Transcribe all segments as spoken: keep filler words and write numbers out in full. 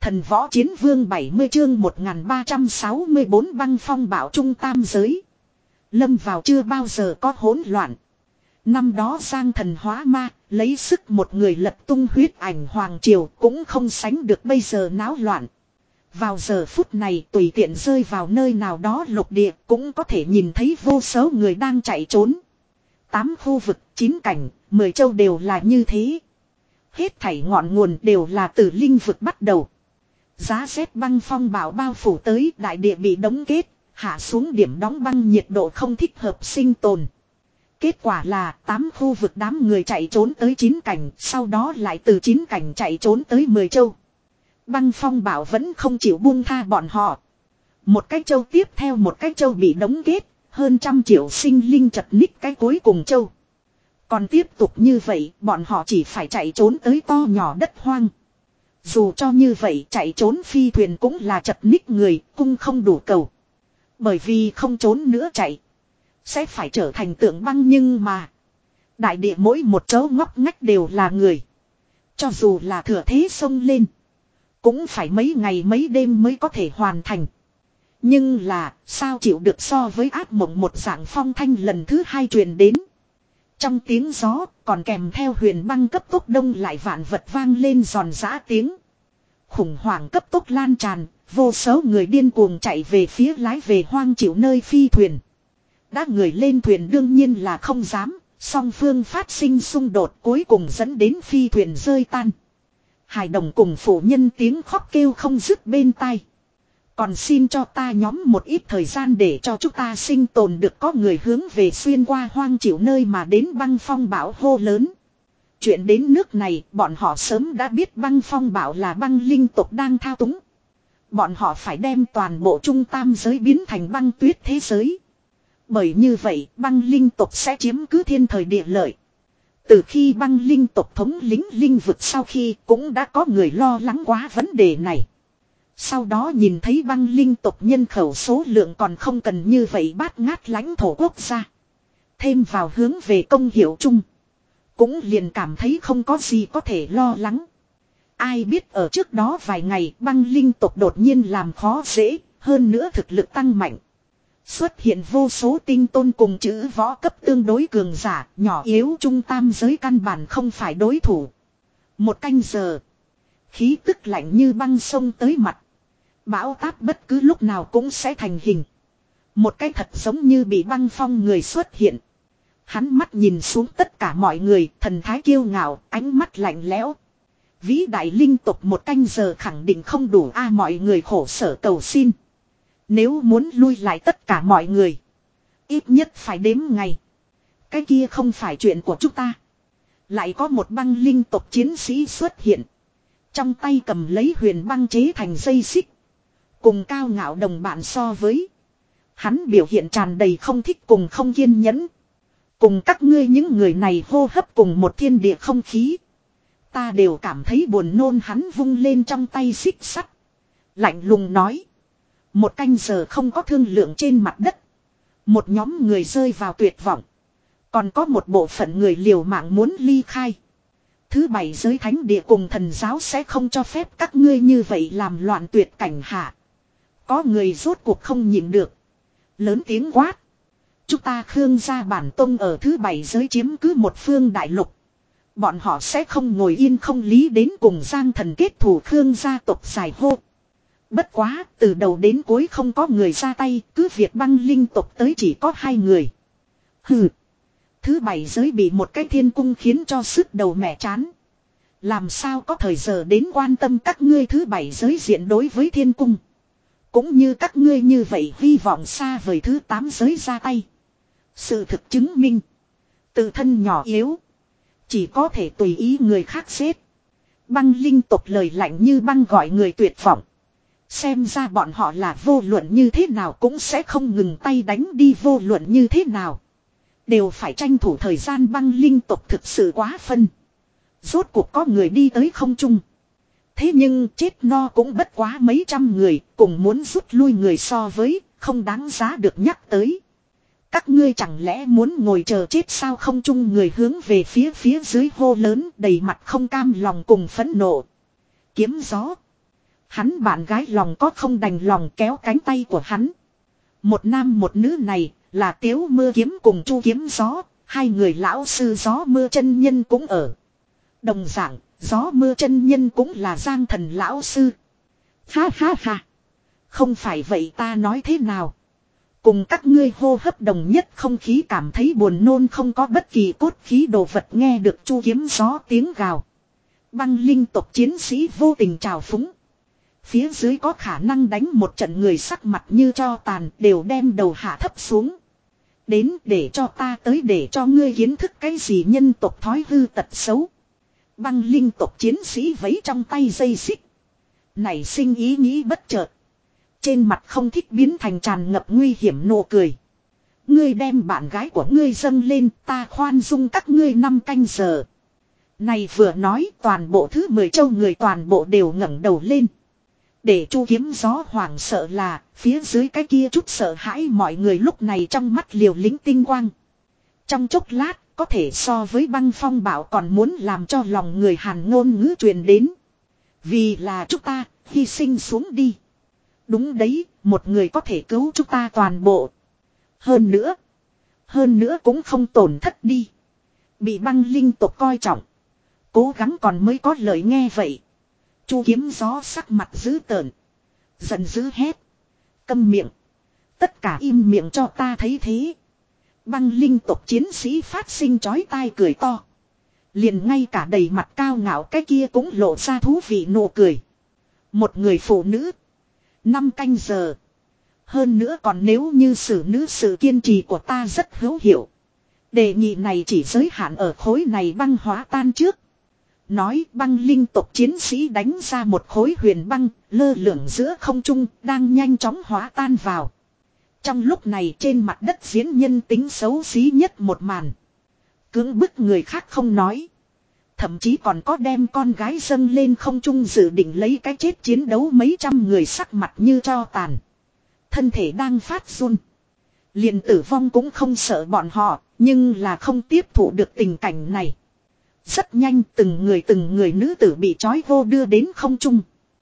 Thần võ chiến vương bảy mươi chương một nghìn ba trăm sáu mươi bốn băng phong bạo trung tam giới. Lâm vào chưa bao giờ có hỗn loạn. Năm đó Giang thần hóa ma, lấy sức một người lật tung huyết ảnh hoàng triều cũng không sánh được bây giờ náo loạn. Vào giờ phút này tùy tiện rơi vào nơi nào đó lục địa cũng có thể nhìn thấy vô số người đang chạy trốn. Tám khu vực, chín cảnh, mười châu đều là như thế. Hết thảy ngọn nguồn đều là từ linh vực bắt đầu. Giá rét băng phong bão bao phủ tới, đại địa bị đóng kết, hạ xuống điểm đóng băng, nhiệt độ không thích hợp sinh tồn. Kết quả là tám khu vực đám người chạy trốn tới chín cảnh, sau đó lại từ chín cảnh chạy trốn tới mười châu. Băng phong bão vẫn không chịu buông tha bọn họ. Một cái châu tiếp theo một cái châu bị đóng kết, hơn trăm triệu sinh linh chật ních cái cuối cùng châu. Còn tiếp tục như vậy, bọn họ chỉ phải chạy trốn tới to nhỏ đất hoang. Dù cho như vậy, chạy trốn phi thuyền cũng là chật ních người, cung không đủ cầu. Bởi vì không trốn nữa chạy, sẽ phải trở thành tượng băng, nhưng mà đại địa mỗi một chỗ ngóc ngách đều là người. Cho dù là thừa thế xông lên, cũng phải mấy ngày mấy đêm mới có thể hoàn thành. Nhưng là, sao chịu được so với ác mộng một dạng phong thanh lần thứ hai truyền đến. Trong tiếng gió, còn kèm theo huyền băng cấp tốc đông lại vạn vật vang lên giòn giã tiếng. Khủng hoảng cấp tốc lan tràn, vô số người điên cuồng chạy về phía lái về hoang chịu nơi phi thuyền. Đã người lên thuyền đương nhiên là không dám, song phương phát sinh xung đột cuối cùng dẫn đến phi thuyền rơi tan. Hài đồng cùng phụ nhân tiếng khóc kêu không dứt bên tai. Còn xin cho ta nhóm một ít thời gian để cho chúng ta sinh tồn được, có người hướng về xuyên qua hoang chịu nơi mà đến băng phong bão hô lớn. Chuyện đến nước này, bọn họ sớm đã biết băng phong bão là băng linh tộc đang thao túng. Bọn họ phải đem toàn bộ trung tam giới biến thành băng tuyết thế giới. Bởi như vậy, băng linh tộc sẽ chiếm cứ thiên thời địa lợi. Từ khi băng linh tộc thống lĩnh linh vực sau khi, cũng đã có người lo lắng quá vấn đề này. Sau đó nhìn thấy băng linh tộc nhân khẩu số lượng còn không cần như vậy bát ngát lãnh thổ quốc gia. Thêm vào hướng về công hiệu chung, cũng liền cảm thấy không có gì có thể lo lắng. Ai biết ở trước đó vài ngày băng linh tộc đột nhiên làm khó dễ, hơn nữa thực lực tăng mạnh. Xuất hiện vô số tinh tôn cùng chữ võ cấp tương đối cường giả, nhỏ yếu trung tam giới căn bản không phải đối thủ. Một canh giờ, khí tức lạnh như băng sông tới mặt. Bão táp bất cứ lúc nào cũng sẽ thành hình. Một cái thật giống như bị băng phong người xuất hiện. Hắn mắt nhìn xuống tất cả mọi người, thần thái kiêu ngạo, ánh mắt lạnh lẽo. Vĩ đại linh tục một canh giờ khẳng định không đủ a, mọi người khổ sở cầu xin. Nếu muốn lui lại tất cả mọi người, ít nhất phải đếm ngày. Cái kia không phải chuyện của chúng ta. Lại có một băng linh tộc chiến sĩ xuất hiện. Trong tay cầm lấy huyền băng chế thành dây xích. Cùng cao ngạo đồng bạn so với, hắn biểu hiện tràn đầy không thích cùng không kiên nhẫn. Cùng các ngươi những người này hô hấp cùng một thiên địa không khí, ta đều cảm thấy buồn nôn. Hắn vung lên trong tay xích sắt, lạnh lùng nói. Một canh giờ không có thương lượng trên mặt đất, một nhóm người rơi vào tuyệt vọng. Còn có một bộ phận người liều mạng muốn ly khai. Thứ bảy giới thánh địa cùng thần giáo sẽ không cho phép các ngươi như vậy làm loạn tuyệt cảnh hạ. Có người rốt cuộc không nhịn được, lớn tiếng quát. Chúng ta Khương gia bản tông ở thứ bảy giới chiếm cứ một phương đại lục. Bọn họ sẽ không ngồi yên không lý đến cùng Giang thần kết thù. Khương gia tộc giải hô. Bất quá, từ đầu đến cuối không có người ra tay, cứ việc băng linh tộc tới chỉ có hai người. Hừ. Thứ bảy giới bị một cái thiên cung khiến cho sức đầu mẹ chán. Làm sao có thời giờ đến quan tâm các ngươi thứ bảy giới diện đối với thiên cung. Cũng như các ngươi như vậy hy vọng xa vời thứ tám giới ra tay. Sự thực chứng minh, tự thân nhỏ yếu, chỉ có thể tùy ý người khác xếp. Băng linh tộc lời lạnh như băng gọi người tuyệt vọng. Xem ra bọn họ là vô luận như thế nào cũng sẽ không ngừng tay đánh đi, vô luận như thế nào đều phải tranh thủ thời gian. Băng linh tộc thực sự quá phân. Rốt cuộc có người đi tới không trung. Thế nhưng chết no cũng bất quá mấy trăm người, cùng muốn rút lui người so với, không đáng giá được nhắc tới. Các ngươi chẳng lẽ muốn ngồi chờ chết sao? Không trung người hướng về phía phía dưới hô lớn, đầy mặt không cam lòng cùng phẫn nộ. Kiếm gió, Hắn bạn gái lòng có không đành lòng kéo cánh tay của hắn. Một nam một nữ này là Tiếu Mưa Kiếm cùng Chu Kiếm Gió. Hai người lão sư Gió Mưa chân nhân cũng ở. Đồng dạng, Gió Mưa chân nhân cũng là Giang Thần lão sư. Ha ha ha. Không phải vậy ta nói thế nào. Cùng các ngươi hô hấp đồng nhất không khí cảm thấy buồn nôn không có bất kỳ cốt khí đồ vật nghe được Chu Kiếm Gió tiếng gào. Băng linh tộc chiến sĩ vô tình trào phúng. Phía dưới có khả năng đánh một trận người sắc mặt như cho tàn đều đem đầu hạ thấp xuống. Đến để cho ta tới để cho ngươi kiến thức cái gì nhân tộc thói hư tật xấu. Băng linh tộc chiến sĩ vẫy trong tay dây xích. Nảy sinh ý nghĩ bất chợt. Trên mặt không thích biến thành tràn ngập nguy hiểm nụ cười. Ngươi đem bạn gái của ngươi dâng lên ta khoan dung các ngươi năm canh giờ. Này vừa nói toàn bộ thứ mười châu người toàn bộ đều ngẩng đầu lên. Để Chu Kiếm Gió hoảng sợ là phía dưới cái kia chút sợ hãi mọi người lúc này trong mắt liều lĩnh tinh quang. Trong chốc lát có thể so với băng phong bạo còn muốn làm cho lòng người Hàn ngôn ngữ truyền đến. Vì là chúng ta hy sinh xuống đi. Đúng đấy, một người có thể cứu chúng ta toàn bộ. Hơn nữa, hơn nữa cũng không tổn thất đi. Bị băng linh tộc coi trọng. Cố gắng còn mới có lời nghe vậy. Chu Kiếm Gió sắc mặt dữ tợn. Giận dữ hét. Câm miệng. Tất cả im miệng cho ta thấy thế. Băng linh tộc chiến sĩ phát sinh chói tai cười to. Liền ngay cả đầy mặt cao ngạo cái kia cũng lộ ra thú vị nụ cười. Một người phụ nữ. Năm canh giờ. Hơn nữa còn nếu như xử nữ sự kiên trì của ta rất hữu hiệu. Đề nghị này chỉ giới hạn ở khối này băng hóa tan trước. Nói băng linh tộc chiến sĩ đánh ra một khối huyền băng, lơ lửng giữa không trung, đang nhanh chóng hóa tan vào. Trong lúc này trên mặt đất diễn nhân tính xấu xí nhất một màn. Cưỡng bức người khác không nói. Thậm chí còn có đem con gái dâng lên không trung dự định lấy cái chết chiến đấu mấy trăm người sắc mặt như tro tàn. Thân thể đang phát run. Liền tử vong cũng không sợ bọn họ, nhưng là không tiếp thụ được tình cảnh này. Rất nhanh từng người từng người nữ tử bị trói vô đưa đến không trung.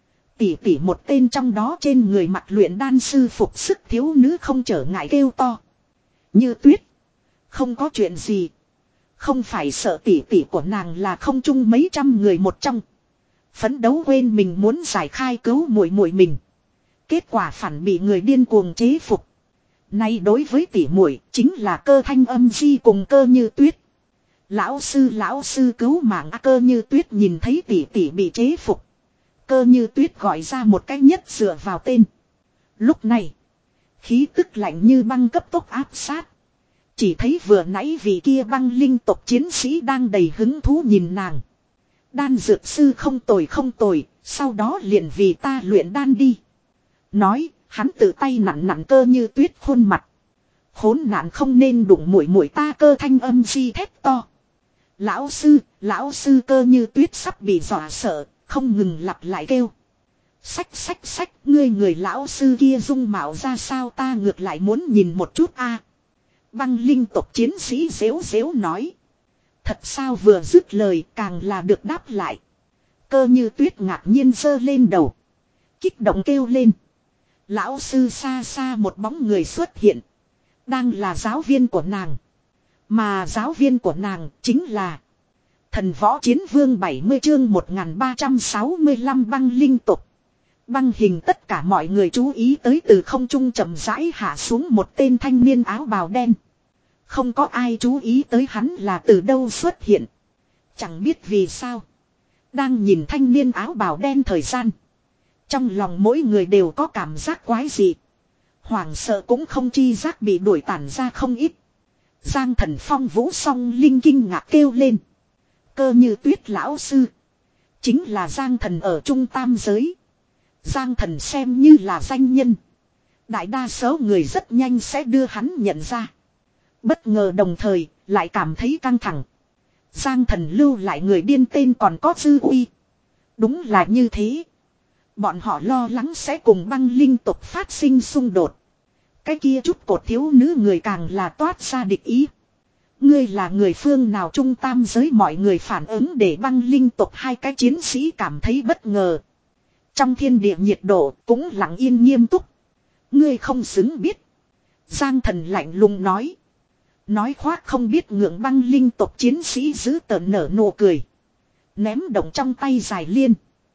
Tỉ tỉ một tên trong đó trên người mặc luyện đan sư phục sức thiếu nữ không trở ngại kêu to. Như Tuyết. Không có chuyện gì. Không phải sợ tỉ tỉ của nàng là không trung mấy trăm người một trong. Phấn đấu quên mình muốn giải khai cứu muội muội mình. Kết quả phản bị người điên cuồng chế phục. Nay đối với tỉ muội chính là Cơ Thanh Âm Di cùng Cơ Như Tuyết. Lão sư lão sư cứu mạng A. Cơ Như Tuyết nhìn thấy tỷ tỷ bị chế phục. Cơ Như Tuyết gọi ra một cái nhất dựa vào tên. Lúc này, khí tức lạnh như băng cấp tốc áp sát. Chỉ thấy vừa nãy vị kia băng linh tộc chiến sĩ đang đầy hứng thú nhìn nàng. Đan dược sư không tồi không tồi, sau đó liền vì ta luyện đan đi. Nói, hắn tự tay nặn nặn Cơ Như Tuyết khuôn mặt. Khốn nạn không nên đụng muội muội ta. Cơ Thanh Âm Di thét to. Lão sư, lão sư. Cơ Như Tuyết sắp bị dọa sợ, không ngừng lặp lại kêu. Sách sách sách, ngươi người lão sư kia dung mạo ra sao ta ngược lại muốn nhìn một chút a. Băng linh tộc chiến sĩ dễu dễu nói. Thật sao vừa dứt lời càng là được đáp lại. Cơ Như Tuyết ngạc nhiên giơ lên đầu. Kích động kêu lên. Lão sư xa xa một bóng người xuất hiện. Đang là giáo viên của nàng. Mà giáo viên của nàng chính là Thần Võ Chiến Vương bảy mươi chương một nghìn ba trăm sáu mươi lăm băng linh tục. Băng hình tất cả mọi người chú ý tới từ không trung chậm rãi hạ xuống một tên thanh niên áo bào đen. Không có ai chú ý tới hắn là từ đâu xuất hiện. Chẳng biết vì sao. Đang nhìn thanh niên áo bào đen thời gian. Trong lòng mỗi người đều có cảm giác quái dị. Hoảng sợ cũng không chi giác bị đuổi tản ra không ít. Giang Thần Phong Vũ Song Linh kinh ngạc kêu lên. Cơ Như Tuyết lão sư. Chính là Giang Thần ở Trung Tam Giới. Giang Thần xem như là danh nhân. Đại đa số người rất nhanh sẽ đưa hắn nhận ra. Bất ngờ đồng thời lại cảm thấy căng thẳng. Giang Thần lưu lại người điên tên còn có dư uy. Đúng là như thế. Bọn họ lo lắng sẽ cùng băng linh tộc phát sinh xung đột. Cái kia chút cột thiếu nữ người càng là toát ra địch ý. Ngươi là người phương nào Trung Tam Giới mọi người phản ứng để băng linh tộc hai cái chiến sĩ cảm thấy bất ngờ. Trong thiên địa nhiệt độ cũng lặng yên nghiêm túc. Ngươi không xứng biết. Giang thần lạnh lùng nói. Nói khoác không biết ngưỡng băng linh tộc chiến sĩ giữ tợn nở nụ cười. Ném động trong tay dài liên.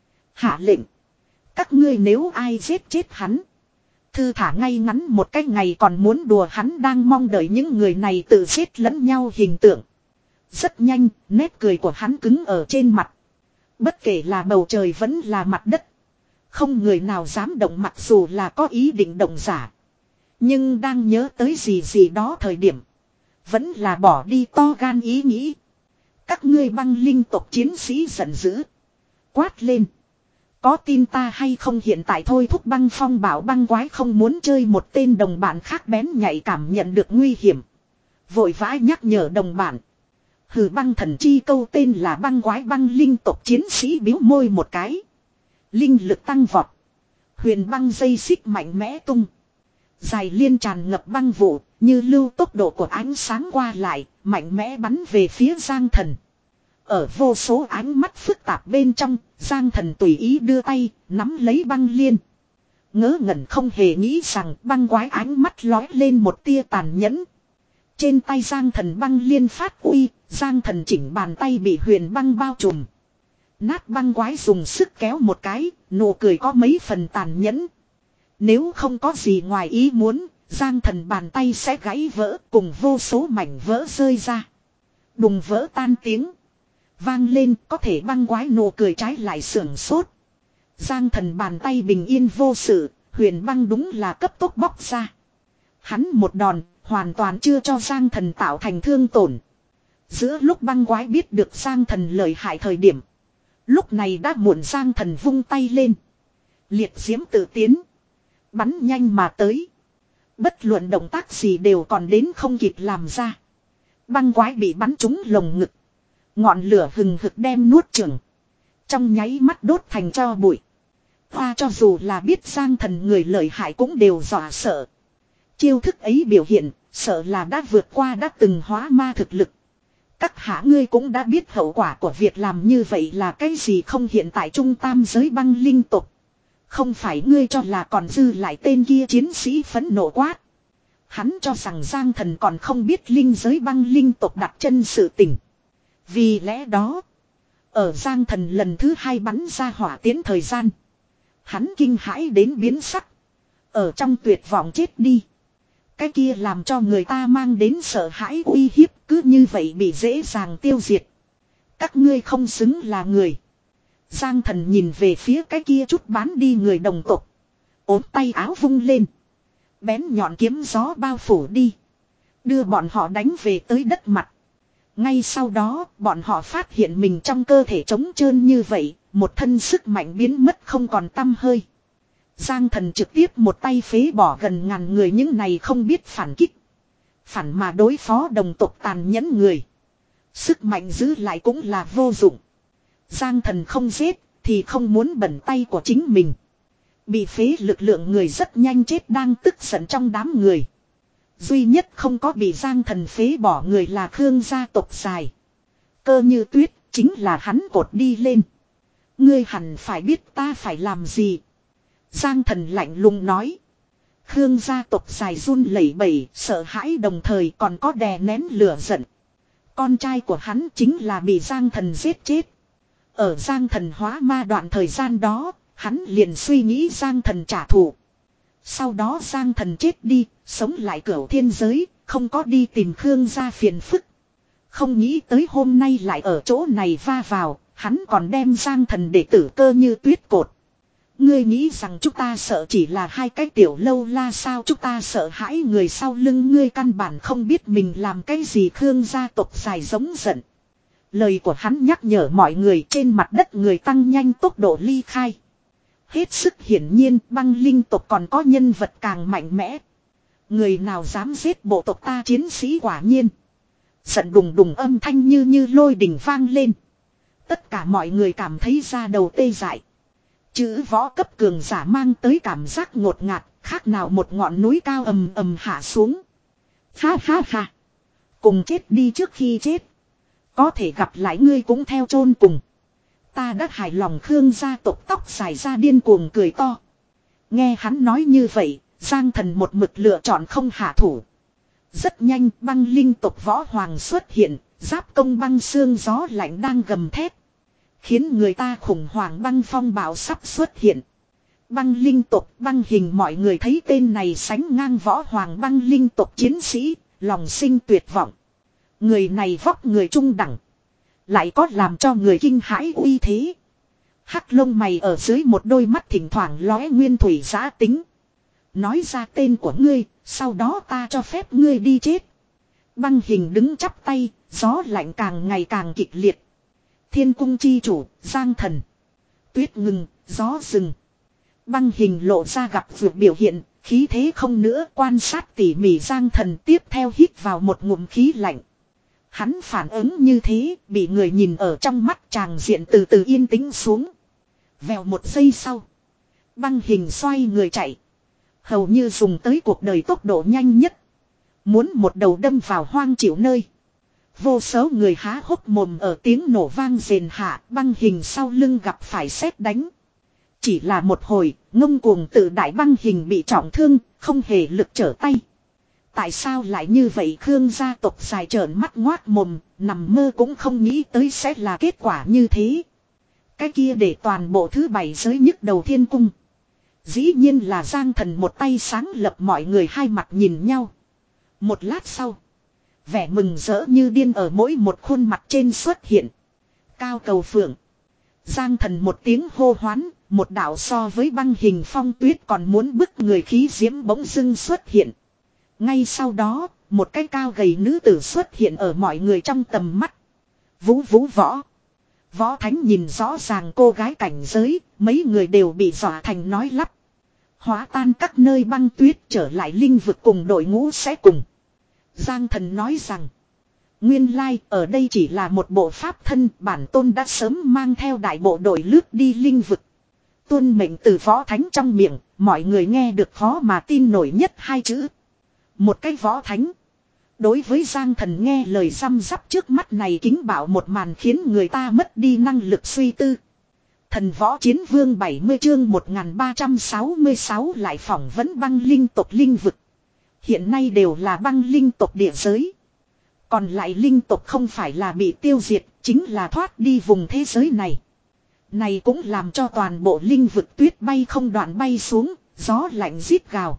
Hạ lệnh. Các ngươi nếu ai giết chết hắn. Thư thả ngay ngắn một cái ngày còn muốn đùa hắn đang mong đợi những người này tự giết lẫn nhau hình tượng. Rất nhanh, nét cười của hắn cứng ở trên mặt. Bất kể là bầu trời vẫn là mặt đất. Không người nào dám động mặc dù là có ý định động giả. Nhưng đang nhớ tới gì gì đó thời điểm. Vẫn là bỏ đi to gan ý nghĩ. Các ngươi băng linh tộc chiến sĩ giận dữ. Quát lên. Có tin ta hay không hiện tại thôi thúc băng phong bảo băng quái không muốn chơi một tên đồng bạn khác bén nhạy cảm nhận được nguy hiểm. Vội vã nhắc nhở đồng bạn. Hừ băng thần chi câu tên là băng quái băng linh tộc chiến sĩ biếu môi một cái. Linh lực tăng vọt. Huyền băng dây xích mạnh mẽ tung. Dài liên tràn ngập băng vụ, như lưu tốc độ của ánh sáng qua lại, mạnh mẽ bắn về phía Giang Thần. Ở vô số ánh mắt phức tạp bên trong, Giang Thần tùy ý đưa tay, nắm lấy băng liên. Ngớ ngẩn không hề nghĩ rằng băng quái ánh mắt lói lên một tia tàn nhẫn. Trên tay Giang Thần băng liên phát uy, Giang Thần chỉnh bàn tay bị huyền băng bao trùm. Nát băng quái dùng sức kéo một cái, nụ cười có mấy phần tàn nhẫn. Nếu không có gì ngoài ý muốn, Giang Thần bàn tay sẽ gãy vỡ cùng vô số mảnh vỡ rơi ra. Đùng vỡ tan tiếng. Vang lên có thể băng quái nụ cười trái lại sưởng sốt. Giang Thần bàn tay bình yên vô sự, huyền băng đúng là cấp tốc bóc ra. Hắn một đòn, hoàn toàn chưa cho Giang Thần tạo thành thương tổn. Giữa lúc băng quái biết được Giang Thần lợi hại thời điểm. Lúc này đã muộn Giang Thần vung tay lên. Liệt diễm tự tiến. Bắn nhanh mà tới. Bất luận động tác gì đều còn đến không kịp làm ra. Băng quái bị bắn trúng lồng ngực. Ngọn lửa hừng hực đem nuốt chửng. Trong nháy mắt đốt thành tro bụi. Hoa cho dù là biết Giang Thần người lợi hại cũng đều dọa sợ. Chiêu thức ấy biểu hiện, sợ là đã vượt qua đã từng hóa ma thực lực. Các hạ ngươi cũng đã biết hậu quả của việc làm như vậy là cái gì không hiện tại trung tam giới băng linh tộc. Không phải ngươi cho là còn dư lại tên kia chiến sĩ phẫn nộ quát. Hắn cho rằng Giang Thần còn không biết linh giới băng linh tộc đặt chân sự tình. Vì lẽ đó, ở Giang Thần lần thứ hai bắn ra hỏa tiến thời gian. Hắn kinh hãi đến biến sắc. Ở trong tuyệt vọng chết đi. Cái kia làm cho người ta mang đến sợ hãi uy hiếp cứ như vậy bị dễ dàng tiêu diệt. Các ngươi không xứng là người. Giang Thần nhìn về phía cái kia chút bán đi người đồng tộc. Ốm tay áo vung lên. Bén nhọn kiếm gió bao phủ đi. Đưa bọn họ đánh về tới đất mặt. Ngay sau đó bọn họ phát hiện mình trong cơ thể trống trơn như vậy. Một thân sức mạnh biến mất không còn tăm hơi. Giang Thần trực tiếp một tay phế bỏ gần ngàn người những này không biết phản kích. Phản mà đối phó đồng tộc tàn nhẫn người. Sức mạnh giữ lại cũng là vô dụng. Giang Thần không giết thì không muốn bẩn tay của chính mình. Bị phế lực lượng người rất nhanh chết đang tức giận trong đám người. Duy nhất không có bị Giang Thần phế bỏ người là Khương gia tộc dài. Cơ Như Tuyết chính là hắn cột đi lên. Ngươi hẳn phải biết ta phải làm gì. Giang Thần lạnh lùng nói. Khương gia tộc dài run lẩy bẩy, sợ hãi đồng thời còn có đè nén lửa giận. Con trai của hắn chính là bị Giang Thần giết chết. Ở Giang Thần hóa ma đoạn thời gian đó, hắn liền suy nghĩ Giang Thần trả thù. Sau đó Giang Thần chết đi, sống lại cửu thiên giới, không có đi tìm Khương gia phiền phức. Không nghĩ tới hôm nay lại ở chỗ này va vào, hắn còn đem Giang Thần để tử Cơ Như Tuyết cột. Ngươi nghĩ rằng chúng ta sợ chỉ là hai cái tiểu lâu la sao, chúng ta sợ hãi người sau lưng ngươi căn bản không biết mình làm cái gì. Khương gia tộc dài giống giận. Lời của hắn nhắc nhở mọi người trên mặt đất người tăng nhanh tốc độ ly khai. Hết sức hiển nhiên băng linh tộc còn có nhân vật càng mạnh mẽ. Người nào dám giết bộ tộc ta chiến sĩ quả nhiên. Giận đùng đùng âm thanh như như lôi đình vang lên. Tất cả mọi người cảm thấy da đầu tê dại. Chữ võ cấp cường giả mang tới cảm giác ngột ngạt, khác nào một ngọn núi cao ầm ầm hạ xuống. Ha ha ha. Cùng chết đi trước khi chết. Có thể gặp lại ngươi cũng theo chôn cùng. Ta đã hài lòng Khương gia tộc tóc dài ra điên cuồng cười to. Nghe hắn nói như vậy, Giang Thần một mực lựa chọn không hạ thủ. Rất nhanh băng linh tộc võ hoàng xuất hiện, giáp công băng xương gió lạnh đang gầm thét. Khiến người ta khủng hoảng băng phong bão sắp xuất hiện. Băng linh tộc băng hình mọi người thấy tên này sánh ngang võ hoàng băng linh tộc chiến sĩ, lòng sinh tuyệt vọng. Người này vóc người trung đẳng. Lại có làm cho người kinh hãi uy thế. Hắc lông mày ở dưới một đôi mắt thỉnh thoảng lóe nguyên thủy giã tính. Nói ra tên của ngươi, sau đó ta cho phép ngươi đi chết. Băng hình đứng chắp tay, gió lạnh càng ngày càng kịch liệt. Thiên cung chi chủ, Giang Thần. Tuyết ngừng, gió dừng. Băng hình lộ ra gặp vượt biểu hiện, khí thế không nữa quan sát tỉ mỉ Giang Thần tiếp theo hít vào một ngụm khí lạnh. Hắn phản ứng như thế, bị người nhìn ở trong mắt tràng diện từ từ yên tĩnh xuống. Vèo một giây sau. Băng hình xoay người chạy. Hầu như dùng tới cuộc đời tốc độ nhanh nhất. Muốn một đầu đâm vào hoang chịu nơi. Vô số người há hốc mồm ở tiếng nổ vang rền hạ, băng hình sau lưng gặp phải sét đánh. Chỉ là một hồi, ngông cuồng tự đại băng hình bị trọng thương, không hề lực trở tay. Tại sao lại như vậy? Khương gia tộc dài trợn mắt ngoác mồm, nằm mơ cũng không nghĩ tới sẽ là kết quả như thế. Cái kia để toàn bộ thứ bảy giới nhức đầu thiên cung. Dĩ nhiên là Giang Thần một tay sáng lập, mọi người hai mặt nhìn nhau. Một lát sau, vẻ mừng rỡ như điên ở mỗi một khuôn mặt trên xuất hiện. Cao cầu phượng. Giang Thần một tiếng hô hoán, một đạo so với băng hình phong tuyết còn muốn bức người khí diễm bỗng dưng xuất hiện. Ngay sau đó, một cái cao gầy nữ tử xuất hiện ở mọi người trong tầm mắt. Vũ Vũ Võ. Võ Thánh nhìn rõ ràng cô gái cảnh giới, mấy người đều bị dọa thành nói lắp. Hóa tan các nơi băng tuyết trở lại linh vực cùng đội ngũ sẽ cùng. Giang Thần nói rằng, nguyên lai ở đây chỉ là một bộ pháp thân, bản tôn đã sớm mang theo đại bộ đội lướt đi linh vực. Tuân mệnh từ Võ Thánh trong miệng, mọi người nghe được khó mà tin nổi nhất hai chữ. Một cái Võ Thánh. Đối với Giang Thần nghe lời răm rắp trước mắt này kính bảo một màn khiến người ta mất đi năng lực suy tư. Thần Võ Chiến Vương bảy mươi chương một nghìn ba trăm sáu mươi sáu lại phỏng vấn băng linh tộc linh vực. Hiện nay đều là băng linh tộc địa giới. Còn lại linh tộc không phải là bị tiêu diệt, chính là thoát đi vùng thế giới này. Này cũng làm cho toàn bộ linh vực tuyết bay không đoạn bay xuống, gió lạnh rít gào.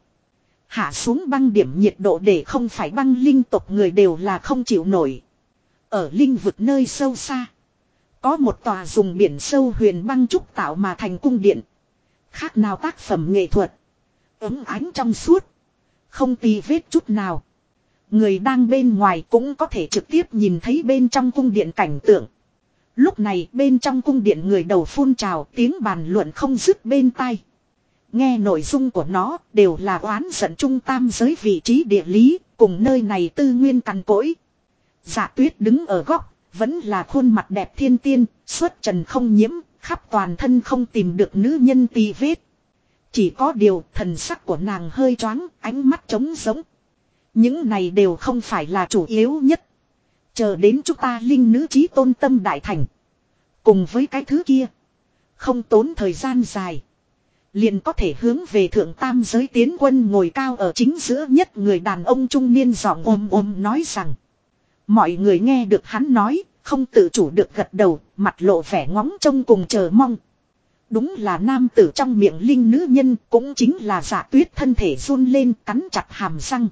Hạ xuống băng điểm nhiệt độ để không phải băng linh tộc người đều là không chịu nổi. Ở linh vực nơi sâu xa, có một tòa dùng biển sâu huyền băng trúc tạo mà thành cung điện. Khác nào tác phẩm nghệ thuật. Ấm ánh trong suốt. Không tì vết chút nào. Người đang bên ngoài cũng có thể trực tiếp nhìn thấy bên trong cung điện cảnh tượng. Lúc này bên trong cung điện người đầu phun trào, tiếng bàn luận không dứt bên tai. Nghe nội dung của nó đều là oán giận trung tam giới vị trí địa lý, cùng nơi này tư nguyên cằn cỗi. Dạ Tuyết đứng ở góc, vẫn là khuôn mặt đẹp thiên tiên, xuất trần không nhiễm, khắp toàn thân không tìm được nữ nhân tì vết. Chỉ có điều thần sắc của nàng hơi choáng, ánh mắt trống rỗng. Những này đều không phải là chủ yếu nhất. Chờ đến chúng ta linh nữ chí tôn tâm đại thành. Cùng với cái thứ kia, không tốn thời gian dài, liền có thể hướng về thượng tam giới tiến quân. Ngồi cao ở chính giữa nhất người đàn ông trung niên giọng ôm ôm nói rằng. Mọi người nghe được hắn nói, không tự chủ được gật đầu, mặt lộ vẻ ngóng trông cùng chờ mong. Đúng là nam tử trong miệng linh nữ nhân, cũng chính là Dạ Tuyết thân thể run lên cắn chặt hàm răng.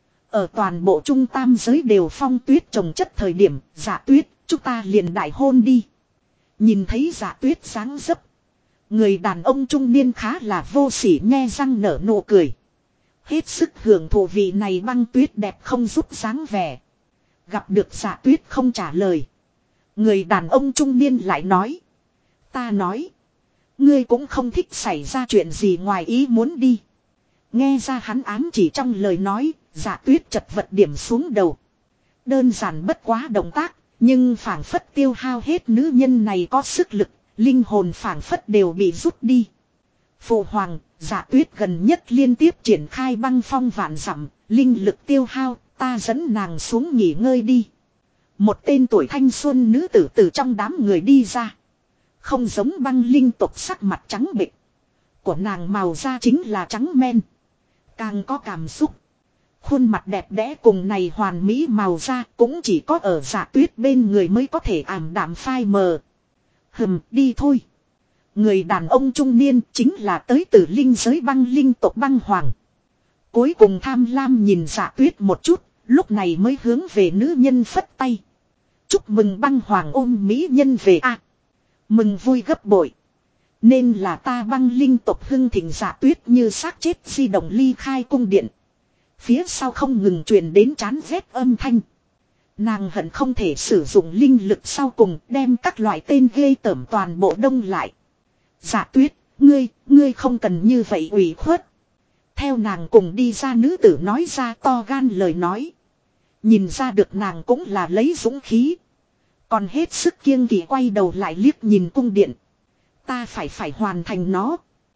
Ở toàn bộ trung tam giới đều phong tuyết trồng chất thời điểm, Dạ Tuyết, chúng ta liền đại hôn đi. Nhìn thấy Dạ Tuyết sáng dấp, người đàn ông trung niên khá là vô sỉ nhe răng nở nụ cười. Hết sức hưởng thụ vị này băng tuyết đẹp không giúp dáng vẻ. Gặp được Dạ Tuyết không trả lời, người đàn ông trung niên lại nói. Ta nói, ngươi cũng không thích xảy ra chuyện gì ngoài ý muốn đi. Nghe ra hắn ám chỉ trong lời nói, Dạ Tuyết chật vật điểm xuống đầu. Đơn giản bất quá động tác, nhưng phảng phất tiêu hao hết nữ nhân này có sức lực, linh hồn phảng phất đều bị rút đi. Phụ hoàng, Dạ Tuyết gần nhất liên tiếp triển khai băng phong vạn dặm, linh lực tiêu hao, ta dẫn nàng xuống nghỉ ngơi đi. Một tên tuổi thanh xuân nữ tử từ trong đám người đi ra. Không giống băng linh tộc sắc mặt trắng bệch. Của nàng màu da chính là trắng men. Càng có cảm xúc. Khuôn mặt đẹp đẽ cùng này hoàn mỹ màu da cũng chỉ có ở Dạ Tuyết bên người mới có thể ảm đạm phai mờ. Hừm, đi thôi. Người đàn ông trung niên chính là tới từ linh giới băng linh tộc băng hoàng. Cuối cùng tham lam nhìn Dạ Tuyết một chút, lúc này mới hướng về nữ nhân phất tay. Chúc mừng băng hoàng ôm mỹ nhân về a. À, mừng vui gấp bội. Nên là ta băng linh tộc hưng thịnh. Dạ Tuyết như xác chết di động ly khai cung điện. Phía sau không ngừng truyền đến chán ghét âm thanh. Nàng hận không thể sử dụng linh lực sau cùng đem các loại tên ghê tởm toàn bộ đông lại. Dạ Tuyết, ngươi, ngươi không cần như vậy ủy khuất. Theo nàng cùng đi ra nữ tử nói ra to gan lời nói. Nhìn ra được nàng cũng là lấy dũng khí. Còn hết sức kiêng kỵ quay đầu lại liếc nhìn cung điện. Ta phải phải hoàn thành nó.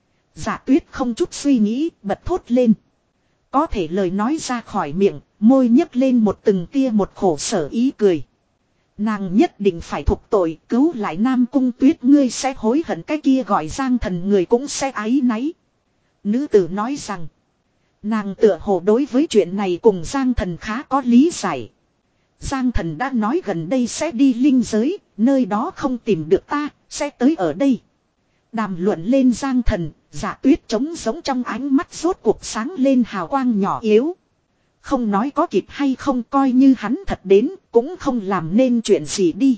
Dạ Tuyết không chút suy nghĩ, bật thốt lên. Có thể lời nói ra khỏi miệng, môi nhấc lên một từng tia một khổ sở ý cười. Nàng nhất định phải thục tội, cứu lại Nam Cung Tuyết, ngươi sẽ hối hận, cái kia gọi Giang Thần người cũng sẽ áy náy. Nữ tử nói rằng, nàng tựa hồ đối với chuyện này cùng Giang Thần khá có lý giải. Giang Thần đã nói gần đây sẽ đi linh giới, nơi đó không tìm được ta, sẽ tới ở đây. Đàm luận lên Giang Thần, Dạ Tuyết trống giống trong ánh mắt rốt cuộc sáng lên hào quang nhỏ yếu. Không nói có kịp hay không, coi như hắn thật đến, cũng không làm nên chuyện gì đi.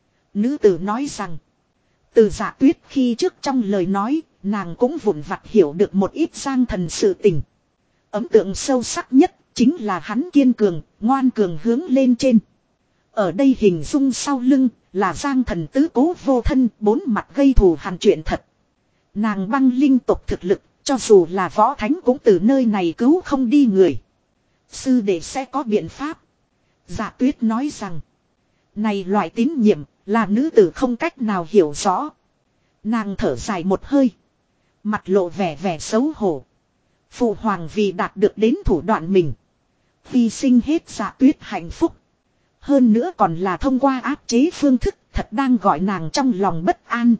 Nữ tử nói rằng, từ Dạ Tuyết khi trước trong lời nói, nàng cũng vụn vặt hiểu được một ít Giang Thần sự tình. Ấn tượng sâu sắc nhất chính là hắn kiên cường, ngoan cường hướng lên trên. Ở đây hình dung sau lưng là Giang Thần tứ cố vô thân, bốn mặt gây thù hằn chuyện thật. Nàng băng linh tộc thực lực, cho dù là võ thánh cũng từ nơi này cứu không đi người. Sư đệ sẽ có biện pháp. Dạ Tuyết nói rằng, này loại tín nhiệm là nữ tử không cách nào hiểu rõ. Nàng thở dài một hơi, mặt lộ vẻ vẻ xấu hổ. Phụ hoàng vì đạt được đến thủ đoạn mình, hy sinh hết Dạ Tuyết hạnh phúc. Hơn nữa còn là thông qua áp chế phương thức, thật đang gọi nàng trong lòng bất an.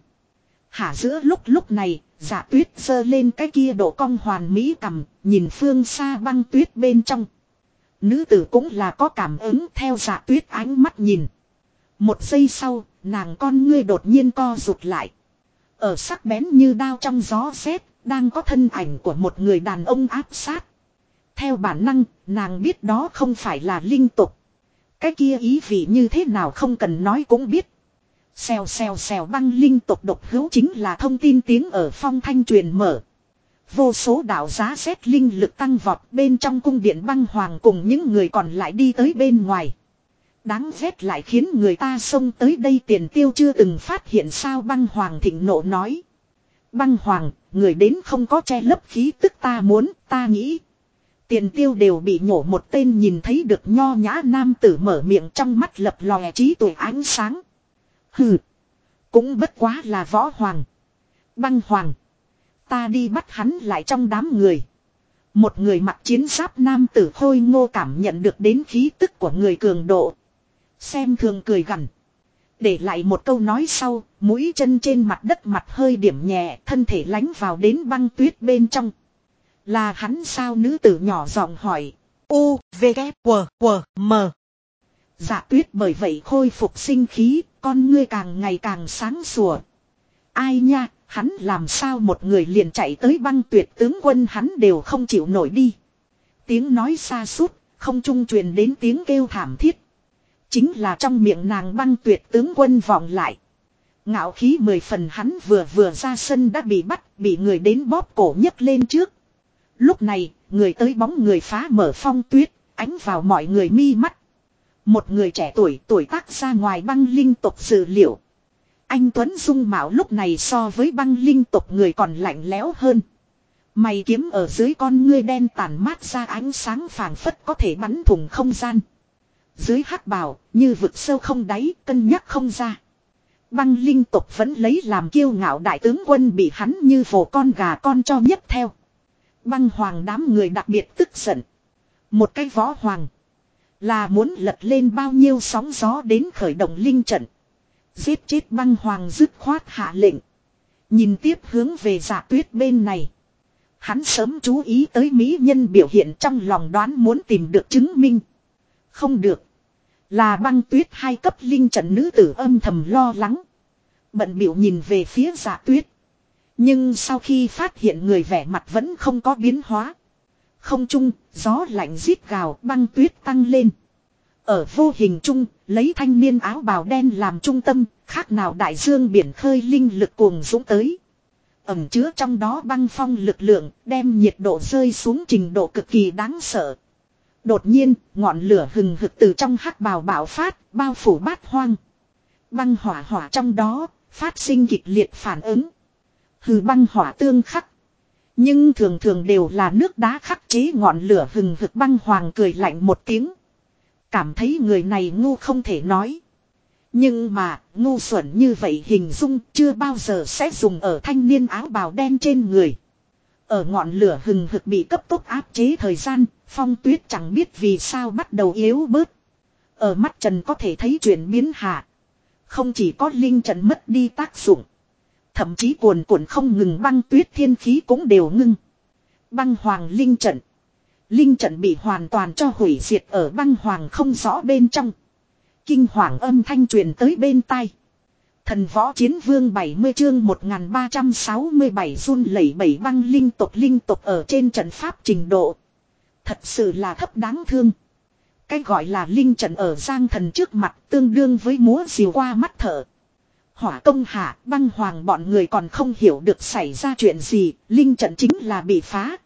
Hả giữa lúc lúc này, Dạ Tuyết giơ lên cái kia độ cong hoàn mỹ cằm, nhìn phương xa băng tuyết bên trong. Nữ tử cũng là có cảm ứng theo Dạ Tuyết ánh mắt nhìn. Một giây sau, nàng con ngươi đột nhiên co rụt lại. Ở sắc bén như đao trong gió rét, đang có thân ảnh của một người đàn ông áp sát. Theo bản năng, nàng biết đó không phải là linh tục. Cái kia ý vị như thế nào không cần nói cũng biết. Xèo xèo xèo, băng linh tộc độc hữu chính là thông tin tiếng ở phong thanh truyền mở. Vô số đạo giá xét linh lực tăng vọt bên trong cung điện băng hoàng cùng những người còn lại đi tới bên ngoài. Đáng ghét lại khiến người ta xông tới đây, Tiền Tiêu chưa từng phát hiện sao, băng hoàng thịnh nộ nói. Băng hoàng, người đến không có che lấp khí tức, ta muốn, ta nghĩ. Tiền Tiêu đều bị nhổ một tên, nhìn thấy được nho nhã nam tử mở miệng, trong mắt lập lòe trí tuệ ánh sáng. Hừ, cũng bất quá là võ hoàng. Băng hoàng, ta đi bắt hắn lại. Trong đám người, một người mặc chiến giáp nam tử khôi ngô cảm nhận được đến khí tức của người cường độ, xem thường cười gằn. Để lại một câu nói sau, mũi chân trên mặt đất mặt hơi điểm nhẹ, thân thể lánh vào đến băng tuyết bên trong. Là hắn sao? Nữ tử nhỏ giọng hỏi. U, V, K, W, W, M. Dạ Tuyết bởi vậy khôi phục sinh khí, con ngươi càng ngày càng sáng sủa. Ai nha, hắn làm sao một người liền chạy tới băng tuyệt tướng quân, hắn đều không chịu nổi đi. Tiếng nói xa suốt, không trung truyền đến tiếng kêu thảm thiết. Chính là trong miệng nàng băng tuyệt tướng quân vọng lại. Ngạo khí mười phần, hắn vừa vừa ra sân đã bị bắt, bị người đến bóp cổ nhấc lên trước. Lúc này, người tới bóng người phá mở phong tuyết, ánh vào mọi người mi mắt. Một người trẻ tuổi, tuổi tác ra ngoài băng linh tộc dự liệu. Anh Tuấn dung mạo lúc này so với băng linh tộc người còn lạnh lẽo hơn. Mày kiếm ở dưới con ngươi đen tàn mát ra ánh sáng phảng phất có thể bắn thủng không gian. Dưới hắc bào, như vực sâu không đáy, cân nhắc không ra. Băng linh tộc vẫn lấy làm kiêu ngạo đại tướng quân bị hắn như vồ con gà con cho nhấc theo. Băng hoàng đám người đặc biệt tức giận. Một cái võ hoàng, là muốn lật lên bao nhiêu sóng gió đến khởi động linh trận. Giết chết băng hoàng dứt khoát hạ lệnh. Nhìn tiếp hướng về Dạ Tuyết bên này. Hắn sớm chú ý tới mỹ nhân biểu hiện trong lòng đoán muốn tìm được chứng minh. Không được. Là băng tuyết hai cấp linh trận nữ tử âm thầm lo lắng. Bận biểu nhìn về phía Dạ Tuyết. Nhưng sau khi phát hiện người vẻ mặt vẫn không có biến hóa. Không trung, gió lạnh rít gào, băng tuyết tăng lên. Ở vô hình trung, lấy thanh niên áo bào đen làm trung tâm, khác nào đại dương biển khơi linh lực cuồng dũng tới. Ẩm chứa trong đó băng phong lực lượng, đem nhiệt độ rơi xuống trình độ cực kỳ đáng sợ. Đột nhiên, ngọn lửa hừng hực từ trong hắc bào bạo phát, bao phủ bát hoang. Băng hỏa hỏa trong đó, phát sinh kịch liệt phản ứng. Hừ, băng hỏa tương khắc. Nhưng thường thường đều là nước đá khắc chế ngọn lửa hừng hực. Băng hoàng cười lạnh một tiếng. Cảm thấy người này ngu không thể nói. Nhưng mà, ngu xuẩn như vậy hình dung chưa bao giờ sẽ dùng ở thanh niên áo bào đen trên người. Ở ngọn lửa hừng hực bị cấp tốc áp chế thời gian, phong tuyết chẳng biết vì sao bắt đầu yếu bớt. Ở mắt trần có thể thấy chuyển biến hạ. Không chỉ có linh trận mất đi tác dụng. Thậm chí cuồn cuộn không ngừng băng tuyết thiên khí cũng đều ngưng. Băng hoàng linh trận. Linh trận bị hoàn toàn cho hủy diệt ở băng hoàng không rõ bên trong. Kinh hoàng âm thanh truyền tới bên tai. Thần võ chiến vương bảy mươi chương một nghìn ba trăm sáu mươi bảy run lẩy bẩy băng linh tộc linh tộc ở trên trận pháp trình độ. Thật sự là thấp đáng thương. Cái gọi là linh trận ở Giang Thần trước mặt tương đương với múa diều qua mắt thợ. Hỏa công hạ, băng hoàng bọn người còn không hiểu được xảy ra chuyện gì, linh trận chính là bị phá.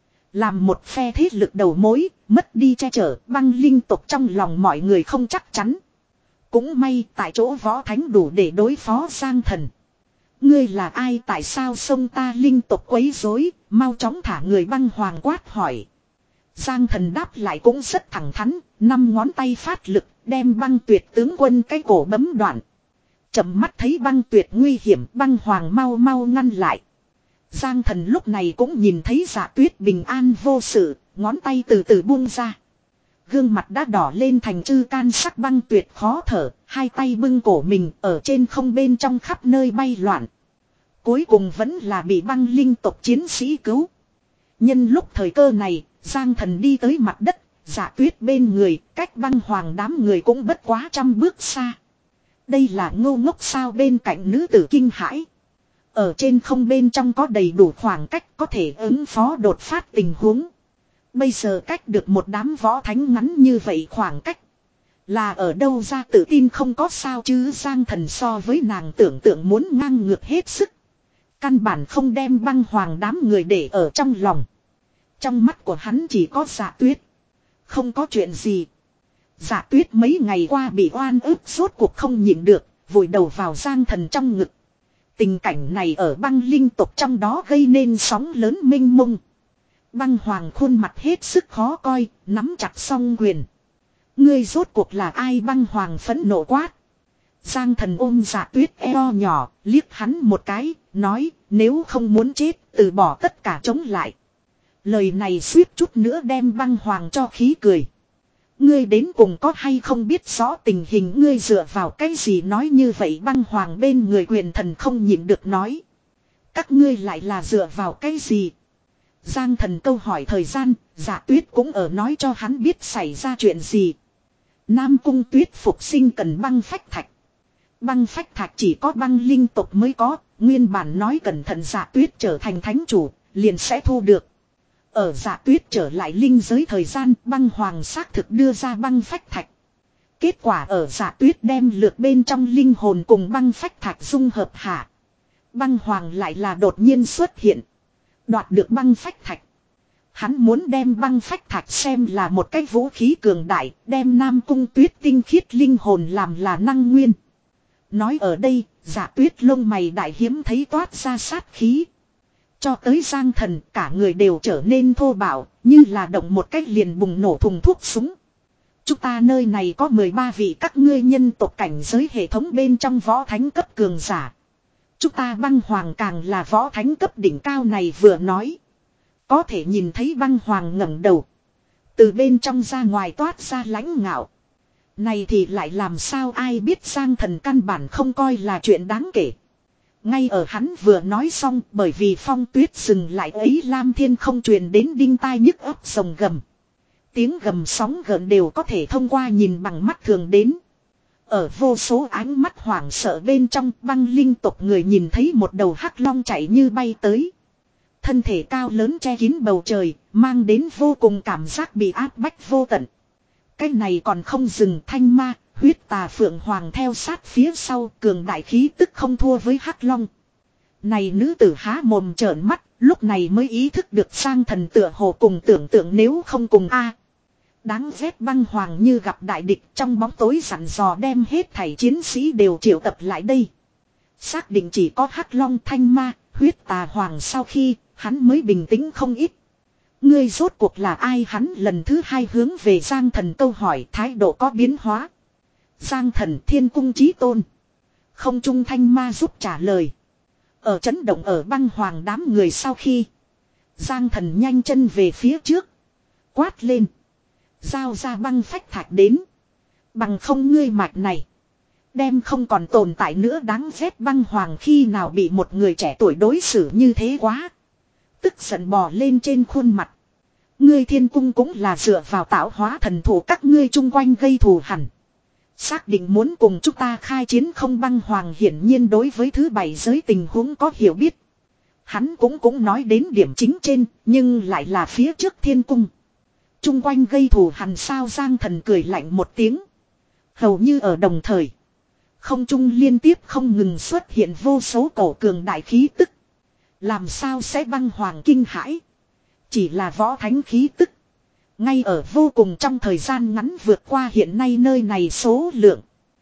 Làm một phe thế lực đầu mối, mất đi che chở, băng linh tộc trong lòng mọi người không chắc chắn. Cũng may tại chỗ võ thánh đủ để đối phó Giang Thần. Ngươi là ai, tại sao xông ta linh tộc quấy rối, mau chóng thả người. Băng hoàng quát hỏi. Giang Thần đáp lại cũng rất thẳng thắn, năm ngón tay phát lực, đem băng tuyệt tướng quân cái cổ bấm đoạn. Chậm mắt thấy băng tuyệt nguy hiểm, băng hoàng mau mau ngăn lại. Giang Thần lúc này cũng nhìn thấy Dạ Tuyết bình an vô sự, ngón tay từ từ buông ra. Gương mặt đã đỏ lên thành chư can sắc. Băng tuyệt khó thở, hai tay bưng cổ mình ở trên không bên trong khắp nơi bay loạn. Cuối cùng vẫn là bị băng linh tộc chiến sĩ cứu. Nhân lúc thời cơ này, Giang Thần đi tới mặt đất, Dạ Tuyết bên người, cách băng hoàng đám người cũng bất quá trăm bước xa. Đây là ngô ngốc sao? Bên cạnh nữ tử kinh hãi. Ở trên không bên trong có đầy đủ khoảng cách có thể ứng phó đột phát tình huống. Bây giờ cách được một đám võ thánh ngắn như vậy khoảng cách. Là ở đâu ra tự tin không có sao chứ? Giang Thần so với nàng tưởng tượng muốn ngang ngược hết sức. Căn bản không đem băng hoàng đám người để ở trong lòng. Trong mắt của hắn chỉ có Dạ Tuyết. Không có chuyện gì. Dạ Tuyết mấy ngày qua bị oan ức rốt cuộc không nhịn được, vùi đầu vào Giang Thần trong ngực. Tình cảnh này ở băng linh tộc trong đó gây nên sóng lớn mênh mông. Băng hoàng khuôn mặt hết sức khó coi, nắm chặt song quyền. Ngươi rốt cuộc là ai? Băng hoàng phẫn nộ quát. Giang Thần ôm Dạ Tuyết eo nhỏ, liếc hắn một cái, nói nếu không muốn chết, từ bỏ tất cả chống lại. Lời này suýt chút nữa đem băng hoàng cho khí cười. Ngươi đến cùng có hay không biết rõ tình hình, ngươi dựa vào cái gì nói như vậy? Băng hoàng bên người quyền thần không nhịn được nói. Các ngươi lại là dựa vào cái gì? Giang Thần câu hỏi thời gian, Dạ Tuyết cũng ở nói cho hắn biết xảy ra chuyện gì. Nam Cung Tuyết phục sinh cần băng phách thạch. Băng phách thạch chỉ có băng linh tộc mới có, nguyên bản nói cẩn thận Dạ Tuyết trở thành thánh chủ, liền sẽ thu được. Ở Dạ Tuyết trở lại linh giới thời gian, băng hoàng xác thực đưa ra băng phách thạch. Kết quả ở Dạ Tuyết đem lược bên trong linh hồn cùng băng phách thạch dung hợp hạ. Băng hoàng lại là đột nhiên xuất hiện. Đoạt được băng phách thạch. Hắn muốn đem băng phách thạch xem là một cái vũ khí cường đại, đem Nam Cung Tuyết tinh khiết linh hồn làm là năng nguyên. Nói ở đây, Dạ Tuyết lông mày đại hiếm thấy toát ra sát khí. Cho tới Giang Thần, cả người đều trở nên thô bạo, như là động một cách liền bùng nổ thùng thuốc súng. Chúng ta nơi này có mười ba vị các ngươi nhân tộc cảnh giới hệ thống bên trong võ thánh cấp cường giả. Chúng ta băng hoàng càng là võ thánh cấp đỉnh cao. Này vừa nói. Có thể nhìn thấy băng hoàng ngẩng đầu. Từ bên trong ra ngoài toát ra lãnh ngạo. Này thì lại làm sao ai biết Giang Thần căn bản không coi là chuyện đáng kể. Ngay ở hắn vừa nói xong bởi vì phong tuyết dừng lại ấy Lam Thiên không truyền đến đinh tai nhức ấp rồng gầm. Tiếng gầm sóng gợn đều có thể thông qua nhìn bằng mắt thường đến. Ở vô số ánh mắt hoảng sợ bên trong băng linh tộc người nhìn thấy một đầu hắc long chạy như bay tới. Thân thể cao lớn che kín bầu trời, mang đến vô cùng cảm giác bị áp bách vô tận. Cái này còn không dừng thanh ma, huyết tà phượng hoàng theo sát phía sau cường đại khí tức không thua với hắc long. Này nữ tử há mồm trợn mắt, lúc này mới ý thức được Giang Thần tựa hồ cùng tưởng tượng nếu không cùng a. Đáng ghét băng hoàng như gặp đại địch trong bóng tối dặn dò đem hết thảy chiến sĩ đều triệu tập lại đây. Xác định chỉ có hắc long thanh ma, huyết tà hoàng sau khi hắn mới bình tĩnh không ít. Ngươi rốt cuộc là ai hắn lần thứ hai hướng về Giang Thần câu hỏi thái độ có biến hóa. Giang Thần thiên cung chí tôn. Không trung thanh ma giúp trả lời. Ở chấn động ở băng hoàng đám người sau khi. Giang Thần nhanh chân về phía trước. Quát lên. Giao ra băng phách thạch đến. Bằng không ngươi mạch này. Đem không còn tồn tại nữa đáng ghét băng hoàng khi nào bị một người trẻ tuổi đối xử như thế quá. Tức giận bò lên trên khuôn mặt. Ngươi thiên cung cũng là dựa vào tạo hóa thần thủ các ngươi chung quanh gây thù hằn. Xác định muốn cùng chúng ta khai chiến không băng hoàng hiển nhiên đối với thứ bảy giới tình huống có hiểu biết. Hắn cũng cũng nói đến điểm chính trên, nhưng lại là phía trước thiên cung. Chung quanh gây thù hằn sao Giang Thần cười lạnh một tiếng. Hầu như ở đồng thời. Không trung liên tiếp không ngừng xuất hiện vô số cổ cường đại khí tức. Làm sao sẽ băng hoàng kinh hãi. Chỉ là võ thánh khí tức. Ngay ở vô cùng trong thời gian ngắn vượt qua hiện nay nơi này số lượng.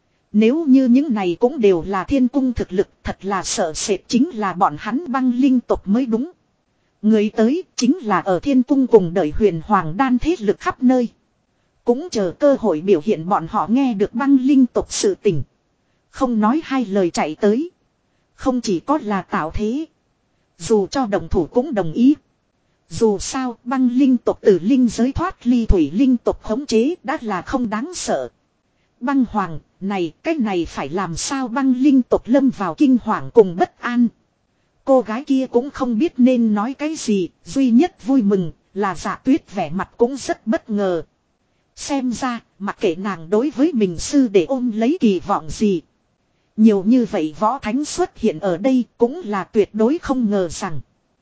Nếu như những này cũng đều là thiên cung thực lực thật là sợ sệt chính là bọn hắn băng linh tộc mới đúng. Người tới chính là ở thiên cung cùng đợi huyền hoàng đan thế lực khắp nơi. Cũng chờ cơ hội biểu hiện bọn họ nghe được băng linh tộc sự tình. Không nói hai lời chạy tới. Không chỉ có là tạo thế. Dù cho đồng thủ cũng đồng ý. Dù sao băng linh tộc từ linh giới thoát ly thủy linh tộc khống chế đã là không đáng sợ. Băng hoàng này cái này phải làm sao băng linh tộc lâm vào kinh hoàng cùng bất an. Cô gái kia cũng không biết nên nói cái gì, duy nhất vui mừng là Dạ Tuyết vẻ mặt cũng rất bất ngờ. Xem ra, mặc kệ nàng đối với mình sư để ôm lấy kỳ vọng gì. Nhiều như vậy võ thánh xuất hiện ở đây cũng là tuyệt đối không ngờ rằng.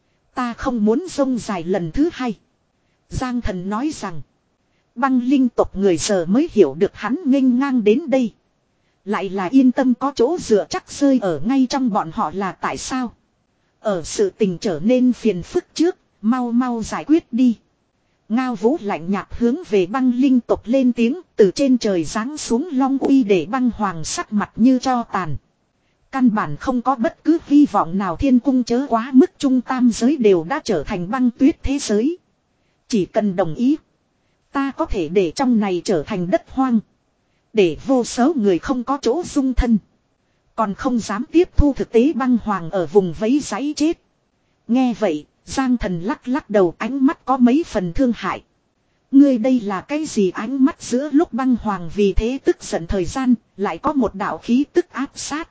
Ta không muốn rông dài lần thứ hai. Giang Thần nói rằng, băng linh tộc người giờ mới hiểu được hắn nghênh ngang đến đây. Lại là yên tâm có chỗ dựa chắc rơi ở ngay trong bọn họ là tại sao. Ở sự tình trở nên phiền phức trước, mau mau giải quyết đi. Ngao Vũ lạnh nhạt hướng về băng linh tộc lên tiếng, từ trên trời giáng xuống long uy để băng hoàng sắc mặt như tro tàn. Căn bản không có bất cứ hy vọng nào thiên cung chớ quá mức trung tam giới đều đã trở thành băng tuyết thế giới. Chỉ cần đồng ý, ta có thể để trong này trở thành đất hoang. Để vô số người không có chỗ dung thân. Còn không dám tiếp thu thực tế băng hoàng ở vùng vấy giấy chết. Nghe vậy, Giang Thần lắc lắc đầu ánh mắt có mấy phần thương hại. Ngươi đây là cái gì ánh mắt giữa lúc băng hoàng vì thế tức giận thời gian, lại có một đạo khí tức áp sát.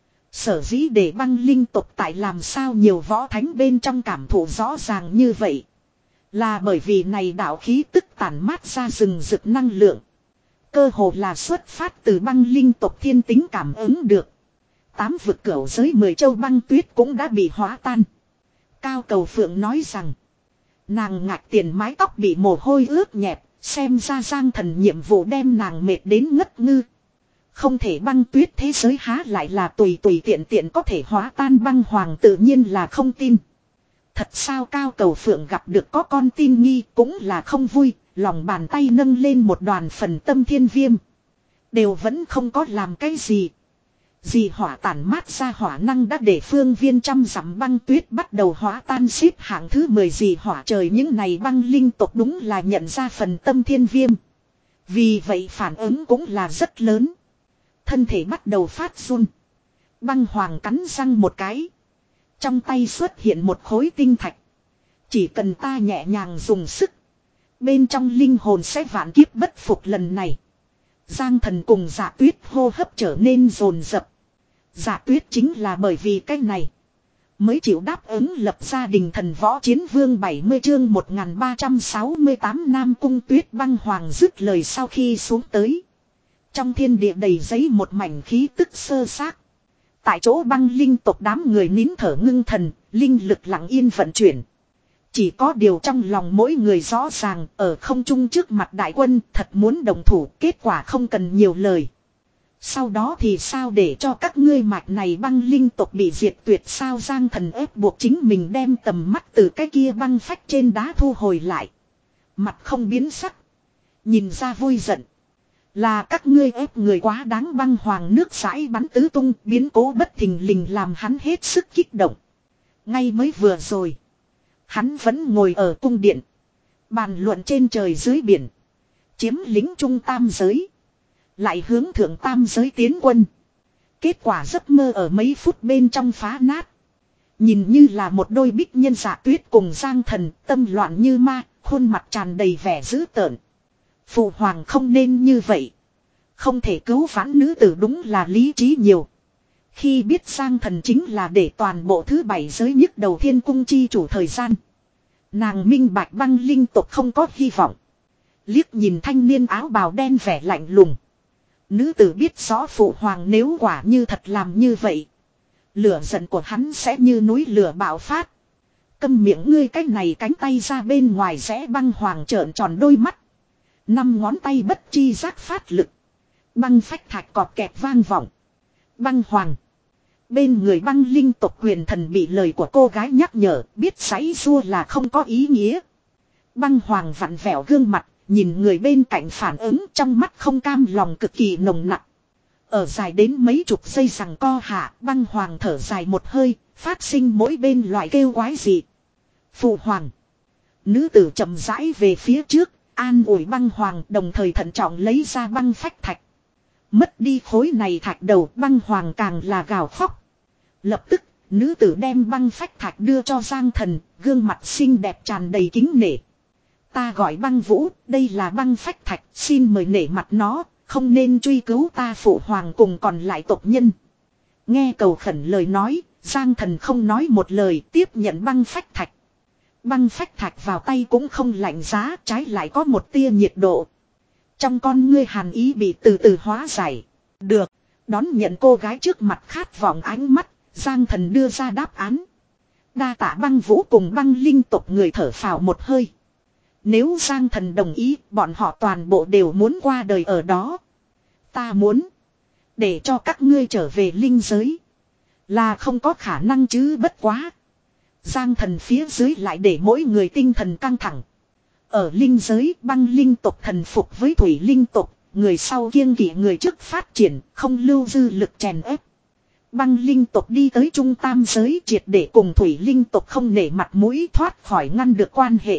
Sở dĩ để băng linh tộc tại làm sao nhiều võ thánh bên trong cảm thụ rõ ràng như vậy. Là bởi vì này đạo khí tức tản mát ra rừng rực năng lượng. Cơ hồ là xuất phát từ băng linh tộc thiên tính cảm ứng được. Tám vực cửu giới mười châu băng tuyết cũng đã bị hóa tan. Cao Cầu Phượng nói rằng. Nàng ngạc tiền mái tóc bị mồ hôi ướt nhẹp. Xem ra Giang Thần nhiệm vụ đem nàng mệt đến ngất ngư. Không thể băng tuyết thế giới há lại là tùy tùy tiện tiện có thể hóa tan băng hoàng tự nhiên là không tin. Thật sao Cao Cầu Phượng gặp được có con tin nghi cũng là không vui. Lòng bàn tay nâng lên một đoàn phần tâm thiên viêm. Đều vẫn không có làm cái gì. Dì hỏa tản mát ra hỏa năng đã để phương viên trăm dặm băng tuyết bắt đầu hóa tan xếp hạng thứ mười dì hỏa trời những này băng linh tộc đúng là nhận ra phần tâm thiên viêm. Vì vậy phản ứng cũng là rất lớn. Thân thể bắt đầu phát run. Băng hoàng cắn răng một cái. Trong tay xuất hiện một khối tinh thạch. Chỉ cần ta nhẹ nhàng dùng sức. Bên trong linh hồn sẽ vạn kiếp bất phục lần này. Giang Thần cùng Dạ Tuyết hô hấp trở nên dồn dập. Dạ Tuyết chính là bởi vì cái này mới chịu đáp ứng lập gia đình thần võ chiến vương bảy mươi chương một nghìn ba trăm sáu mươi tám Nam Cung Tuyết Băng Hoàng dứt lời sau khi xuống tới. Trong thiên địa đầy giấy một mảnh khí tức sơ xác. Tại chỗ băng linh tộc đám người nín thở ngưng thần, linh lực lặng yên vận chuyển. Chỉ có điều trong lòng mỗi người rõ ràng ở không trung trước mặt đại quân thật muốn đồng thủ, kết quả không cần nhiều lời. Sau đó thì sao để cho các ngươi mạch này băng linh tộc bị diệt tuyệt sao? Giang Thần ép buộc chính mình đem tầm mắt từ cái kia băng phách trên đá thu hồi lại. Mặt không biến sắc. Nhìn ra vui giận. Là các ngươi ép người quá đáng. Băng hoàng nước sải bắn tứ tung, biến cố bất thình lình làm hắn hết sức kích động. Ngay mới vừa rồi, hắn vẫn ngồi ở cung điện, bàn luận trên trời dưới biển, chiếm lĩnh trung tam giới, lại hướng thượng tam giới tiến quân. Kết quả giấc mơ ở mấy phút bên trong phá nát. Nhìn như là một đôi bích nhân Dạ Tuyết cùng Giang Thần, tâm loạn như ma, khuôn mặt tràn đầy vẻ dữ tợn. Phụ hoàng không nên như vậy. Không thể cứu vãn nữ tử, đúng là lý trí nhiều. Khi biết Giang Thần chính là để toàn bộ thứ bảy giới nhức đầu thiên cung chi chủ thời gian, nàng minh bạch băng linh tộc không có hy vọng. Liếc nhìn thanh niên áo bào đen vẻ lạnh lùng. Nữ tử biết rõ phụ hoàng nếu quả như thật làm như vậy, lửa giận của hắn sẽ như núi lửa bạo phát. Câm miệng ngươi, cái này cánh tay ra bên ngoài rẽ. Băng hoàng trợn tròn đôi mắt, năm ngón tay bất chi giác phát lực. Băng phách thạch cọt kẹt vang vọng. Băng hoàng. Bên người băng linh tộc quyền thần bị lời của cô gái nhắc nhở, biết giãy giụa là không có ý nghĩa. Băng hoàng vặn vẹo gương mặt, nhìn người bên cạnh phản ứng, trong mắt không cam lòng cực kỳ nồng nặc. Ở dài đến mấy chục giây rằng co hạ, băng hoàng thở dài một hơi, phát sinh mỗi bên loại kêu quái dị. Phụ hoàng. Nữ tử chậm rãi về phía trước, an ủi băng hoàng, đồng thời thận trọng lấy ra băng phách thạch. Mất đi khối này thạch đầu, băng hoàng càng là gào khóc. Lập tức, nữ tử đem băng phách thạch đưa cho Giang Thần, gương mặt xinh đẹp tràn đầy kính nể. Ta gọi băng vũ, đây là băng phách thạch, xin mời nể mặt nó, không nên truy cứu ta phụ hoàng cùng còn lại tộc nhân. Nghe cầu khẩn lời nói, Giang Thần không nói một lời, tiếp nhận băng phách thạch. Băng phách thạch vào tay cũng không lạnh giá, trái lại có một tia nhiệt độ. Trong con ngươi hàn ý bị từ từ hóa giải. Được, đón nhận cô gái trước mặt khát vọng ánh mắt, Giang Thần đưa ra đáp án. Đa tạ. Băng vũ cùng băng linh tộc người thở phào một hơi. Nếu Giang Thần đồng ý, bọn họ toàn bộ đều muốn qua đời ở đó. Ta muốn để cho các ngươi trở về linh giới là không có khả năng chứ, bất quá. Giang Thần phía dưới lại để mỗi người tinh thần căng thẳng. Ở linh giới, băng linh tộc thần phục với thủy linh tộc, người sau kiêng kỵ người trước phát triển, không lưu dư lực chèn ép. Băng linh tộc đi tới trung tam giới triệt để cùng thủy linh tộc không nể mặt mũi, thoát khỏi ngăn được quan hệ.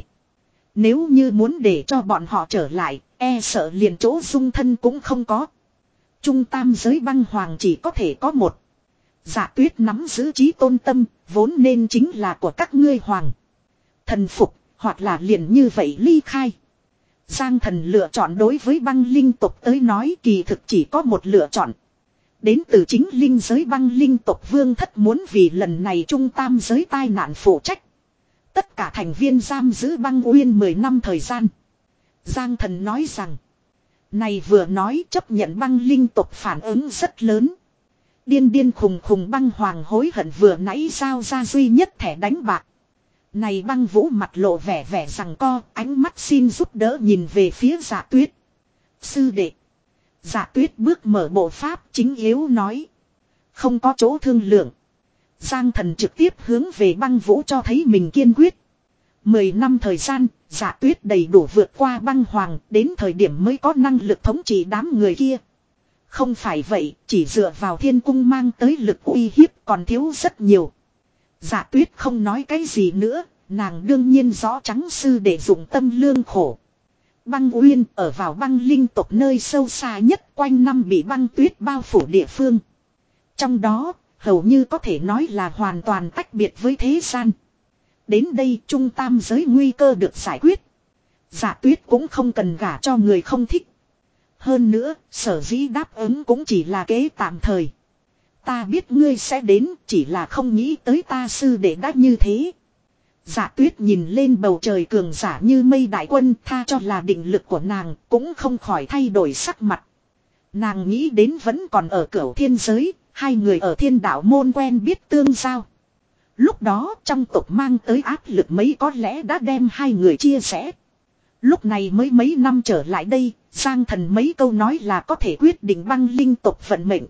Nếu như muốn để cho bọn họ trở lại, e sợ liền chỗ dung thân cũng không có. Trung tam giới băng hoàng chỉ có thể có một. Dạ Tuyết nắm giữ chí tôn tâm, vốn nên chính là của các ngươi hoàng. Thần phục, hoặc là liền như vậy ly khai. Giang Thần lựa chọn đối với băng linh tộc tới nói kỳ thực chỉ có một lựa chọn. Đến từ chính linh giới băng linh tộc vương thất muốn vì lần này trung tam giới tai nạn phụ trách. Tất cả thành viên giam giữ băng uyên mười năm thời gian. Giang Thần nói rằng, này vừa nói chấp nhận băng linh tộc phản ứng rất lớn. Điên điên khùng khùng băng hoàng hối hận vừa nãy giao ra duy nhất thẻ đánh bạc. Này băng vũ mặt lộ vẻ vẻ rằng co, ánh mắt xin giúp đỡ nhìn về phía Dạ Tuyết. Sư đệ. Dạ Tuyết bước mở bộ pháp chính yếu nói. Không có chỗ thương lượng. Giang Thần trực tiếp hướng về băng vũ cho thấy mình kiên quyết. Mười năm thời gian, Dạ Tuyết đầy đủ vượt qua băng hoàng, đến thời điểm mới có năng lực thống trị đám người kia. Không phải vậy, chỉ dựa vào thiên cung mang tới lực uy hiếp còn thiếu rất nhiều. Dạ Tuyết không nói cái gì nữa, nàng đương nhiên rõ trắng sư để dụng tâm lương khổ. Băng Uyên ở vào băng linh tộc nơi sâu xa nhất, quanh năm bị băng tuyết bao phủ địa phương. Trong đó, hầu như có thể nói là hoàn toàn tách biệt với thế gian. Đến đây trung tam giới nguy cơ được giải quyết. Dạ Tuyết cũng không cần gả cho người không thích. Hơn nữa, sở dĩ đáp ứng cũng chỉ là kế tạm thời. Ta biết ngươi sẽ đến, chỉ là không nghĩ tới ta sư đệ đã như thế. Dạ tuyết nhìn lên bầu trời cường giả như mây đại quân, tha cho là định lực của nàng, cũng không khỏi thay đổi sắc mặt. Nàng nghĩ đến vẫn còn ở cửu thiên giới, hai người ở thiên đạo môn quen biết tương giao. Lúc đó trong tộc mang tới áp lực mấy có lẽ đã đem hai người chia sẻ. Lúc này mới mấy năm trở lại đây, Giang Thần mấy câu nói là có thể quyết định băng linh tộc vận mệnh.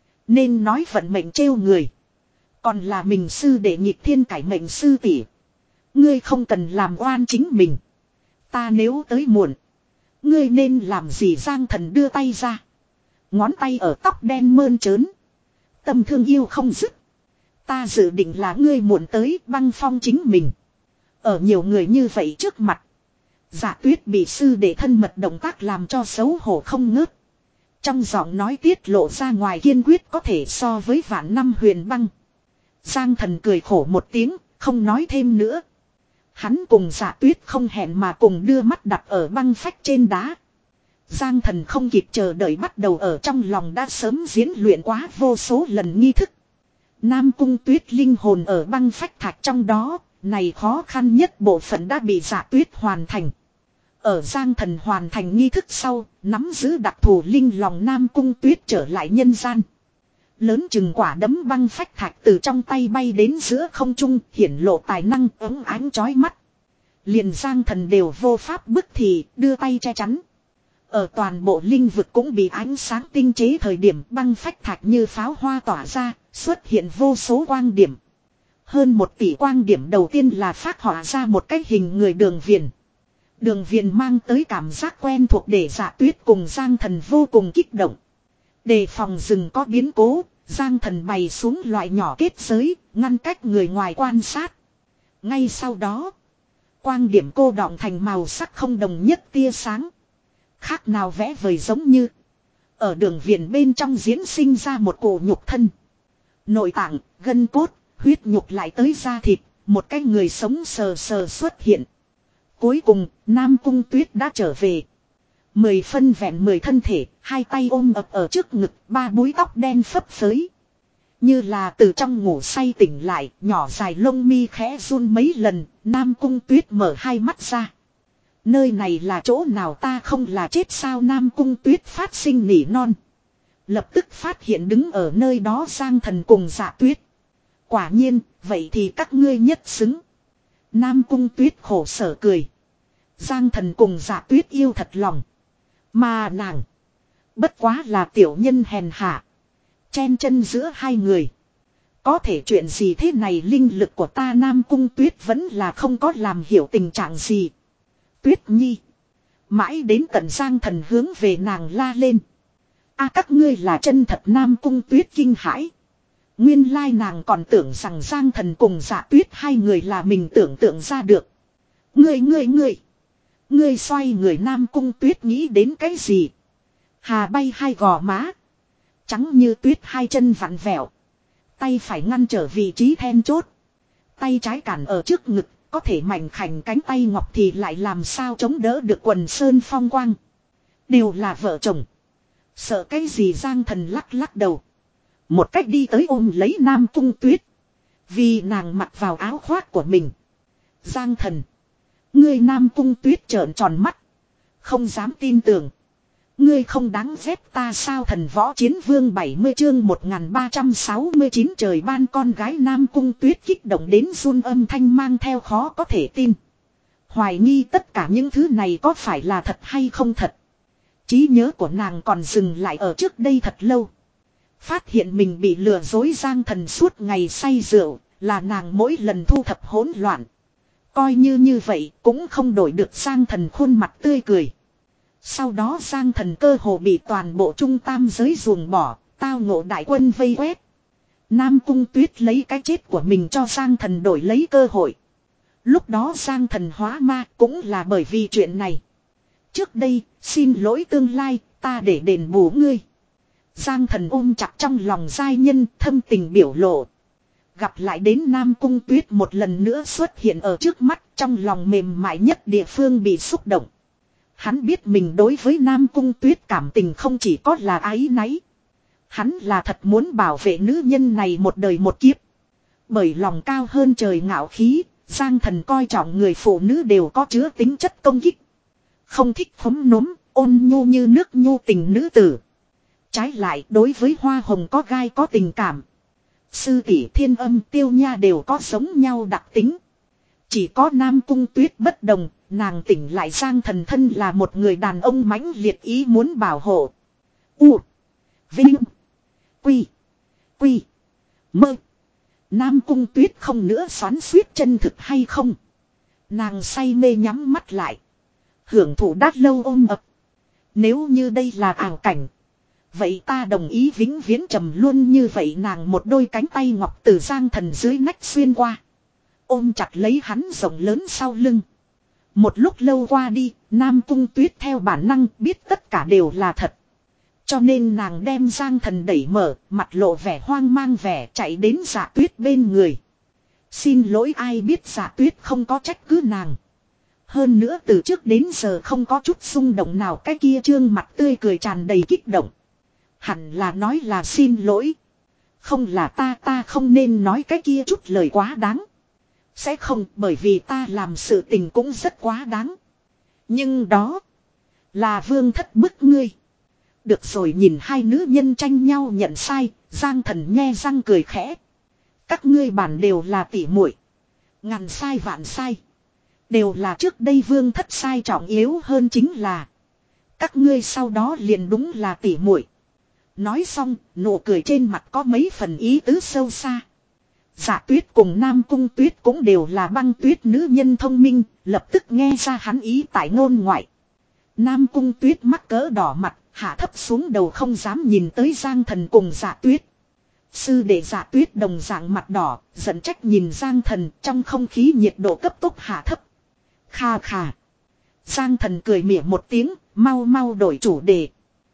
Nên nói vận mệnh trêu người. Còn là mình sư đệ nhịp thiên cải mệnh sư tỷ. Ngươi không cần làm oan chính mình. Ta nếu tới muộn. Ngươi nên làm gì? Giang Thần đưa tay ra. Ngón tay ở tóc đen mơn trớn. Tâm thương yêu không dứt. Ta dự định là ngươi muộn tới băng phong chính mình. Ở nhiều người như vậy trước mặt. Dạ tuyết bị sư đệ thân mật động tác làm cho xấu hổ không ngớt. Trong giọng nói tiết lộ ra ngoài kiên quyết có thể so với vạn năm huyền băng. Giang Thần cười khổ một tiếng, không nói thêm nữa. Hắn cùng Dạ tuyết không hẹn mà cùng đưa mắt đặt ở băng phách trên đá. Giang Thần không kịp chờ đợi bắt đầu ở trong lòng đã sớm diễn luyện quá vô số lần nghi thức. Nam Cung Tuyết linh hồn ở băng phách thạch trong đó, này khó khăn nhất bộ phận đã bị Dạ tuyết hoàn thành. Ở Giang Thần hoàn thành nghi thức sau, nắm giữ đặc thù linh lòng Nam Cung Tuyết trở lại nhân gian. Lớn chừng quả đấm băng phách thạch từ trong tay bay đến giữa không trung, hiển lộ tài năng ống ánh chói mắt. Liền Giang Thần đều vô pháp bức thì đưa tay che chắn. Ở toàn bộ linh vực cũng bị ánh sáng tinh chế thời điểm băng phách thạch như pháo hoa tỏa ra, xuất hiện vô số quang điểm. Hơn một tỷ quang điểm đầu tiên là phát họa ra một cái hình người đường viền. Đường viền mang tới cảm giác quen thuộc để Dạ tuyết cùng Giang Thần vô cùng kích động. Đề phòng rừng có biến cố, Giang Thần bày xuống loại nhỏ kết giới, ngăn cách người ngoài quan sát. Ngay sau đó, quang điểm cô đọng thành màu sắc không đồng nhất tia sáng. Khác nào vẽ vời giống như. Ở đường viền bên trong diễn sinh ra một cổ nhục thân. Nội tạng, gân cốt, huyết nhục lại tới da thịt, một cái người sống sờ sờ xuất hiện. Cuối cùng, Nam Cung Tuyết đã trở về. Mười phân vẹn mười thân thể, hai tay ôm ập ở trước ngực, ba búi tóc đen phấp phới. Như là từ trong ngủ say tỉnh lại, nhỏ dài lông mi khẽ run mấy lần, Nam Cung Tuyết mở hai mắt ra. Nơi này là chỗ nào, ta không là chết sao? Nam Cung Tuyết phát sinh nỉ non. Lập tức phát hiện đứng ở nơi đó Giang Thần cùng Dạ tuyết. Quả nhiên, vậy thì các ngươi nhất xứng. Nam Cung Tuyết khổ sở cười. Giang Thần cùng Dạ tuyết yêu thật lòng. Mà nàng, bất quá là tiểu nhân hèn hạ. Chen chân giữa hai người. Có thể chuyện gì thế này? Linh lực của ta Nam Cung Tuyết vẫn là không có làm hiểu tình trạng gì. Tuyết Nhi. Mãi đến tận Giang Thần hướng về nàng la lên. A các ngươi là chân thật. Nam Cung Tuyết kinh hãi. Nguyên lai nàng còn tưởng rằng Giang Thần cùng Dạ tuyết hai người là mình tưởng tượng ra được. Ngươi ngươi ngươi. Ngươi xoay người. Nam Cung Tuyết nghĩ đến cái gì? Hà bay hai gò má. Trắng như tuyết hai chân vặn vẹo. Tay phải ngăn trở vị trí then chốt. Tay trái cản ở trước ngực. Có thể mảnh khảnh cánh tay ngọc thì lại làm sao chống đỡ được quần sơn phong quang. Đều là vợ chồng. Sợ cái gì? Giang Thần lắc lắc đầu. Một cách đi tới ôm lấy Nam Cung Tuyết. Vì nàng mặc vào áo khoác của mình. Giang Thần. Ngươi Nam Cung Tuyết trợn tròn mắt. Không dám tin tưởng. Ngươi không đáng ghét ta sao? Thần võ chiến vương bảy mươi chương một nghìn ba trăm sáu mươi chín trời ban con gái. Nam Cung Tuyết kích động đến run, âm thanh mang theo khó có thể tin. Hoài nghi tất cả những thứ này có phải là thật hay không thật. Trí nhớ của nàng còn dừng lại ở trước đây thật lâu. Phát hiện mình bị lừa dối. Giang Thần suốt ngày say rượu, là nàng mỗi lần thu thập hỗn loạn. Coi như như vậy cũng không đổi được Giang Thần khuôn mặt tươi cười. Sau đó Giang Thần cơ hồ bị toàn bộ trung tam giới ruồng bỏ, tao ngộ đại quân vây quét. Nam Cung Tuyết lấy cái chết của mình cho Giang Thần đổi lấy cơ hội. Lúc đó Giang Thần hóa ma cũng là bởi vì chuyện này. Trước đây, xin lỗi tương lai, ta để đền bù ngươi. Giang Thần ôm chặt trong lòng giai nhân, thâm tình biểu lộ. Gặp lại đến Nam Cung Tuyết một lần nữa xuất hiện ở trước mắt, trong lòng mềm mại nhất địa phương bị xúc động. Hắn biết mình đối với Nam Cung Tuyết cảm tình không chỉ có là áy náy. Hắn là thật muốn bảo vệ nữ nhân này một đời một kiếp. Bởi lòng cao hơn trời ngạo khí, Giang Thần coi trọng người phụ nữ đều có chứa tính chất công kích. Không thích khóm núm, ôn nhu như nước nhu tình nữ tử. Trái lại đối với hoa hồng có gai có tình cảm. Sư tỷ Thiên Âm Tiêu Nha đều có giống nhau đặc tính. Chỉ có Nam Cung Tuyết bất đồng, nàng tỉnh lại Giang Thần thân là một người đàn ông mãnh liệt ý muốn bảo hộ. U. Vinh. Quy. Quy. Mơ. Nam Cung Tuyết không nữa xoắn xuýt chân thực hay không. Nàng say mê nhắm mắt lại. Hưởng thụ đát lâu ôm ập. Nếu như đây là ảo cảnh. Vậy ta đồng ý vĩnh viễn trầm luôn như vậy, nàng một đôi cánh tay ngọc từ Giang Thần dưới nách xuyên qua. Ôm chặt lấy hắn rộng lớn sau lưng. Một lúc lâu qua đi, Nam Cung Tuyết theo bản năng biết tất cả đều là thật. Cho nên nàng đem Giang Thần đẩy mở, mặt lộ vẻ hoang mang vẻ chạy đến Dạ Tuyết bên người. Xin lỗi, ai biết Dạ Tuyết không có trách cứ nàng. Hơn nữa từ trước đến giờ không có chút xung động nào, cái kia trương mặt tươi cười tràn đầy kích động. Hẳn là nói là xin lỗi. Không là ta ta không nên nói cái kia chút lời quá đáng. Sẽ không, bởi vì ta làm sự tình cũng rất quá đáng. Nhưng đó là Vương Thất bức ngươi. Được rồi, nhìn hai nữ nhân tranh nhau nhận sai, Giang Thần nhe răng cười khẽ. Các ngươi bản đều là tỉ muội, ngàn sai vạn sai. Đều là trước đây Vương Thất sai, trọng yếu hơn chính là các ngươi sau đó liền đúng là tỉ muội. Nói xong, nụ cười trên mặt có mấy phần ý tứ sâu xa. Dạ Tuyết cùng Nam Cung Tuyết cũng đều là băng tuyết nữ nhân thông minh, lập tức nghe ra hắn ý tại ngôn ngoại. Nam Cung Tuyết mắc cỡ đỏ mặt, hạ thấp xuống đầu không dám nhìn tới Giang Thần cùng Dạ Tuyết. Sư đệ Dạ Tuyết đồng dạng mặt đỏ, giận trách nhìn Giang Thần, trong không khí nhiệt độ cấp tốc hạ thấp. Kha kha. Giang Thần cười mỉa một tiếng, mau mau đổi chủ đề.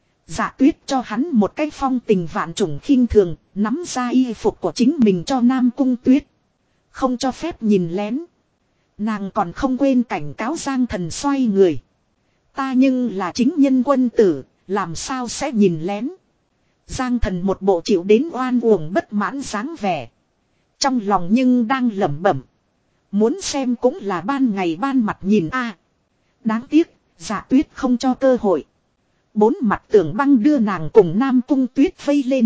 Dạ Tuyết cho hắn một cái phong tình vạn trùng khinh thường, nắm ra y phục của chính mình cho Nam Cung Tuyết. Không cho phép nhìn lén. Nàng còn không quên cảnh cáo Giang Thần xoay người. Ta nhưng là chính nhân quân tử, làm sao sẽ nhìn lén. Giang Thần một bộ chịu đến oan uổng bất mãn dáng vẻ. Trong lòng nhưng đang lẩm bẩm. Muốn xem cũng là ban ngày ban mặt nhìn a. Đáng tiếc, Dạ Tuyết không cho cơ hội. Bốn mặt tường băng đưa nàng cùng Nam Cung Tuyết vây lên.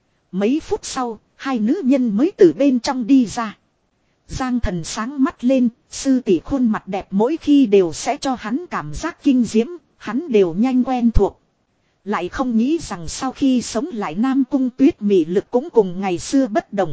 Mấy phút sau, hai nữ nhân mới từ bên trong đi ra. Giang Thần sáng mắt lên, sư tỷ khuôn mặt đẹp mỗi khi đều sẽ cho hắn cảm giác kinh diễm, hắn đều nhanh quen thuộc. Lại không nghĩ rằng sau khi sống lại Nam Cung Tuyết mị lực cũng cùng ngày xưa bất đồng.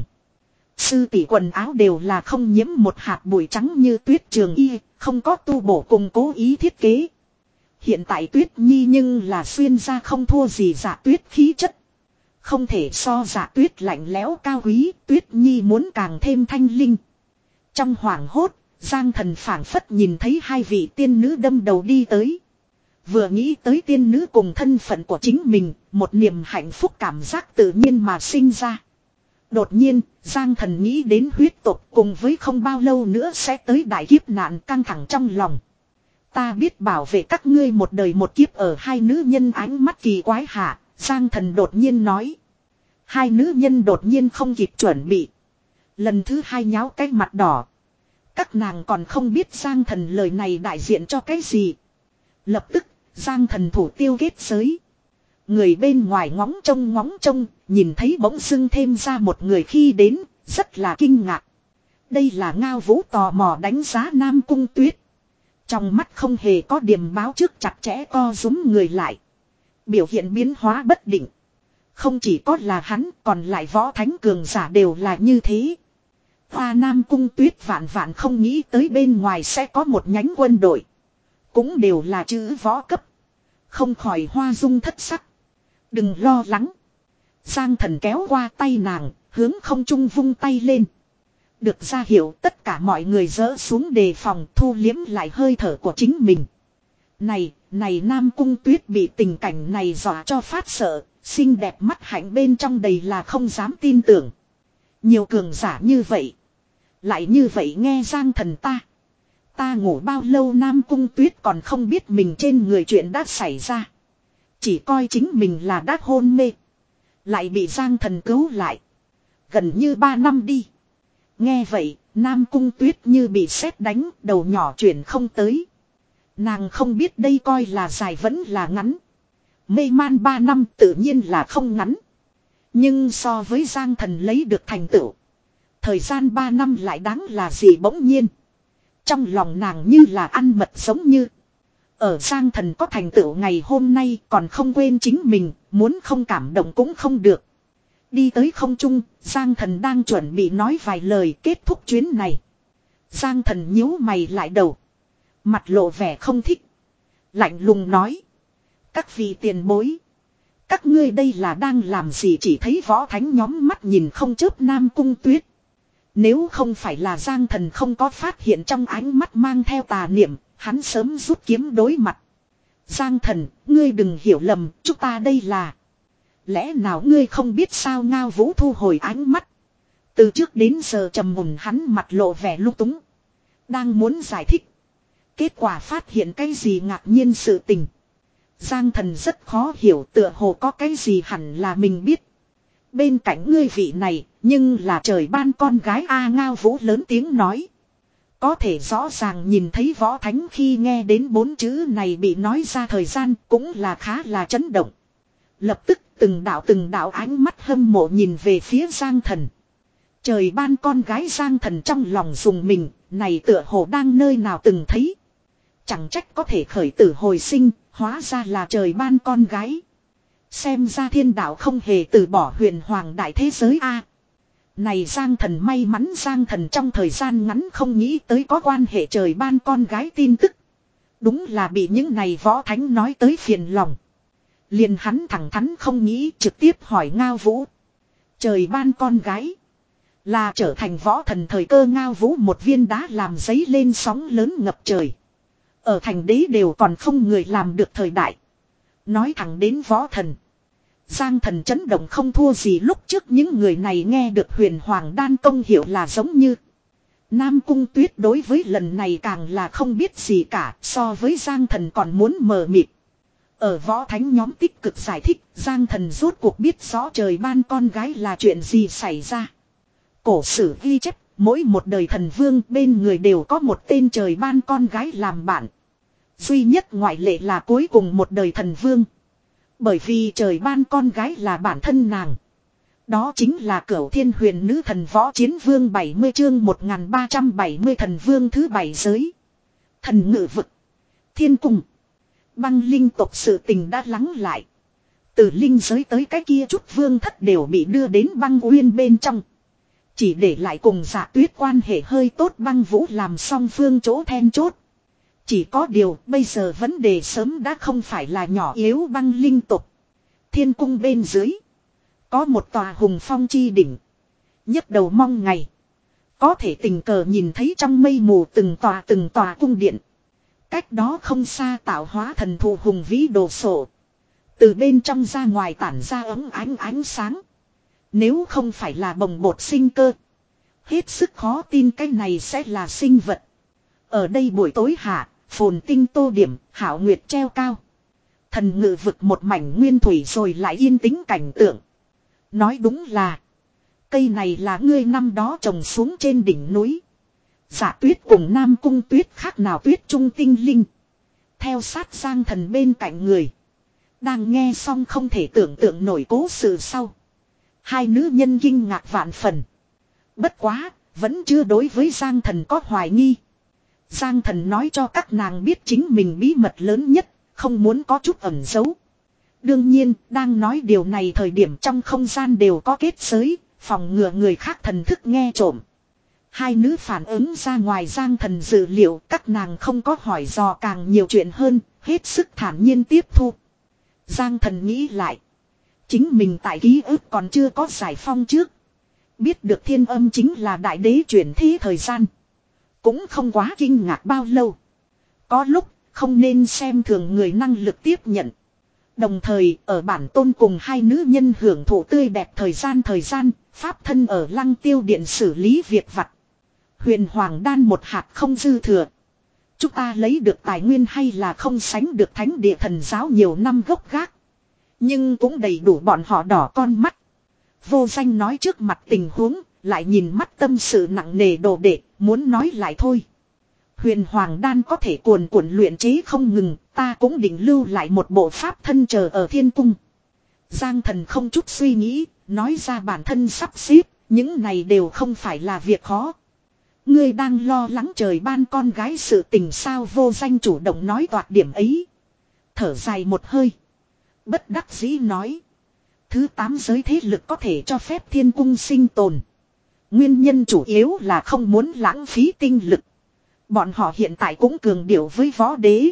Sư tỷ quần áo đều là không nhiễm một hạt bụi, trắng như tuyết trường y, không có tu bổ cùng cố ý thiết kế. Hiện tại Tuyết Nhi nhưng là xuyên ra không thua gì Dạ Tuyết khí chất. Không thể so Dạ Tuyết lạnh lẽo cao quý, Tuyết Nhi muốn càng thêm thanh linh. Trong hoảng hốt, Giang Thần phảng phất nhìn thấy hai vị tiên nữ đâm đầu đi tới. Vừa nghĩ tới tiên nữ cùng thân phận của chính mình, một niềm hạnh phúc cảm giác tự nhiên mà sinh ra. Đột nhiên, Giang Thần nghĩ đến huyết tộc cùng với không bao lâu nữa sẽ tới đại kiếp nạn, căng thẳng trong lòng. Ta biết bảo vệ các ngươi một đời một kiếp. Ở hai nữ nhân ánh mắt kỳ quái hạ, Giang Thần đột nhiên nói. Hai nữ nhân đột nhiên không kịp chuẩn bị. Lần thứ hai nháo cái mặt đỏ. Các nàng còn không biết Giang Thần lời này đại diện cho cái gì. Lập tức, Giang Thần thủ tiêu kết giới. Người bên ngoài ngóng trông ngóng trông, nhìn thấy bỗng dưng thêm ra một người khi đến, rất là kinh ngạc. Đây là Ngao Vũ tò mò đánh giá Nam Cung Tuyết. Trong mắt không hề có điểm báo trước chặt chẽ co rúm người lại. Biểu hiện biến hóa bất định. Không chỉ có là hắn, còn lại võ thánh cường giả đều là như thế. Hoa Nam Cung Tuyết vạn vạn không nghĩ tới bên ngoài sẽ có một nhánh quân đội. Cũng đều là chữ võ cấp. Không khỏi hoa dung thất sắc. Đừng lo lắng. Giang Thần kéo qua tay nàng, hướng không trung vung tay lên. Được ra hiệu tất cả mọi người dỡ xuống đề phòng, thu liếm lại hơi thở của chính mình. Này, này Nam Cung Tuyết bị tình cảnh này dọa cho phát sợ, xinh đẹp mắt hạnh bên trong đầy là không dám tin tưởng. Nhiều cường giả như vậy. Lại như vậy nghe Giang Thần ta. Ta ngủ bao lâu Nam Cung Tuyết còn không biết mình trên người chuyện đã xảy ra. Chỉ coi chính mình là đã hôn mê. Lại bị Giang Thần cứu lại. Gần như ba năm đi. Nghe vậy, Nam Cung Tuyết như bị sét đánh, đầu nhỏ chuyển không tới. Nàng không biết đây coi là dài vẫn là ngắn. Mê man ba năm tự nhiên là không ngắn. Nhưng so với Giang Thần lấy được thành tựu, thời gian ba năm lại đáng là gì bỗng nhiên. Trong lòng nàng như là ăn mật giống như. Ở Giang Thần có thành tựu ngày hôm nay còn không quên chính mình, muốn không cảm động cũng không được. Đi tới không trung, Giang Thần đang chuẩn bị nói vài lời kết thúc chuyến này. Giang Thần nhíu mày lại đầu. Mặt lộ vẻ không thích. Lạnh lùng nói. Các vị tiền bối. Các ngươi đây là đang làm gì chỉ thấy võ thánh nhóm mắt nhìn không chớp Nam Cung Tuyết. Nếu không phải là Giang Thần không có phát hiện trong ánh mắt mang theo tà niệm, hắn sớm rút kiếm đối mặt. Giang Thần, ngươi đừng hiểu lầm, chúng ta đây là... Lẽ nào ngươi không biết sao Ngao Vũ thu hồi ánh mắt. Từ trước đến giờ trầm mùn hắn mặt lộ vẻ lung túng. Đang muốn giải thích. Kết quả phát hiện cái gì ngạc nhiên sự tình. Giang Thần rất khó hiểu tựa hồ có cái gì hẳn là mình biết. Bên cạnh ngươi vị này, nhưng là trời ban con gái A Ngao Vũ lớn tiếng nói. Có thể rõ ràng nhìn thấy võ thánh khi nghe đến bốn chữ này bị nói ra thời gian cũng là khá là chấn động. Lập tức từng đạo từng đạo ánh mắt hâm mộ nhìn về phía Giang Thần. Trời ban con gái Giang Thần trong lòng dùng mình, này tựa hồ đang nơi nào từng thấy. Chẳng trách có thể khởi tử hồi sinh, hóa ra là trời ban con gái. Xem ra thiên đạo không hề từ bỏ huyền hoàng đại thế giới a. Này Giang Thần may mắn Giang Thần trong thời gian ngắn không nghĩ tới có quan hệ trời ban con gái tin tức. Đúng là bị những này võ thánh nói tới phiền lòng. Liền hắn thẳng thắn không nghĩ trực tiếp hỏi Ngao Vũ. Trời ban con gái. Là trở thành võ thần thời cơ Ngao Vũ một viên đá làm giấy lên sóng lớn ngập trời. Ở thành đế đều còn không người làm được thời đại. Nói thẳng đến võ thần. Giang Thần chấn động không thua gì lúc trước những người này nghe được huyền hoàng đan công hiệu là giống như. Nam Cung Tuyết đối với lần này càng là không biết gì cả so với Giang Thần còn muốn mờ mịt. Ở võ thánh nhóm tích cực giải thích Giang Thần rốt cuộc biết rõ trời ban con gái là chuyện gì xảy ra. Cổ sử ghi chép mỗi một đời thần vương bên người đều có một tên trời ban con gái làm bạn. Duy nhất ngoại lệ là cuối cùng một đời thần vương. Bởi vì trời ban con gái là bản thân nàng. Đó chính là Cửu Thiên Huyền Nữ Thần Võ Chiến Vương bảy mươi chương một nghìn ba trăm bảy mươi thần vương thứ bảy giới. Thần ngự vực. Thiên cung. Băng linh tộc sự tình đã lắng lại. Từ linh giới tới cái kia chút vương thất đều bị đưa đến băng uyên bên trong. Chỉ để lại cùng Dạ Tuyết quan hệ hơi tốt băng vũ làm song phương chỗ then chốt. Chỉ có điều bây giờ vấn đề sớm đã không phải là nhỏ yếu băng linh tục. Thiên cung bên dưới. Có một tòa hùng phong chi đỉnh. Nhấc đầu mong ngày. Có thể tình cờ nhìn thấy trong mây mù từng tòa từng tòa cung điện. Cách đó không xa tạo hóa thần thụ hùng vĩ đồ sộ. Từ bên trong ra ngoài tản ra ấm ánh ánh sáng. Nếu không phải là bồng bột sinh cơ. Hết sức khó tin cái này sẽ là sinh vật. Ở đây buổi tối hạ. Phồn tinh tô điểm, hảo nguyệt treo cao. Thần ngự vực một mảnh nguyên thủy rồi lại yên tĩnh cảnh tượng. Nói đúng là. Cây này là ngươi năm đó trồng xuống trên đỉnh núi. Dạ Tuyết cùng Nam Cung Tuyết khác nào tuyết trung tinh linh. Theo sát Giang Thần bên cạnh người. Đang nghe xong không thể tưởng tượng nổi cố sự sau. Hai nữ nhân kinh ngạc vạn phần. Bất quá, vẫn chưa đối với Giang Thần có hoài nghi. Giang Thần nói cho các nàng biết chính mình bí mật lớn nhất, không muốn có chút ẩn giấu. Đương nhiên, đang nói điều này thời điểm trong không gian đều có kết giới, phòng ngừa người khác thần thức nghe trộm. Hai nữ phản ứng ra ngoài Giang Thần dự liệu các nàng không có hỏi dò càng nhiều chuyện hơn, hết sức thản nhiên tiếp thu. Giang Thần nghĩ lại. Chính mình tại ký ức còn chưa có giải phong trước. Biết được thiên âm chính là đại đế chuyển thế thời gian. Cũng không quá kinh ngạc bao lâu. Có lúc không nên xem thường người năng lực tiếp nhận. Đồng thời ở bản tôn cùng hai nữ nhân hưởng thụ tươi đẹp thời gian thời gian. Pháp thân ở Lăng Tiêu Điện xử lý việc vặt. Huyền Hoàng đan một hạt không dư thừa. Chúng ta lấy được tài nguyên hay là không sánh được thánh địa thần giáo nhiều năm gốc gác. Nhưng cũng đầy đủ bọn họ đỏ con mắt. Vô Danh nói trước mặt tình huống, lại nhìn mắt tâm sự nặng nề đồ đệ, muốn nói lại thôi. Huyền Hoàng Đan có thể cuồn cuộn luyện chế không ngừng, ta cũng định lưu lại một bộ pháp thân chờ ở thiên cung. Giang Thần không chút suy nghĩ, nói ra bản thân sắp xếp, những này đều không phải là việc khó. Ngươi đang lo lắng trời ban con gái sự tình sao? Vô Danh chủ động nói toạc điểm ấy. Thở dài một hơi. Bất đắc dĩ nói. Thứ tám giới thế lực có thể cho phép thiên cung sinh tồn. Nguyên nhân chủ yếu là không muốn lãng phí tinh lực. Bọn họ hiện tại cũng cường điệu với võ đế.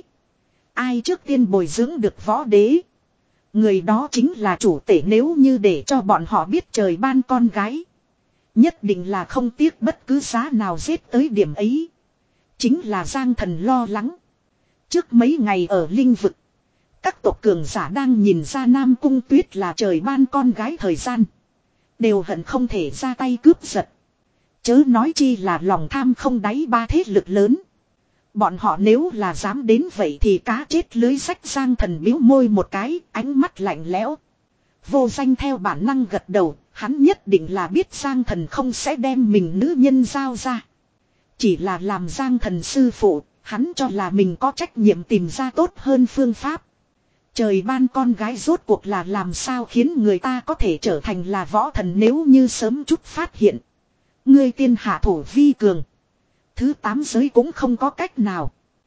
Ai trước tiên bồi dưỡng được võ đế, người đó chính là chủ tể. Nếu như để cho bọn họ biết trời ban con gái, nhất định là không tiếc bất cứ giá nào giết tới điểm ấy. Chính là Giang Thần lo lắng. Trước mấy ngày ở linh vực, các tộc cường giả đang nhìn ra Nam Cung Tuyết là trời ban con gái thời gian, đều hận không thể ra tay cướp giật. Chớ nói chi là lòng tham không đáy ba thế lực lớn. Bọn họ nếu là dám đến vậy thì cá chết lưới rách. Giang Thần biếu môi một cái, ánh mắt lạnh lẽo. Vô Danh theo bản năng gật đầu, hắn nhất định là biết Giang Thần không sẽ đem mình nữ nhân giao ra. Chỉ là làm Giang Thần sư phụ, hắn cho là mình có trách nhiệm tìm ra tốt hơn phương pháp. Trời ban con gái rốt cuộc là làm sao khiến người ta có thể trở thành là võ thần? Nếu như sớm chút phát hiện, ngươi tiên hạ thủ vi cường, thứ tám giới cũng không có cách nào.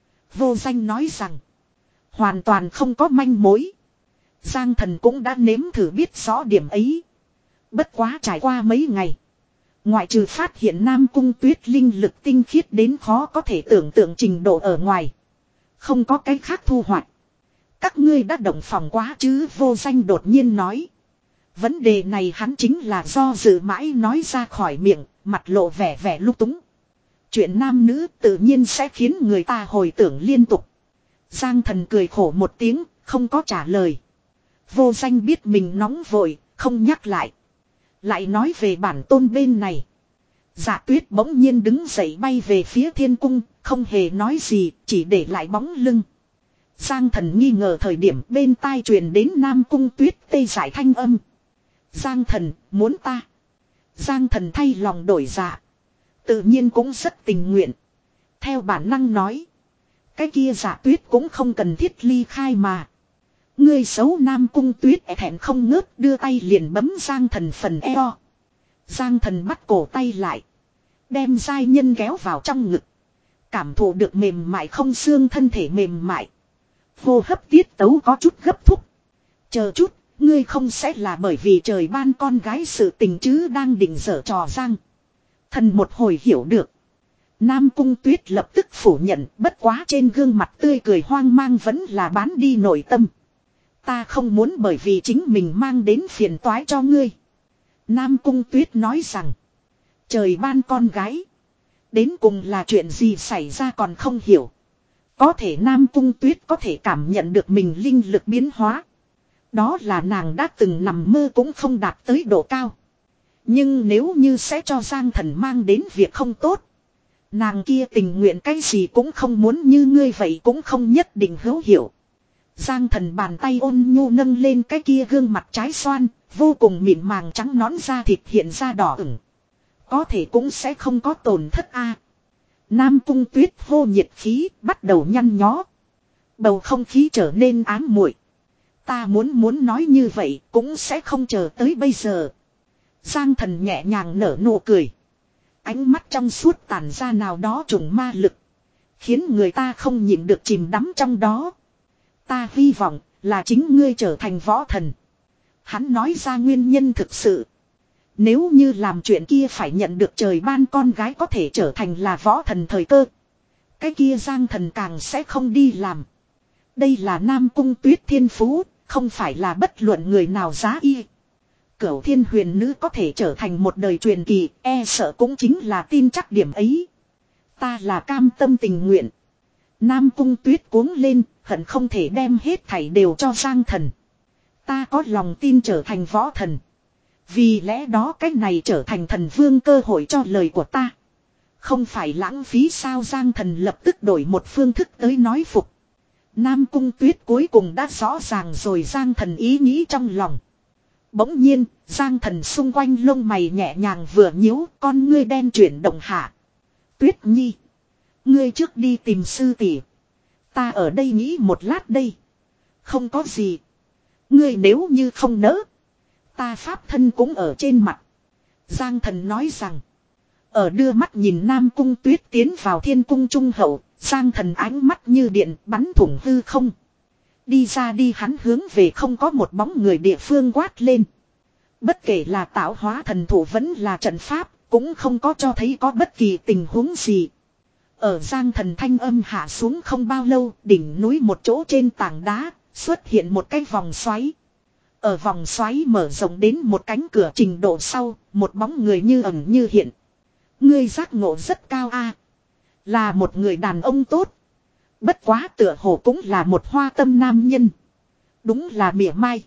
Vô Danh nói rằng, hoàn toàn không có manh mối. Giang Thần cũng đã nếm thử biết rõ điểm ấy. Bất quá trải qua mấy ngày, ngoại trừ phát hiện Nam Cung Tuyết linh lực tinh khiết đến khó có thể tưởng tượng trình độ ở ngoài, không có cái khác thu hoạch. Các ngươi đã động phòng quá chứ? Vô Danh đột nhiên nói. Vấn đề này hắn chính là do dự mãi nói ra khỏi miệng, mặt lộ vẻ vẻ lúc túng. Chuyện nam nữ tự nhiên sẽ khiến người ta hồi tưởng liên tục. Giang Thần cười khổ một tiếng, không có trả lời. Vô Danh biết mình nóng vội, không nhắc lại. Lại nói về bản tôn bên này. Dạ Tuyết bỗng nhiên đứng dậy bay về phía thiên cung, không hề nói gì, chỉ để lại bóng lưng. Giang Thần nghi ngờ thời điểm bên tai truyền đến Nam Cung Tuyết tê giải thanh âm. Giang Thần, muốn ta. Giang Thần thay lòng đổi dạ, tự nhiên cũng rất tình nguyện. Theo bản năng nói, cái kia Dạ Tuyết cũng không cần thiết ly khai mà. Ngươi xấu. Nam Cung Tuyết e thẹn không ngớt, đưa tay liền bấm Giang Thần phần eo. Giang Thần bắt cổ tay lại, đem giai nhân kéo vào trong ngực. Cảm thụ được mềm mại không xương thân thể mềm mại, hô hấp tiết tấu có chút gấp thúc. Chờ chút, ngươi không sẽ là bởi vì trời ban con gái sự tình chứ? Đang định giở trò Giang Thần một hồi hiểu được. Nam Cung Tuyết lập tức phủ nhận, bất quá trên gương mặt tươi cười hoang mang vẫn là bán đi nội tâm. Ta không muốn bởi vì chính mình mang đến phiền toái cho ngươi. Nam Cung Tuyết nói rằng, trời ban con gái, đến cùng là chuyện gì xảy ra còn không hiểu. Có thể Nam Cung Tuyết có thể cảm nhận được mình linh lực biến hóa. Đó là nàng đã từng nằm mơ cũng không đạt tới độ cao. Nhưng nếu như sẽ cho Giang Thần mang đến việc không tốt, nàng kia tình nguyện cái gì cũng không muốn. Như ngươi vậy cũng không nhất định hữu hiệu. Giang Thần bàn tay ôn nhu nâng lên cái kia gương mặt trái xoan, vô cùng mịn màng trắng nõn, da thịt hiện ra đỏ ửng. Có thể cũng sẽ không có tổn thất a. Nam Cung Tuyết hô nhiệt khí, bắt đầu nhăn nhó. Bầu không khí trở nên ám muội. Ta muốn muốn nói như vậy cũng sẽ không chờ tới bây giờ. Giang Thần nhẹ nhàng nở nụ cười. Ánh mắt trong suốt tản ra nào đó trùng ma lực, khiến người ta không nhịn được chìm đắm trong đó. Ta hy vọng là chính ngươi trở thành võ thần. Hắn nói ra nguyên nhân thực sự. Nếu như làm chuyện kia phải nhận được trời ban con gái có thể trở thành là võ thần thời cơ, cái kia Giang Thần càng sẽ không đi làm. Đây là Nam Cung Tuyết thiên phú, không phải là bất luận người nào giá y. Cửu Thiên Huyền Nữ có thể trở thành một đời truyền kỳ, e sợ cũng chính là tin chắc điểm ấy. Ta là cam tâm tình nguyện. Nam Cung Tuyết cuống lên, hận không thể đem hết thảy đều cho Giang Thần. Ta có lòng tin trở thành võ thần. Vì lẽ đó cái này trở thành thần vương cơ hội cho lời của ta. Không phải lãng phí sao? Giang Thần lập tức đổi một phương thức tới nói phục. Nam Cung Tuyết cuối cùng đã rõ ràng rồi Giang Thần ý nghĩ trong lòng. Bỗng nhiên, Giang Thần xung quanh lông mày nhẹ nhàng vừa nhíu, con ngươi đen chuyển động hạ. Tuyết Nhi, ngươi trước đi tìm sư tỷ. Ta ở đây nghĩ một lát đây. Không có gì. Ngươi nếu như không nỡ, ta pháp thân cũng ở trên mặt. Giang Thần nói rằng. Ở đưa mắt nhìn Nam Cung Tuyết tiến vào thiên cung trung hậu. Giang Thần ánh mắt như điện bắn thủng hư không. Đi ra đi, hắn hướng về không có một bóng người địa phương quát lên. Bất kể là tạo hóa thần thủ vẫn là trận pháp, cũng không có cho thấy có bất kỳ tình huống gì. Ở Giang Thần thanh âm hạ xuống không bao lâu, đỉnh núi một chỗ trên tảng đá, xuất hiện một cái vòng xoáy. Ở vòng xoáy mở rộng đến một cánh cửa trình độ sau, một bóng người như ẩn như hiện. Ngươi giác ngộ rất cao a, là một người đàn ông tốt. Bất quá tựa hồ cũng là một hoa tâm nam nhân. Đúng là mỉa mai.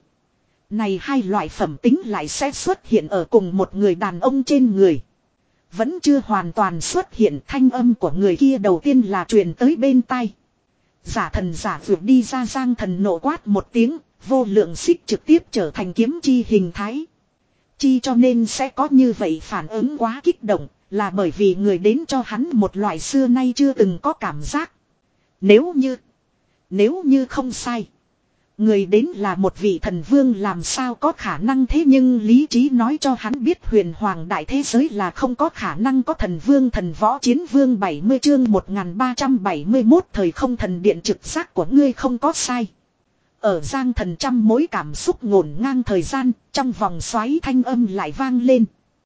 Này hai loại phẩm tính lại sẽ xuất hiện ở cùng một người đàn ông trên người. Vẫn chưa hoàn toàn xuất hiện, thanh âm của người kia đầu tiên là truyền tới bên tai. Giả thần giả vượt đi ra. Giang Thần nộ quát một tiếng, vô lượng xích trực tiếp trở thành kiếm chi hình thái. Chi cho nên sẽ có như vậy phản ứng quá kích động, là bởi vì người đến cho hắn một loại xưa nay chưa từng có cảm giác. Nếu như, nếu như không sai, người đến là một vị thần vương làm sao có khả năng, thế nhưng lý trí nói cho hắn biết huyền hoàng đại thế giới là không có khả năng có thần vương. Thần võ chiến vương bảy mươi chương một nghìn ba trăm bảy mươi mốt thời không thần điện, trực giác của ngươi không có sai. Ở Giang Thần trăm mối cảm xúc ngổn ngang thời gian, trong vòng xoáy thanh âm lại vang lên.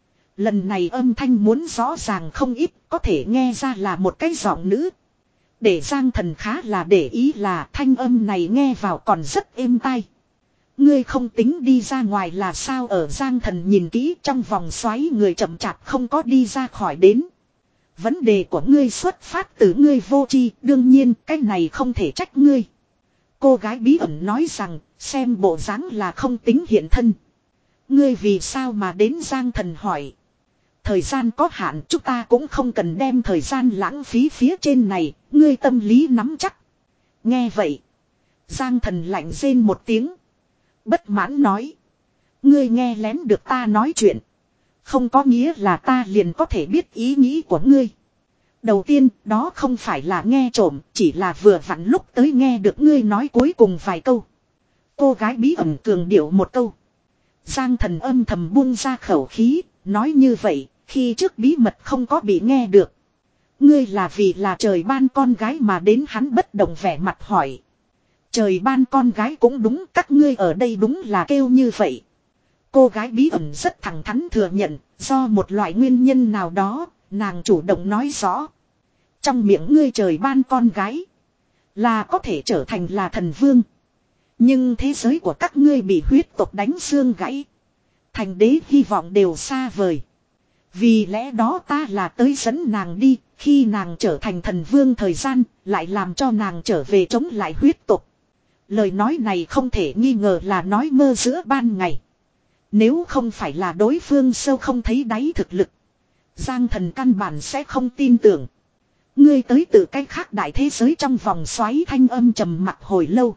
Lần này âm thanh muốn rõ ràng không ít, có thể nghe ra là một cái giọng nữ. Để Giang Thần khá là để ý là thanh âm này nghe vào còn rất êm tai. Ngươi không tính đi ra ngoài là sao? Ở Giang Thần nhìn kỹ trong vòng xoáy người chậm chạp không có đi ra khỏi đến. Vấn đề của ngươi xuất phát từ ngươi vô tri, đương nhiên cái này không thể trách ngươi. Cô gái bí ẩn nói rằng, xem bộ dáng là không tính hiện thân. Ngươi vì sao mà đến? Giang Thần hỏi. Thời gian có hạn, chúng ta cũng không cần đem thời gian lãng phí phía trên này, ngươi tâm lý nắm chắc. Nghe vậy, Giang Thần lạnh rên một tiếng, bất mãn nói. Ngươi nghe lén được ta nói chuyện, không có nghĩa là ta liền có thể biết ý nghĩ của ngươi. Đầu tiên, đó không phải là nghe trộm, chỉ là vừa vặn lúc tới nghe được ngươi nói cuối cùng vài câu. Cô gái bí ẩn cường điệu một câu. Giang Thần âm thầm buông ra khẩu khí, nói như vậy, khi trước bí mật không có bị nghe được. Ngươi là vì là trời ban con gái mà đến? Hắn bất động vẻ mặt hỏi. Trời ban con gái cũng đúng, các ngươi ở đây đúng là kêu như vậy. Cô gái bí ẩn rất thẳng thắn thừa nhận, do một loại nguyên nhân nào đó, nàng chủ động nói rõ. Trong miệng ngươi trời ban con gái, là có thể trở thành là thần vương. Nhưng thế giới của các ngươi bị huyết tộc đánh xương gãy. Thành đế hy vọng đều xa vời. Vì lẽ đó ta là tới dẫn nàng đi, khi nàng trở thành thần vương thời gian, lại làm cho nàng trở về chống lại huyết tộc. Lời nói này không thể nghi ngờ là nói mơ giữa ban ngày. Nếu không phải là đối phương sâu không thấy đáy thực lực, Giang Thần căn bản sẽ không tin tưởng. Ngươi tới từ cách khác đại thế giới. Trong vòng xoáy thanh âm trầm mặc hồi lâu.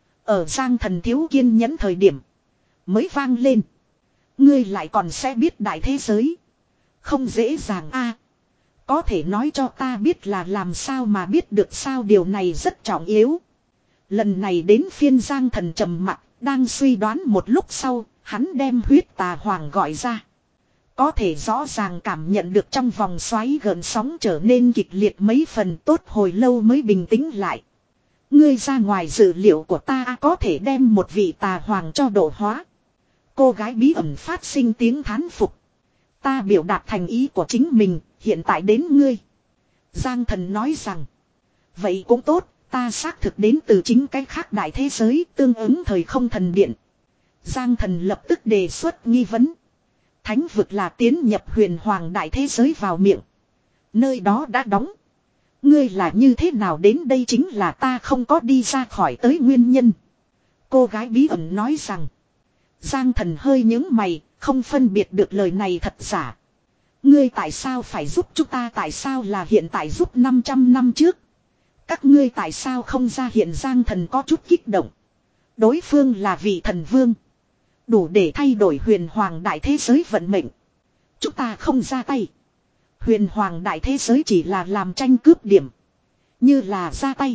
Ở Giang Thần thiếu kiên nhẫn thời điểm mới vang lên. Ngươi lại còn sẽ biết đại thế giới? Không dễ dàng a. Có thể nói cho ta biết là làm sao mà biết được sao? Điều này rất trọng yếu. Lần này đến phiên Giang Thần trầm mặc, đang suy đoán một lúc sau, hắn đem huyết tà hoàng gọi ra. Có thể rõ ràng cảm nhận được trong vòng xoáy gợn sóng trở nên kịch liệt mấy phần, tốt hồi lâu mới bình tĩnh lại. Ngươi ra ngoài dự liệu của ta, có thể đem một vị tà hoàng cho độ hóa. Cô gái bí ẩn phát sinh tiếng thán phục. Ta biểu đạt thành ý của chính mình, hiện tại đến ngươi. Giang Thần nói rằng. Vậy cũng tốt, ta xác thực đến từ chính cái khác đại thế giới, tương ứng thời không thần điện. Giang Thần lập tức đề xuất nghi vấn. Thánh vực là tiến nhập huyền hoàng đại thế giới vào miệng. Nơi đó đã đóng. Ngươi là như thế nào đến đây? Chính là ta không có đi ra khỏi tới nguyên nhân. Cô gái bí ẩn nói rằng. Giang Thần hơi nhướng mày, không phân biệt được lời này thật giả. Ngươi tại sao phải giúp chúng ta, tại sao là hiện tại giúp năm trăm năm trước. Các ngươi tại sao không ra hiện? Giang Thần có chút kích động. Đối phương là vị thần vương. Đủ để thay đổi huyền hoàng đại thế giới vận mệnh. Chúng ta không ra tay. Huyền hoàng đại thế giới chỉ là làm tranh cướp điểm. Như là ra tay.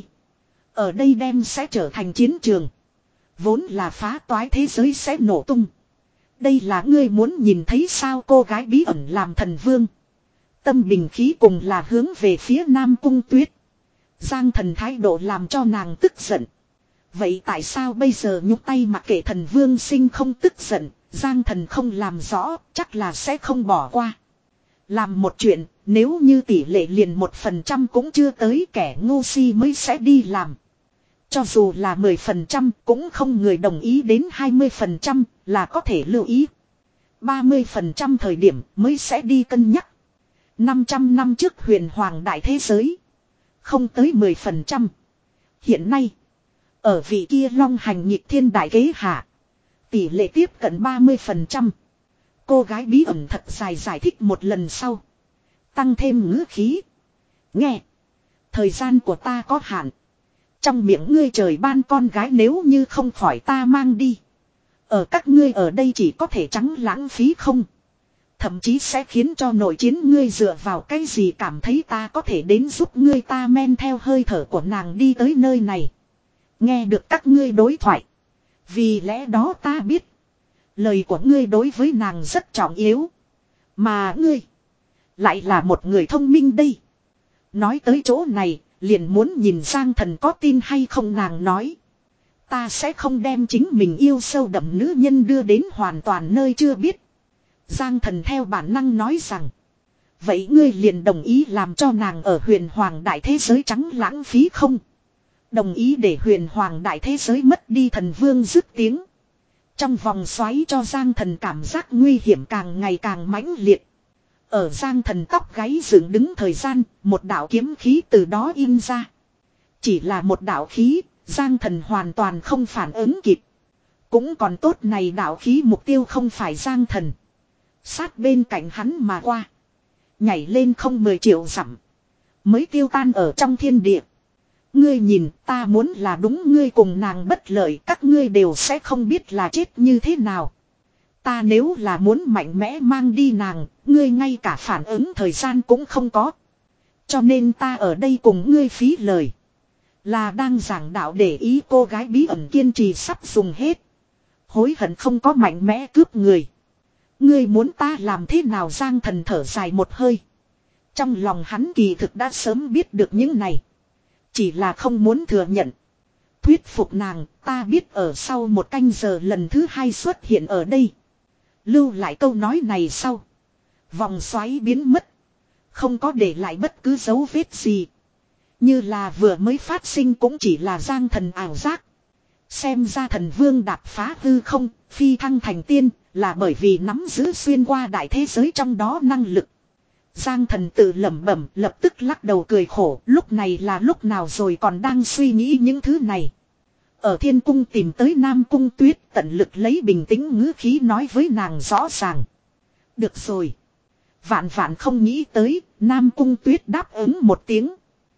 Ở đây đem sẽ trở thành chiến trường. Vốn là phá toái thế giới sẽ nổ tung. Đây là ngươi muốn nhìn thấy sao? Cô gái bí ẩn làm thần vương. Tâm bình khí cùng là hướng về phía Nam Cung Tuyết. Giang Thần thái độ làm cho nàng tức giận. Vậy tại sao bây giờ nhúc tay mặc kệ thần vương sinh không tức giận? Giang Thần không làm rõ, chắc là sẽ không bỏ qua. Làm một chuyện, nếu như tỷ lệ liền một phần trăm cũng chưa tới, kẻ ngu si mới sẽ đi làm. Cho dù là mười phần trăm cũng không người đồng ý, đến hai mươi phần trăm là có thể lưu ý. ba mươi phần trăm thời điểm mới sẽ đi cân nhắc. năm trăm năm trước huyền hoàng đại thế giới. Không tới mười phần trăm. Hiện nay, ở vị kia long hành nhịp thiên đại kế hạ. Tỷ lệ tiếp cận ba mươi phần trăm. Cô gái bí ẩn thật dài giải thích một lần sau. Tăng thêm ngữ khí. Nghe. Thời gian của ta có hạn. Trong miệng ngươi trời ban con gái nếu như không khỏi ta mang đi. Ở các ngươi ở đây chỉ có thể trắng lãng phí không. Thậm chí sẽ khiến cho nội chiến ngươi dựa vào cái gì cảm thấy ta có thể đến giúp ngươi. Ta men theo hơi thở của nàng đi tới nơi này. Nghe được các ngươi đối thoại. Vì lẽ đó ta biết. Lời của ngươi đối với nàng rất trọng yếu. Mà ngươi. Lại là một người thông minh đây. Nói tới chỗ này. Liền muốn nhìn Giang Thần có tin hay không. Nàng nói. Ta sẽ không đem chính mình yêu sâu đậm nữ nhân đưa đến hoàn toàn nơi chưa biết. Giang Thần theo bản năng nói rằng. Vậy ngươi liền đồng ý làm cho nàng ở huyền hoàng đại thế giới trắng lãng phí không? Đồng ý để huyền hoàng đại thế giới mất đi thần vương dứt tiếng. Trong vòng xoáy cho Giang Thần cảm giác nguy hiểm càng ngày càng mãnh liệt. Ở Giang Thần tóc gáy dựng đứng thời gian, một đạo kiếm khí từ đó in ra. Chỉ là một đạo khí, Giang Thần hoàn toàn không phản ứng kịp. Cũng còn tốt này đạo khí mục tiêu không phải Giang Thần. Sát bên cạnh hắn mà qua. Nhảy lên không mười triệu dặm. Mới tiêu tan ở trong thiên địa. Ngươi nhìn, ta muốn là đúng, ngươi cùng nàng bất lợi, các ngươi đều sẽ không biết là chết như thế nào. Ta nếu là muốn mạnh mẽ mang đi nàng, ngươi ngay cả phản ứng thời gian cũng không có. Cho nên ta ở đây cùng ngươi phí lời. Là đang giảng đạo để ý. Cô gái bí ẩn kiên trì sắp dùng hết. Hối hận không có mạnh mẽ cướp người. Ngươi muốn ta làm thế nào? Giang Thần thở dài một hơi. Trong lòng hắn kỳ thực đã sớm biết được những này. Chỉ là không muốn thừa nhận. Thuyết phục nàng, ta biết ở sau một canh giờ lần thứ hai xuất hiện ở đây. Lưu lại câu nói này sau. Vòng xoáy biến mất. Không có để lại bất cứ dấu vết gì. Như là vừa mới phát sinh cũng chỉ là Giang Thần ảo giác. Xem ra thần vương đạp phá hư không, phi thăng thành tiên, là bởi vì nắm giữ xuyên qua đại thế giới trong đó năng lực. Giang Thần tự lẩm bẩm, lập tức lắc đầu cười khổ, lúc này là lúc nào rồi còn đang suy nghĩ những thứ này. Ở thiên cung tìm tới Nam Cung Tuyết, tận lực lấy bình tĩnh ngữ khí nói với nàng rõ ràng. Được rồi. Vạn vạn không nghĩ tới, Nam Cung Tuyết đáp ứng một tiếng.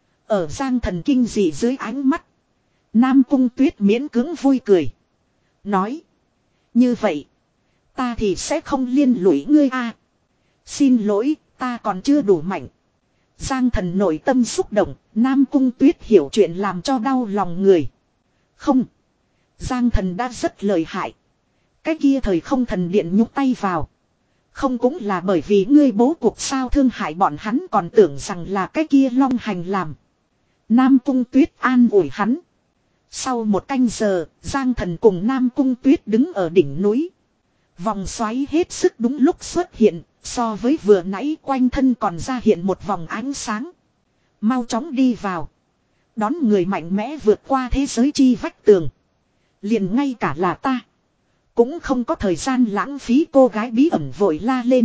Ở Giang Thần kinh dị dưới ánh mắt. Nam Cung Tuyết miễn cưỡng vui cười. Nói. Như vậy. Ta thì sẽ không liên lụy ngươi a. Xin lỗi, ta còn chưa đủ mạnh. Giang Thần nội tâm xúc động. Nam Cung Tuyết hiểu chuyện làm cho đau lòng người. Không. Giang Thần đã rất lợi hại. Cái kia thời không thần điện nhúc tay vào. Không cũng là bởi vì ngươi bố cục sao thương hại bọn hắn, còn tưởng rằng là cái kia long hành làm. Nam Cung Tuyết an ủi hắn. Sau một canh giờ, Giang Thần cùng Nam Cung Tuyết đứng ở đỉnh núi. Vòng xoáy hết sức đúng lúc xuất hiện, so với vừa nãy quanh thân còn ra hiện một vòng ánh sáng. Mau chóng đi vào. Đón người mạnh mẽ vượt qua thế giới chi vách tường. Liền ngay cả là ta. Cũng không có thời gian lãng phí. Cô gái bí ẩn vội la lên.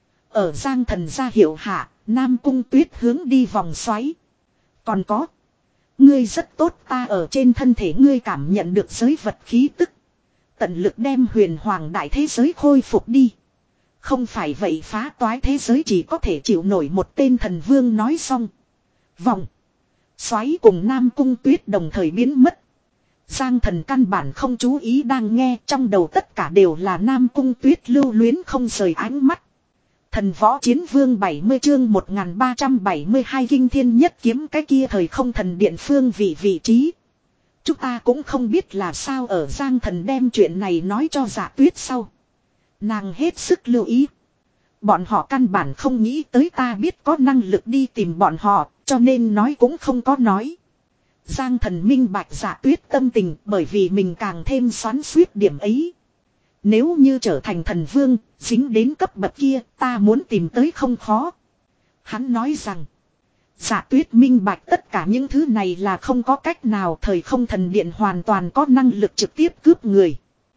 Ở Giang Thần ra hiệu hạ, Nam Cung Tuyết hướng đi vòng xoáy. Còn có. Ngươi rất tốt, ta ở trên thân thể ngươi cảm nhận được giới vật khí tức. Tận lực đem huyền hoàng đại thế giới khôi phục đi. Không phải vậy phá toái thế giới chỉ có thể chịu nổi một tên thần vương nói xong. Vòng. Xoáy cùng Nam Cung Tuyết đồng thời biến mất. Giang Thần căn bản không chú ý đang nghe, trong đầu tất cả đều là Nam Cung Tuyết lưu luyến không rời ánh mắt. Thần võ chiến vương bảy mươi chương một nghìn ba trăm bảy mươi hai kinh thiên nhất kiếm cái kia thời không thần điện phương vị vị trí. Chúng ta cũng không biết là sao ở Giang Thần đem chuyện này nói cho Dạ Tuyết sau. Nàng hết sức lưu ý. Bọn họ căn bản không nghĩ tới ta biết có năng lực đi tìm bọn họ, cho nên nói cũng không có nói. Giang Thần minh bạch Dạ Tuyết tâm tình bởi vì mình càng thêm xoắn xuýt điểm ấy. Nếu như trở thành thần vương, dính đến cấp bậc kia, ta muốn tìm tới không khó. Hắn nói rằng, Dạ Tuyết minh bạch tất cả những thứ này là không có cách nào, thời không thần điện hoàn toàn có năng lực trực tiếp cướp người.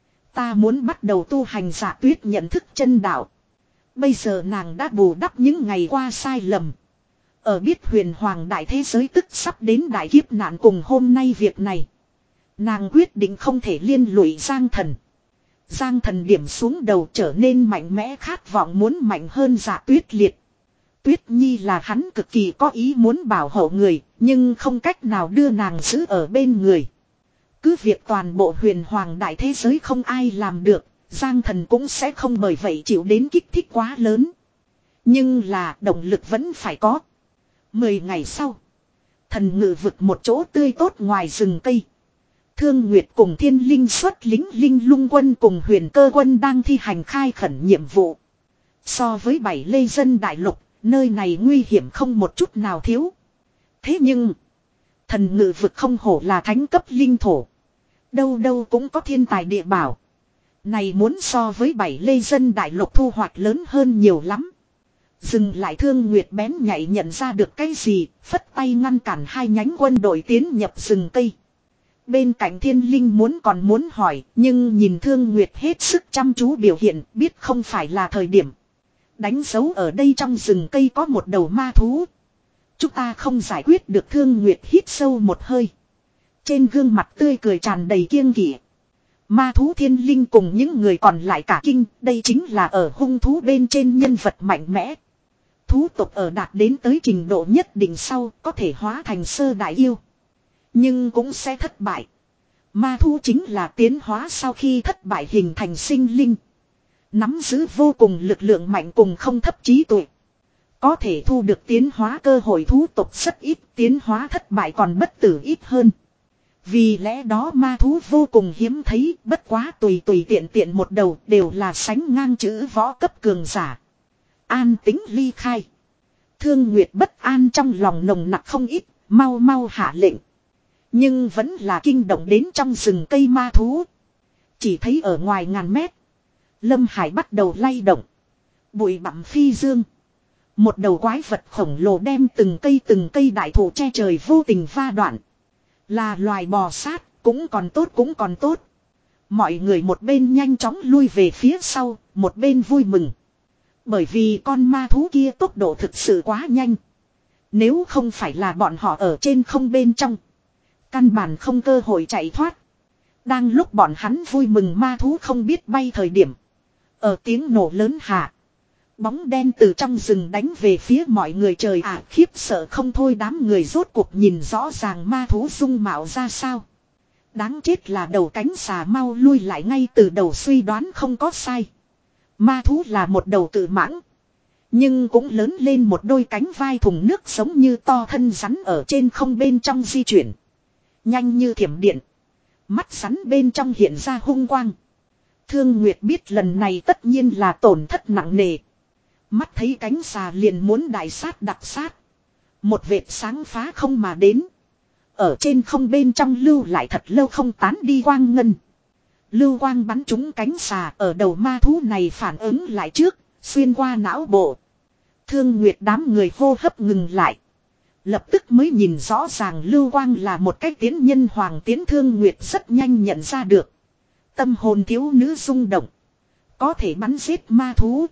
Ta muốn bắt đầu tu hành. Dạ Tuyết nhận thức chân đạo. Bây giờ nàng đã bù đắp những ngày qua sai lầm. Ở biết huyền hoàng đại thế giới tức sắp đến đại kiếp nạn cùng hôm nay việc này. Nàng quyết định không thể liên lụy Giang Thần. Giang Thần điểm xuống đầu trở nên mạnh mẽ, khát vọng muốn mạnh hơn Dạ Tuyết liệt. Tuyết Nhi là hắn cực kỳ có ý muốn bảo hộ người, nhưng không cách nào đưa nàng giữ ở bên người. Cứ việc toàn bộ huyền hoàng đại thế giới không ai làm được, Giang Thần cũng sẽ không bởi vậy chịu đến kích thích quá lớn. Nhưng là động lực vẫn phải có. Mười ngày sau, thần ngự vực một chỗ tươi tốt ngoài rừng cây. Thương Nguyệt cùng Thiên Linh xuất lính Linh Lung quân cùng Huyền Cơ quân đang thi hành khai khẩn nhiệm vụ. So với bảy lê dân đại lục, nơi này nguy hiểm không một chút nào thiếu. Thế nhưng, thần ngự vực không hổ là thánh cấp linh thổ. Đâu đâu cũng có thiên tài địa bảo. Này muốn so với bảy lê dân đại lục thu hoạch lớn hơn nhiều lắm. Dừng lại. Thương Nguyệt bén nhạy nhận ra được cái gì, phất tay ngăn cản hai nhánh quân đội tiến nhập rừng cây. Bên cạnh Thiên Linh muốn còn muốn hỏi, nhưng nhìn Thương Nguyệt hết sức chăm chú biểu hiện, biết không phải là thời điểm. Đánh dấu ở đây trong rừng cây có một đầu ma thú. Chúng ta không giải quyết được. Thương Nguyệt hít sâu một hơi. Trên gương mặt tươi cười tràn đầy kiêng kỵ. Ma thú Thiên Linh cùng những người còn lại cả kinh, đây chính là ở hung thú bên trên nhân vật mạnh mẽ. Thú tộc ở đạt đến tới trình độ nhất định sau có thể hóa thành sơ đại yêu. Nhưng cũng sẽ thất bại. Ma thú chính là tiến hóa sau khi thất bại hình thành sinh linh. Nắm giữ vô cùng lực lượng mạnh cùng không thấp trí tuệ. Có thể thu được tiến hóa cơ hội thú tộc rất ít, tiến hóa thất bại còn bất tử ít hơn. Vì lẽ đó ma thú vô cùng hiếm thấy, bất quá tùy tùy tiện tiện một đầu đều là sánh ngang chữ võ cấp cường giả. An tính ly khai. Thương Nguyệt bất an trong lòng nồng nặc không ít, mau mau hạ lệnh. Nhưng vẫn là kinh động đến trong rừng cây ma thú. Chỉ thấy ở ngoài ngàn mét, Lâm Hải bắt đầu lay động. Bụi bặm phi dương. Một đầu quái vật khổng lồ đem từng cây từng cây đại thụ che trời vô tình va đoạn. Là loài bò sát, cũng còn tốt cũng còn tốt. Mọi người một bên nhanh chóng lui về phía sau, một bên vui mừng. Bởi vì con ma thú kia tốc độ thực sự quá nhanh. Nếu không phải là bọn họ ở trên không bên trong, căn bản không cơ hội chạy thoát. Đang lúc bọn hắn vui mừng ma thú không biết bay thời điểm, ở tiếng nổ lớn hạ, bóng đen từ trong rừng đánh về phía mọi người. Trời ạ, khiếp sợ không thôi. Đám người rốt cuộc nhìn rõ ràng ma thú dung mạo ra sao. Đáng chết là đầu cánh xà, mau lui lại. Ngay từ đầu suy đoán không có sai. Ma thú là một đầu cự mãng. Nhưng cũng lớn lên một đôi cánh vai thùng nước giống như to thân rắn ở trên không bên trong di chuyển. Nhanh như thiểm điện. Mắt rắn bên trong hiện ra hung quang. Thương Nguyệt biết lần này tất nhiên là tổn thất nặng nề. Mắt thấy cánh xà liền muốn đại sát đặc sát. Một vệt sáng phá không mà đến. Ở trên không bên trong lưu lại thật lâu không tán đi quang ngân. Lưu quang bắn trúng cánh xà, ở đầu ma thú này phản ứng lại trước, xuyên qua não bộ. Thương Nguyệt đám người hô hấp ngừng lại. Lập tức mới nhìn rõ ràng lưu quang là một cái tiến nhân hoàng tiến. Thương Nguyệt rất nhanh nhận ra được. Tâm hồn thiếu nữ rung động. Có thể bắn giết ma thú.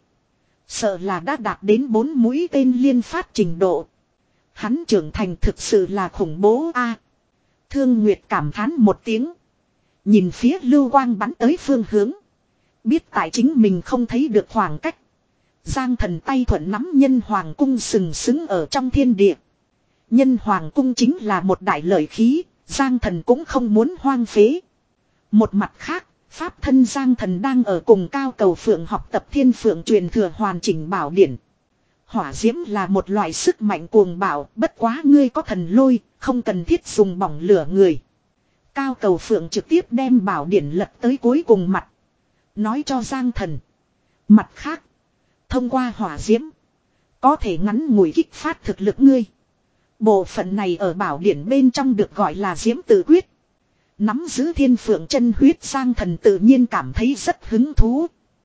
Sợ là đã đạt đến bốn mũi tên liên phát trình độ. Hắn trưởng thành thực sự là khủng bố a. Thương Nguyệt cảm thán một tiếng. Nhìn phía lưu quang bắn tới phương hướng. Biết tại chính mình không thấy được khoảng cách. Giang Thần tay thuận nắm Nhân Hoàng cung sừng sững ở trong thiên địa. Nhân Hoàng cung chính là một đại lợi khí, Giang Thần cũng không muốn hoang phế. Một mặt khác, pháp thân Giang Thần đang ở cùng Cao Cầu Phượng học tập Thiên Phượng truyền thừa hoàn chỉnh bảo điển. Hỏa diễm là một loại sức mạnh cuồng bạo, bất quá ngươi có thần lôi, không cần thiết dùng bỏng lửa người. Cao Cầu Phượng trực tiếp đem bảo điển lật tới cuối cùng mặt. Nói cho Giang Thần. Mặt khác, thông qua hỏa diễm, có thể ngắn ngủi kích phát thực lực ngươi. Bộ phận này ở bảo điển bên trong được gọi là diễm tự quyết. Nắm giữ Thiên Phượng chân huyết, Giang Thần tự nhiên cảm thấy rất hứng thú.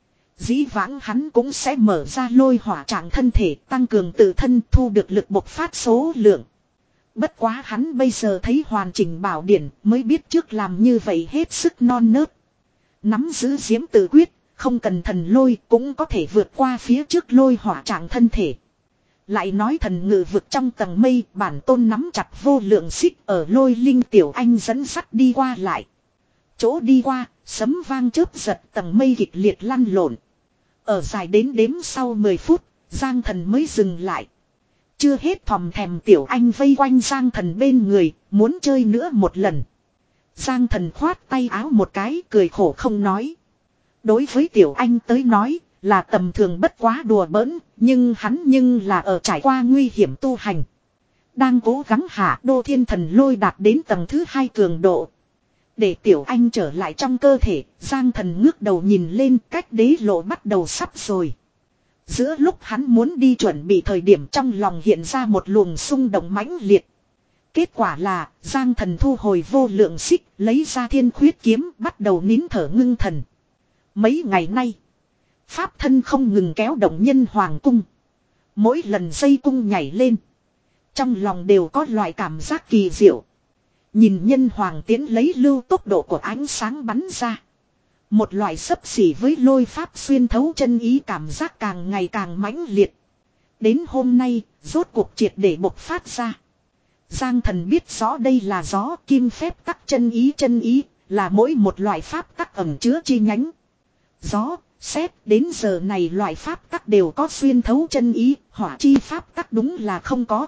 Dĩ vãng hắn cũng sẽ mở ra lôi hỏa trạng thân thể, tăng cường tự thân, thu được lực bộc phát số lượng. Bất quá hắn bây giờ thấy hoàn chỉnh bảo điển mới biết trước làm như vậy hết sức non nớt. Nắm giữ diễm tự quyết, không cần thần lôi cũng có thể vượt qua phía trước lôi hỏa trạng thân thể. Lại nói thần ngự vực trong tầng mây, bản tôn nắm chặt vô lượng xích ở lôi linh tiểu anh dẫn sắt đi qua lại. Chỗ đi qua, sấm vang chớp giật, tầng mây kịch liệt lăn lộn. Ở dài đến đếm sau mười phút, Giang Thần mới dừng lại. Chưa hết thòm thèm tiểu anh vây quanh Giang Thần bên người, muốn chơi nữa một lần. Giang Thần khoát tay áo một cái, cười khổ không nói. Đối với tiểu anh tới nói, là tầm thường bất quá đùa bỡn, nhưng hắn nhưng là ở trải qua nguy hiểm tu hành. Đang cố gắng hạ đô thiên thần lôi đạt đến tầng thứ hai cường độ. Để tiểu anh trở lại trong cơ thể, Giang Thần ngước đầu nhìn lên, cách đế lộ bắt đầu sắp rồi. Giữa lúc hắn muốn đi chuẩn bị thời điểm, trong lòng hiện ra một luồng xung động mãnh liệt. Kết quả là, Giang Thần thu hồi vô lượng xích, lấy ra thiên khuyết kiếm, bắt đầu nín thở ngưng thần. Mấy ngày nay, pháp thân không ngừng kéo động Nhân Hoàng cung. Mỗi lần dây cung nhảy lên, trong lòng đều có loại cảm giác kỳ diệu. Nhìn Nhân Hoàng tiến lấy lưu tốc độ của ánh sáng bắn ra. Một loại xấp xỉ với lôi pháp xuyên thấu chân ý cảm giác càng ngày càng mãnh liệt. Đến hôm nay, rốt cuộc triệt để bộc phát ra. Giang Thần biết rõ đây là gió, kim phép tắc chân ý, chân ý là mỗi một loại pháp tắc ẩn chứa chi nhánh. Gió, sét, đến giờ này loại pháp tắc đều có xuyên thấu chân ý, hỏa chi pháp tắc đúng là không có.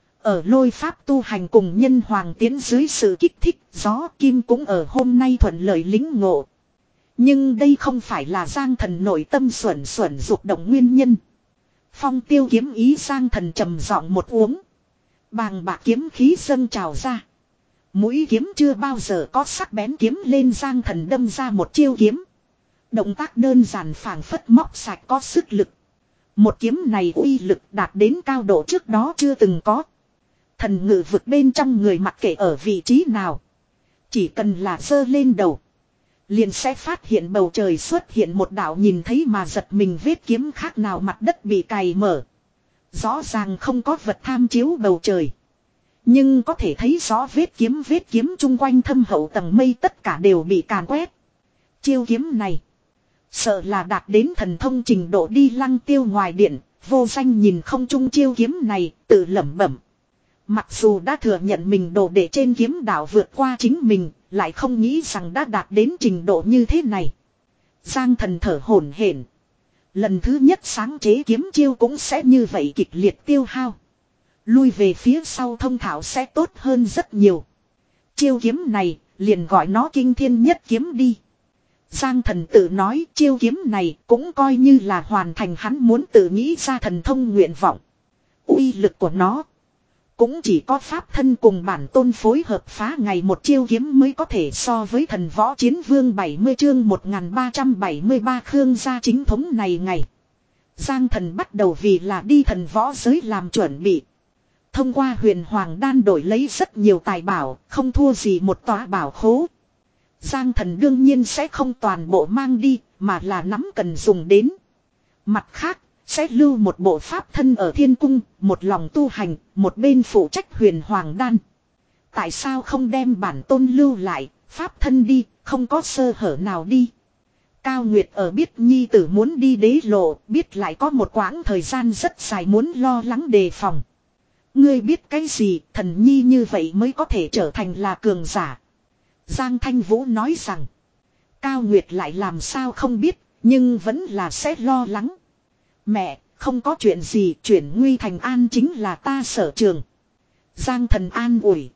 Ở lôi pháp tu hành cùng Nhân Hoàng tiến dưới sự kích thích, gió kim cũng ở hôm nay thuận lợi lính ngộ. Nhưng đây không phải là Giang Thần nội tâm xuẩn xuẩn dục động nguyên nhân. Phong tiêu kiếm ý, Giang Thần trầm giọng một uống. Bàng bạc kiếm khí dâng trào ra. Mũi kiếm chưa bao giờ có sắc bén kiếm lên, Giang Thần đâm ra một chiêu kiếm. Động tác đơn giản phảng phất móc sạch có sức lực. Một kiếm này uy lực đạt đến cao độ trước đó chưa từng có. Thần ngự vực bên trong người mặc kệ ở vị trí nào, chỉ cần là giơ lên đầu, liền sẽ phát hiện bầu trời xuất hiện một đạo nhìn thấy mà giật mình vết kiếm, khác nào mặt đất bị cày mở. Rõ ràng không có vật tham chiếu bầu trời, nhưng có thể thấy rõ vết kiếm vết kiếm chung quanh thâm hậu tầng mây tất cả đều bị càn quét. Chiêu kiếm này sợ là đạt đến thần thông trình độ đi. Lăng Tiêu ngoài điện, vô danh nhìn không trung chiêu kiếm này, tự lẩm bẩm. Mặc dù đã thừa nhận mình đồ đệ trên kiếm đạo vượt qua chính mình, lại không nghĩ rằng đã đạt đến trình độ như thế này. Giang Thần thở hổn hển. Lần thứ nhất sáng chế kiếm chiêu cũng sẽ như vậy kịch liệt tiêu hao. Lui về phía sau thông thạo sẽ tốt hơn rất nhiều. Chiêu kiếm này, liền gọi nó kinh thiên nhất kiếm đi. Giang Thần tự nói chiêu kiếm này cũng coi như là hoàn thành hắn muốn tự nghĩ ra thần thông nguyện vọng. Uy lực của nó cũng chỉ có pháp thân cùng bản tôn phối hợp phá ngày một chiêu kiếm mới có thể so với thần võ chiến vương. Bảy mươi chương một nghìn ba trăm bảy mươi ba Khương gia chính thống này ngày. Giang Thần bắt đầu vì là đi thần võ giới làm chuẩn bị. Thông qua huyền hoàng đan đổi lấy rất nhiều tài bảo, không thua gì một tòa bảo khố. Giang Thần đương nhiên sẽ không toàn bộ mang đi, mà là nắm cần dùng đến. Mặt khác, sẽ lưu một bộ pháp thân ở thiên cung, một lòng tu hành, một bên phụ trách huyền hoàng đan. Tại sao không đem bản tôn lưu lại, pháp thân đi, không có sơ hở nào đi. Cao Nguyệt ở biết nhi tử muốn đi đế lộ, biết lại có một quãng thời gian rất dài muốn lo lắng đề phòng. Ngươi biết cái gì, thần nhi như vậy mới có thể trở thành là cường giả. Giang Thanh Vũ nói rằng, Cao Nguyệt lại làm sao không biết, nhưng vẫn là sẽ lo lắng. Mẹ, không có chuyện gì, chuyển nguy thành an chính là ta sở trường. Giang Thần an ủi.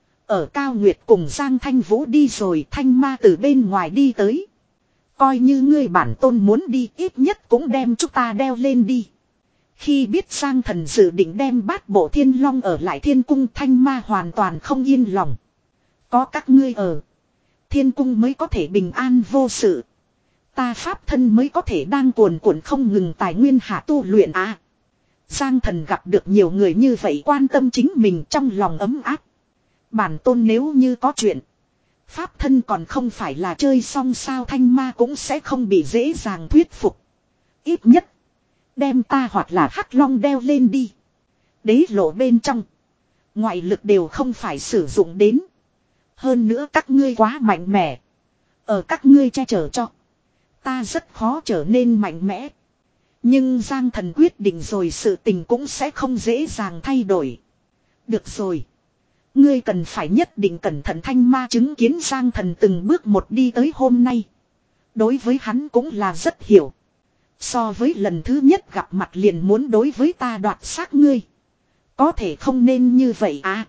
Ở Cao Nguyệt cùng Giang Thanh Vũ đi rồi, Thanh Ma từ bên ngoài đi tới. Coi như ngươi bản tôn muốn đi, ít nhất cũng đem chúng ta đeo lên đi. Khi biết Giang Thần dự định đem bát bộ thiên long ở lại thiên cung, Thanh Ma hoàn toàn không yên lòng. Có các ngươi ở, thiên cung mới có thể bình an vô sự. Ta pháp thân mới có thể đang cuồn cuộn không ngừng tài nguyên hạ tu luyện à. Giang Thần gặp được nhiều người như vậy quan tâm chính mình, trong lòng ấm áp. Bản tôn nếu như có chuyện, pháp thân còn không phải là chơi xong sao? Thanh Ma cũng sẽ không bị dễ dàng thuyết phục. Ít nhất đem ta hoặc là hắc long đeo lên đi. Đế lộ bên trong, ngoại lực đều không phải sử dụng đến. Hơn nữa các ngươi quá mạnh mẽ, ở các ngươi che chở cho, ta rất khó trở nên mạnh mẽ. Nhưng Giang Thần quyết định rồi, sự tình cũng sẽ không dễ dàng thay đổi. Được rồi, ngươi cần phải nhất định cẩn thận. Thanh Ma chứng kiến Giang Thần từng bước một đi tới hôm nay, đối với hắn cũng là rất hiểu. So với lần thứ nhất gặp mặt liền muốn đối với ta đoạt xác ngươi, có thể không nên như vậy à?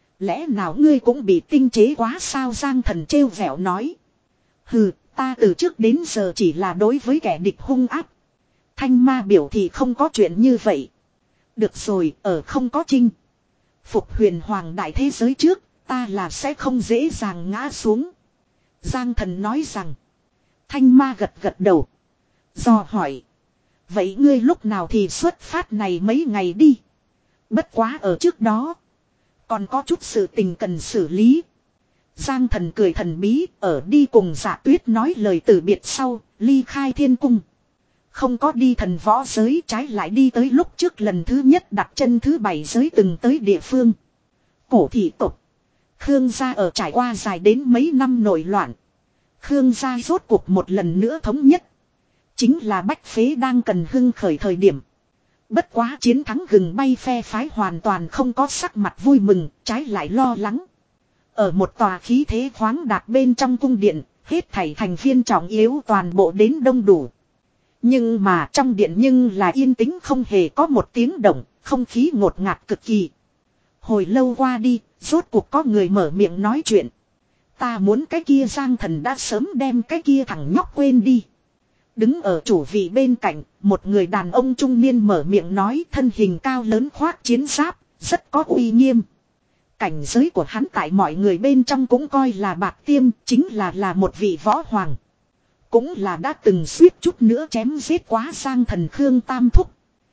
Lẽ nào ngươi cũng bị tinh chế quá sao? Giang Thần trêu vẻo nói. Hừ, ta từ trước đến giờ chỉ là đối với kẻ địch hung ác. Thanh Ma biểu thị không có chuyện như vậy. Được rồi, ở không có chinh phục huyền hoàng đại thế giới trước, ta là sẽ không dễ dàng ngã xuống. Giang Thần nói rằng. Thanh Ma gật gật đầu, do hỏi. Vậy ngươi lúc nào thì xuất phát? Này mấy ngày đi. Bất quá ở trước đó, còn có chút sự tình cần xử lý. Giang Thần cười thần bí, ở đi cùng Dạ Tuyết nói lời từ biệt sau, ly khai thiên cung. Không có đi thần võ giới, trái lại đi tới lúc trước lần thứ nhất đặt chân thứ bảy giới từng tới địa phương. Cổ thị tộc Khương gia ở trải qua dài đến mấy năm nổi loạn, Khương gia rốt cuộc một lần nữa thống nhất. Chính là bách phế đang cần hưng khởi thời điểm. Bất quá chiến thắng gừng bay phe phái hoàn toàn không có sắc mặt vui mừng, trái lại lo lắng. Ở một tòa khí thế khoáng đạt bên trong cung điện, hết thảy thành viên trọng yếu toàn bộ đến đông đủ. Nhưng mà trong điện nhưng là yên tĩnh không hề có một tiếng động, không khí ngột ngạt cực kỳ. Hồi lâu qua đi, rốt cuộc có người mở miệng nói chuyện. Ta muốn cái kia. Giang Thần đã sớm đem cái kia thằng nhóc quên đi. Đứng ở chủ vị bên cạnh, một người đàn ông trung niên mở miệng nói, thân hình cao lớn khoác chiến giáp, rất có uy nghiêm. Cảnh giới của hắn tại mọi người bên trong cũng coi là bạc tiêm, chính là là một vị võ hoàng. Cũng là đã từng suýt chút nữa chém giết quá Giang Thần Khương Tam Thúc.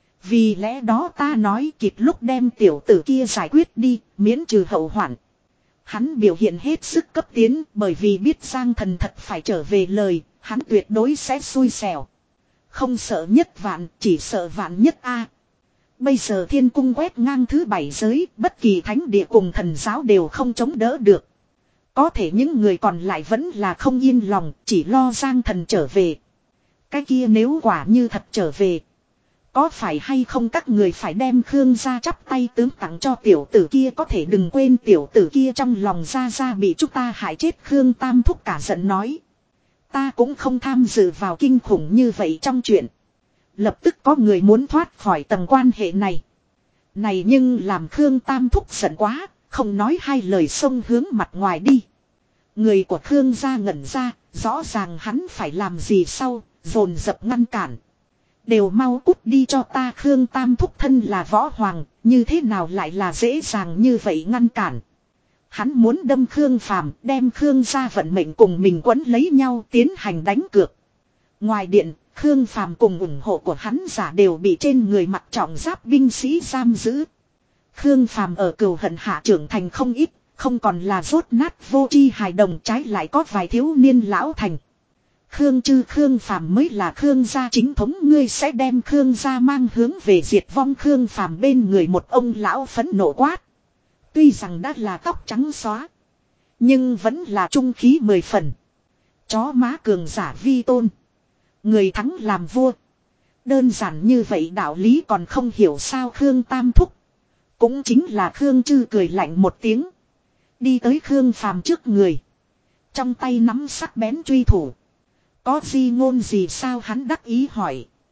Vì lẽ đó ta nói kịp lúc đem tiểu tử kia giải quyết đi, miễn trừ hậu hoạn. Hắn biểu hiện hết sức cấp tiến, bởi vì biết Giang Thần thật phải trở về lời, hắn tuyệt đối sẽ xui xẻo. Không sợ nhất vạn, chỉ sợ vạn nhất a. Bây giờ thiên cung quét ngang thứ bảy giới, bất kỳ thánh địa cùng thần giáo đều không chống đỡ được. Có thể những người còn lại vẫn là không yên lòng, chỉ lo Giang Thần trở về. Cái kia nếu quả như thật trở về, có phải hay không các người phải đem Khương gia chắp tay tướng tặng cho tiểu tử kia? Có thể đừng quên tiểu tử kia trong lòng gia gia bị chúng ta hại chết. Khương Tam Thúc cả giận nói. Ta cũng không tham dự vào kinh khủng như vậy trong chuyện. Lập tức có người muốn thoát khỏi tầng quan hệ này. Này nhưng làm Khương Tam Thúc giận quá, không nói hai lời xông hướng mặt ngoài đi. Người của Khương gia ngẩn ra, rõ ràng hắn phải làm gì sau, dồn dập ngăn cản. Đều mau cút đi cho ta. Khương Tam Thúc thân là võ hoàng, như thế nào lại là dễ dàng như vậy ngăn cản. Hắn muốn đâm Khương Phàm, đem Khương gia vận mệnh cùng mình quấn lấy nhau tiến hành đánh cược. Ngoài điện, Khương Phàm cùng ủng hộ của hắn giả đều bị trên người mặc trọng giáp binh sĩ giam giữ. Khương Phàm ở cừu hận hạ trưởng thành không ít, không còn là rốt nát vô tri hài đồng, trái lại có vài thiếu niên lão thành. Khương Trư Khương Phàm mới là Khương gia chính thống, ngươi sẽ đem Khương gia mang hướng về diệt vong. Khương Phàm bên người một ông lão phẫn nộ quát. Tuy rằng đã là tóc trắng xóa, nhưng vẫn là trung khí mười phần. Chó má cường giả vi tôn, người thắng làm vua. Đơn giản như vậy đạo lý còn không hiểu sao? Khương Tam Thúc, cũng chính là Khương Trư, cười lạnh một tiếng, đi tới Khương Phàm trước người, trong tay nắm sắc bén truy thủ. Có di ngôn gì sao? Hắn đắc ý hỏi.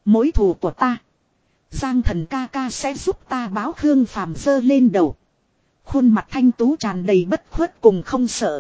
Mối thù của ta. Giang thần ca ca sẽ giúp ta báo. Khương Phàm giơ lên đầu. Khuôn mặt thanh tú tràn đầy bất khuất cùng không sợ.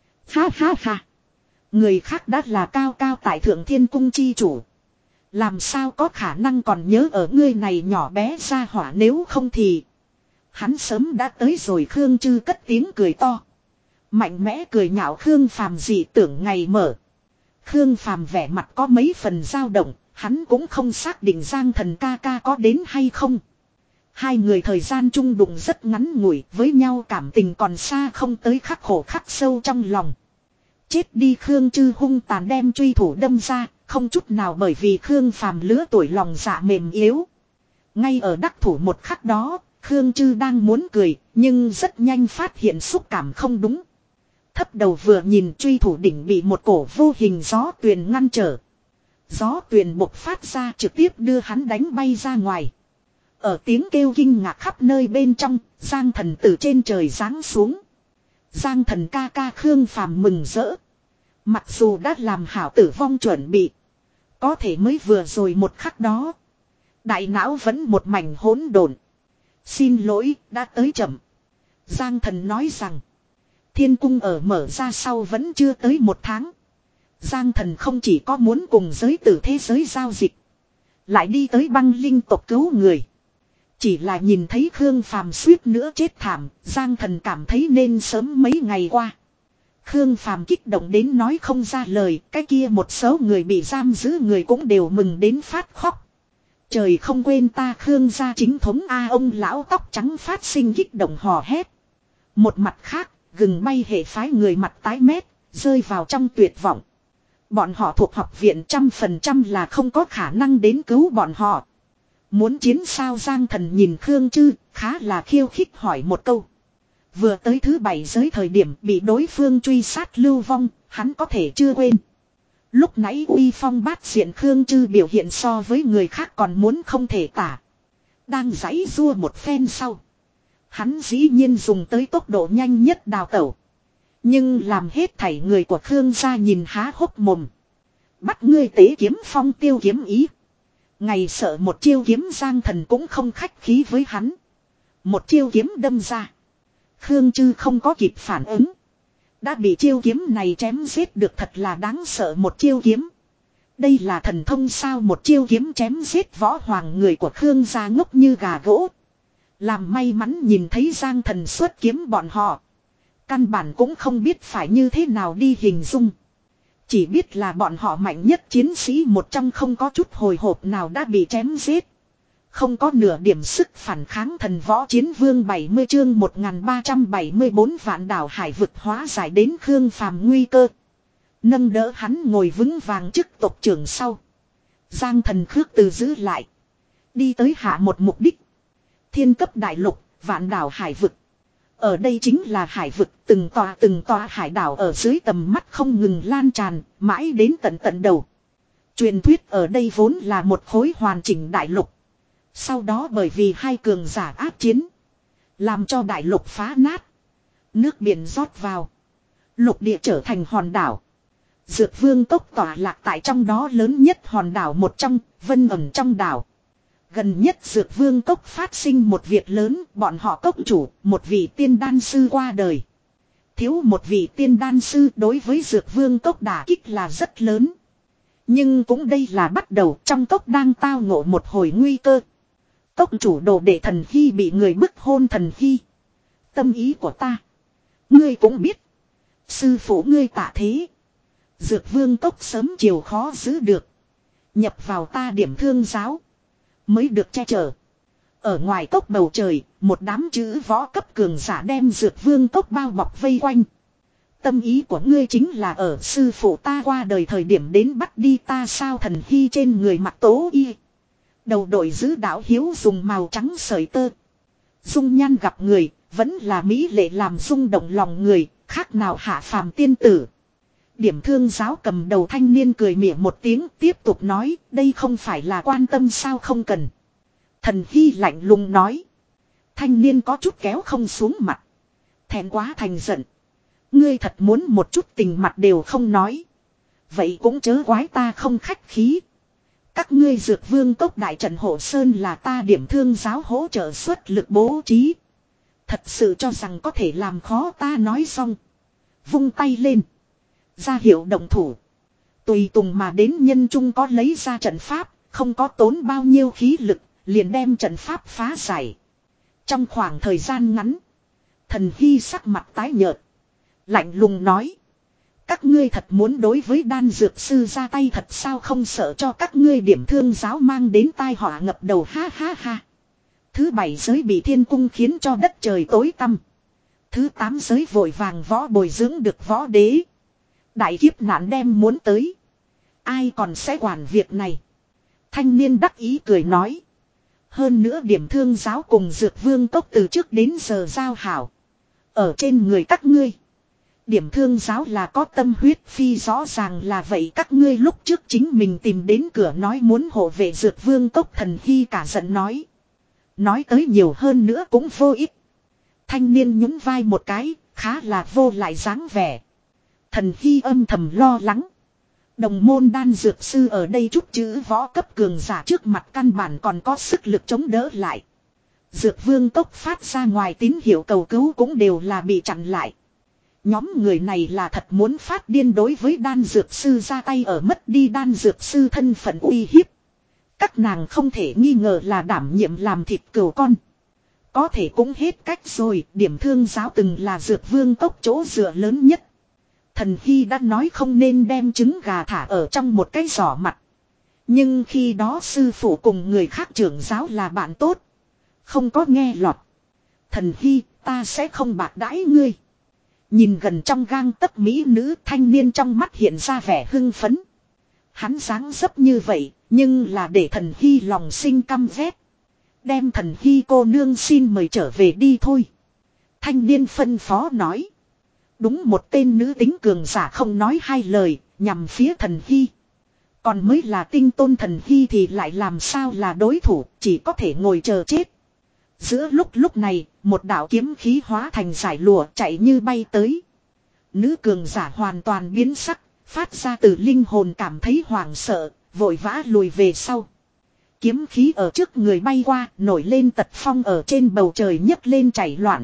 Ha ha ha. Người khác đã là cao cao tại thượng thiên cung chi chủ. Làm sao có khả năng còn nhớ ở ngươi này nhỏ bé ra hỏa, nếu không thì. Hắn sớm đã tới rồi. Khương Chư cất tiếng cười to. Mạnh mẽ cười nhạo Khương Phàm dị tưởng ngày mở. Khương Phàm vẻ mặt có mấy phần dao động. Hắn cũng không xác định Giang thần ca ca có đến hay không. Hai người thời gian chung đụng rất ngắn ngủi, với nhau cảm tình còn xa không tới, khắc khổ khắc sâu trong lòng. Chết đi. Khương Chư hung tàn đem truy thủ đâm ra, không chút nào bởi vì Khương Phàm lứa tuổi lòng dạ mềm yếu. Ngay ở đắc thủ một khắc đó, Khương Chư đang muốn cười, nhưng rất nhanh phát hiện xúc cảm không đúng. Thấp đầu vừa nhìn, truy thủ đỉnh bị một cổ vô hình gió tuyền ngăn trở. Gió tuyền bộc phát ra trực tiếp đưa hắn đánh bay ra ngoài. Ở tiếng kêu kinh ngạc khắp nơi bên trong, Giang thần từ trên trời giáng xuống. Giang thần ca ca. Khương Phàm mừng rỡ. Mặc dù đã làm hảo tử vong chuẩn bị, có thể mới vừa rồi một khắc đó, đại não vẫn một mảnh hỗn độn. Xin lỗi, đã tới chậm. Giang thần nói rằng, thiên cung ở mở ra sau vẫn chưa tới một tháng. Giang thần không chỉ có muốn cùng giới tử thế giới giao dịch, lại đi tới băng linh tộc cứu người. Chỉ là nhìn thấy Khương Phàm suýt nữa chết thảm, Giang thần cảm thấy nên sớm mấy ngày qua. Khương Phàm kích động đến nói không ra lời, cái kia một số người bị giam giữ người cũng đều mừng đến phát khóc. Trời không quên ta Khương gia chính thống a. Ông lão tóc trắng phát sinh kích động hò hét. Một mặt khác, gừng bay hệ phái người mặt tái mét, rơi vào trong tuyệt vọng. Bọn họ thuộc học viện trăm phần trăm là không có khả năng đến cứu bọn họ. Muốn chiến sao? Giang thần nhìn Khương Chư, khá là khiêu khích hỏi một câu. Vừa tới thứ bảy giới thời điểm bị đối phương truy sát lưu vong, hắn có thể chưa quên. Lúc nãy uy phong bát diện Khương Chư biểu hiện so với người khác còn muốn không thể tả. Đang giãy giụa một phen sau, hắn dĩ nhiên dùng tới tốc độ nhanh nhất đào tẩu. Nhưng làm hết thảy người của Khương gia nhìn há hốc mồm. Bắt ngươi tế kiếm phong tiêu kiếm ý. Ngày sợ một chiêu kiếm. Giang thần cũng không khách khí với hắn. Một chiêu kiếm đâm ra. Khương Chư không có kịp phản ứng, đã bị chiêu kiếm này chém giết được. Thật là đáng sợ một chiêu kiếm. Đây là thần thông sao? Một chiêu kiếm chém giết võ hoàng. Người của Khương gia ngốc như gà gỗ. Làm may mắn nhìn thấy Giang thần xuất kiếm, bọn họ căn bản cũng không biết phải như thế nào đi hình dung. Chỉ biết là bọn họ mạnh nhất chiến sĩ một trong, không có chút hồi hộp nào đã bị chém giết. Không có nửa điểm sức phản kháng. Thần võ chiến vương bảy mươi chương một nghìn ba trăm bảy mươi bốn vạn đảo hải vực hóa giải đến Khương Phàm nguy cơ. Nâng đỡ hắn ngồi vững vàng chức tộc trưởng sau, Giang thần khước từ giữ lại. Đi tới hạ một mục đích. Thiên cấp đại lục, vạn đảo hải vực. Ở đây chính là hải vực, từng tòa từng tòa hải đảo ở dưới tầm mắt không ngừng lan tràn, mãi đến tận tận đầu. Truyền thuyết ở đây vốn là một khối hoàn chỉnh đại lục. Sau đó bởi vì hai cường giả áp chiến, làm cho đại lục phá nát. Nước biển rót vào, lục địa trở thành hòn đảo. Dược Vương cốc tỏa lạc tại trong đó, lớn nhất hòn đảo một trong, Vân ẩn trong đảo. Gần nhất Dược Vương cốc phát sinh một việc lớn, bọn họ cốc chủ, một vị tiên đan sư qua đời. Thiếu một vị tiên đan sư đối với Dược Vương cốc đả kích là rất lớn. Nhưng cũng đây là bắt đầu, trong cốc đang tao ngộ một hồi nguy cơ. Cốc chủ đồ đệ Thần Hy bị người bức hôn. Thần Hy, tâm ý của ta ngươi cũng biết. Sư phụ ngươi tạ thế, Dược Vương cốc sớm chiều khó giữ được, nhập vào ta Điểm Thương giáo mới được che chở. Ở ngoài cốc bầu trời, một đám chữ võ cấp cường giả đem Dược Vương cốc bao bọc vây quanh. Tâm ý của ngươi chính là ở sư phụ ta qua đời thời điểm đến bắt đi ta sao? Thần Hy trên người mặc tố y, đầu đội giữ đạo hiếu dùng màu trắng sợi tơ. Dung nhan gặp người, vẫn là mỹ lệ làm rung động lòng người, khác nào hạ phàm tiên tử. Điểm Thương giáo cầm đầu thanh niên cười mỉa một tiếng, tiếp tục nói, đây không phải là quan tâm sao? Không cần. Thần Hy lạnh lùng nói. Thanh niên có chút kéo không xuống mặt, thẹn quá thành giận. Ngươi thật muốn một chút tình mặt đều không nói, vậy cũng chớ quái ta không khách khí. Các ngươi dược vương cốc đại trận hộ sơn là ta điểm thương giáo hỗ trợ xuất lực bố trí. Thật sự cho rằng có thể làm khó ta nói xong. Vung tay lên. Ra hiệu động thủ. Tùy tùng mà đến nhân trung có lấy ra trận pháp. Không có tốn bao nhiêu khí lực. Liền đem trận pháp phá giải. Trong khoảng thời gian ngắn. Thần Hy sắc mặt tái nhợt. Lạnh lùng nói. Các ngươi thật muốn đối với đan dược sư ra tay thật sao không sợ cho các ngươi điểm thương giáo mang đến tai họa ngập đầu ha ha ha. Thứ bảy giới bị thiên cung khiến cho đất trời tối tăm. Thứ tám giới vội vàng võ bồi dưỡng được võ đế. Đại kiếp nạn đem muốn tới. Ai còn sẽ quản việc này. Thanh niên đắc ý cười nói. Hơn nữa điểm thương giáo cùng dược vương cốc từ trước đến giờ giao hảo. Ở trên người các ngươi. Điểm thương giáo là có tâm huyết phi rõ ràng là vậy các ngươi lúc trước chính mình tìm đến cửa nói muốn hộ vệ dược vương cốc Thần Hy cả giận nói. Nói tới nhiều hơn nữa cũng vô ích. Thanh niên nhún vai một cái, khá là vô lại dáng vẻ. Thần Hy âm thầm lo lắng. Đồng môn đan dược sư ở đây chút chữ võ cấp cường giả trước mặt căn bản còn có sức lực chống đỡ lại. Dược vương cốc phát ra ngoài tín hiệu cầu cứu cũng đều là bị chặn lại. Nhóm người này là thật muốn phát điên đối với đan dược sư ra tay ở mất đi đan dược sư thân phận uy hiếp. Các nàng không thể nghi ngờ là đảm nhiệm làm thịt cừu con. Có thể cũng hết cách rồi, điểm thương giáo từng là dược vương cốc chỗ dựa lớn nhất. Thần Hy đã nói không nên đem trứng gà thả ở trong một cái giỏ mặt. Nhưng khi đó sư phụ cùng người khác trưởng giáo là bạn tốt. Không có nghe lọt. Thần Hy, ta sẽ không bạc đãi ngươi. Nhìn gần trong gang tấc mỹ nữ thanh niên trong mắt hiện ra vẻ hưng phấn. Hắn dáng dấp như vậy, nhưng là để Thần Hy lòng sinh căm ghét. Đem Thần Hy cô nương xin mời trở về đi thôi. Thanh niên phân phó nói. Đúng một tên nữ tính cường giả không nói hai lời, nhằm phía Thần Hy. Còn mới là tinh tôn Thần Hy thì lại làm sao là đối thủ, chỉ có thể ngồi chờ chết. Giữa lúc lúc này, một đạo kiếm khí hóa thành giải lụa chạy như bay tới. Nữ cường giả hoàn toàn biến sắc, phát ra từ linh hồn cảm thấy hoảng sợ, vội vã lùi về sau. Kiếm khí ở trước người bay qua, nổi lên tật phong ở trên bầu trời nhấc lên chảy loạn.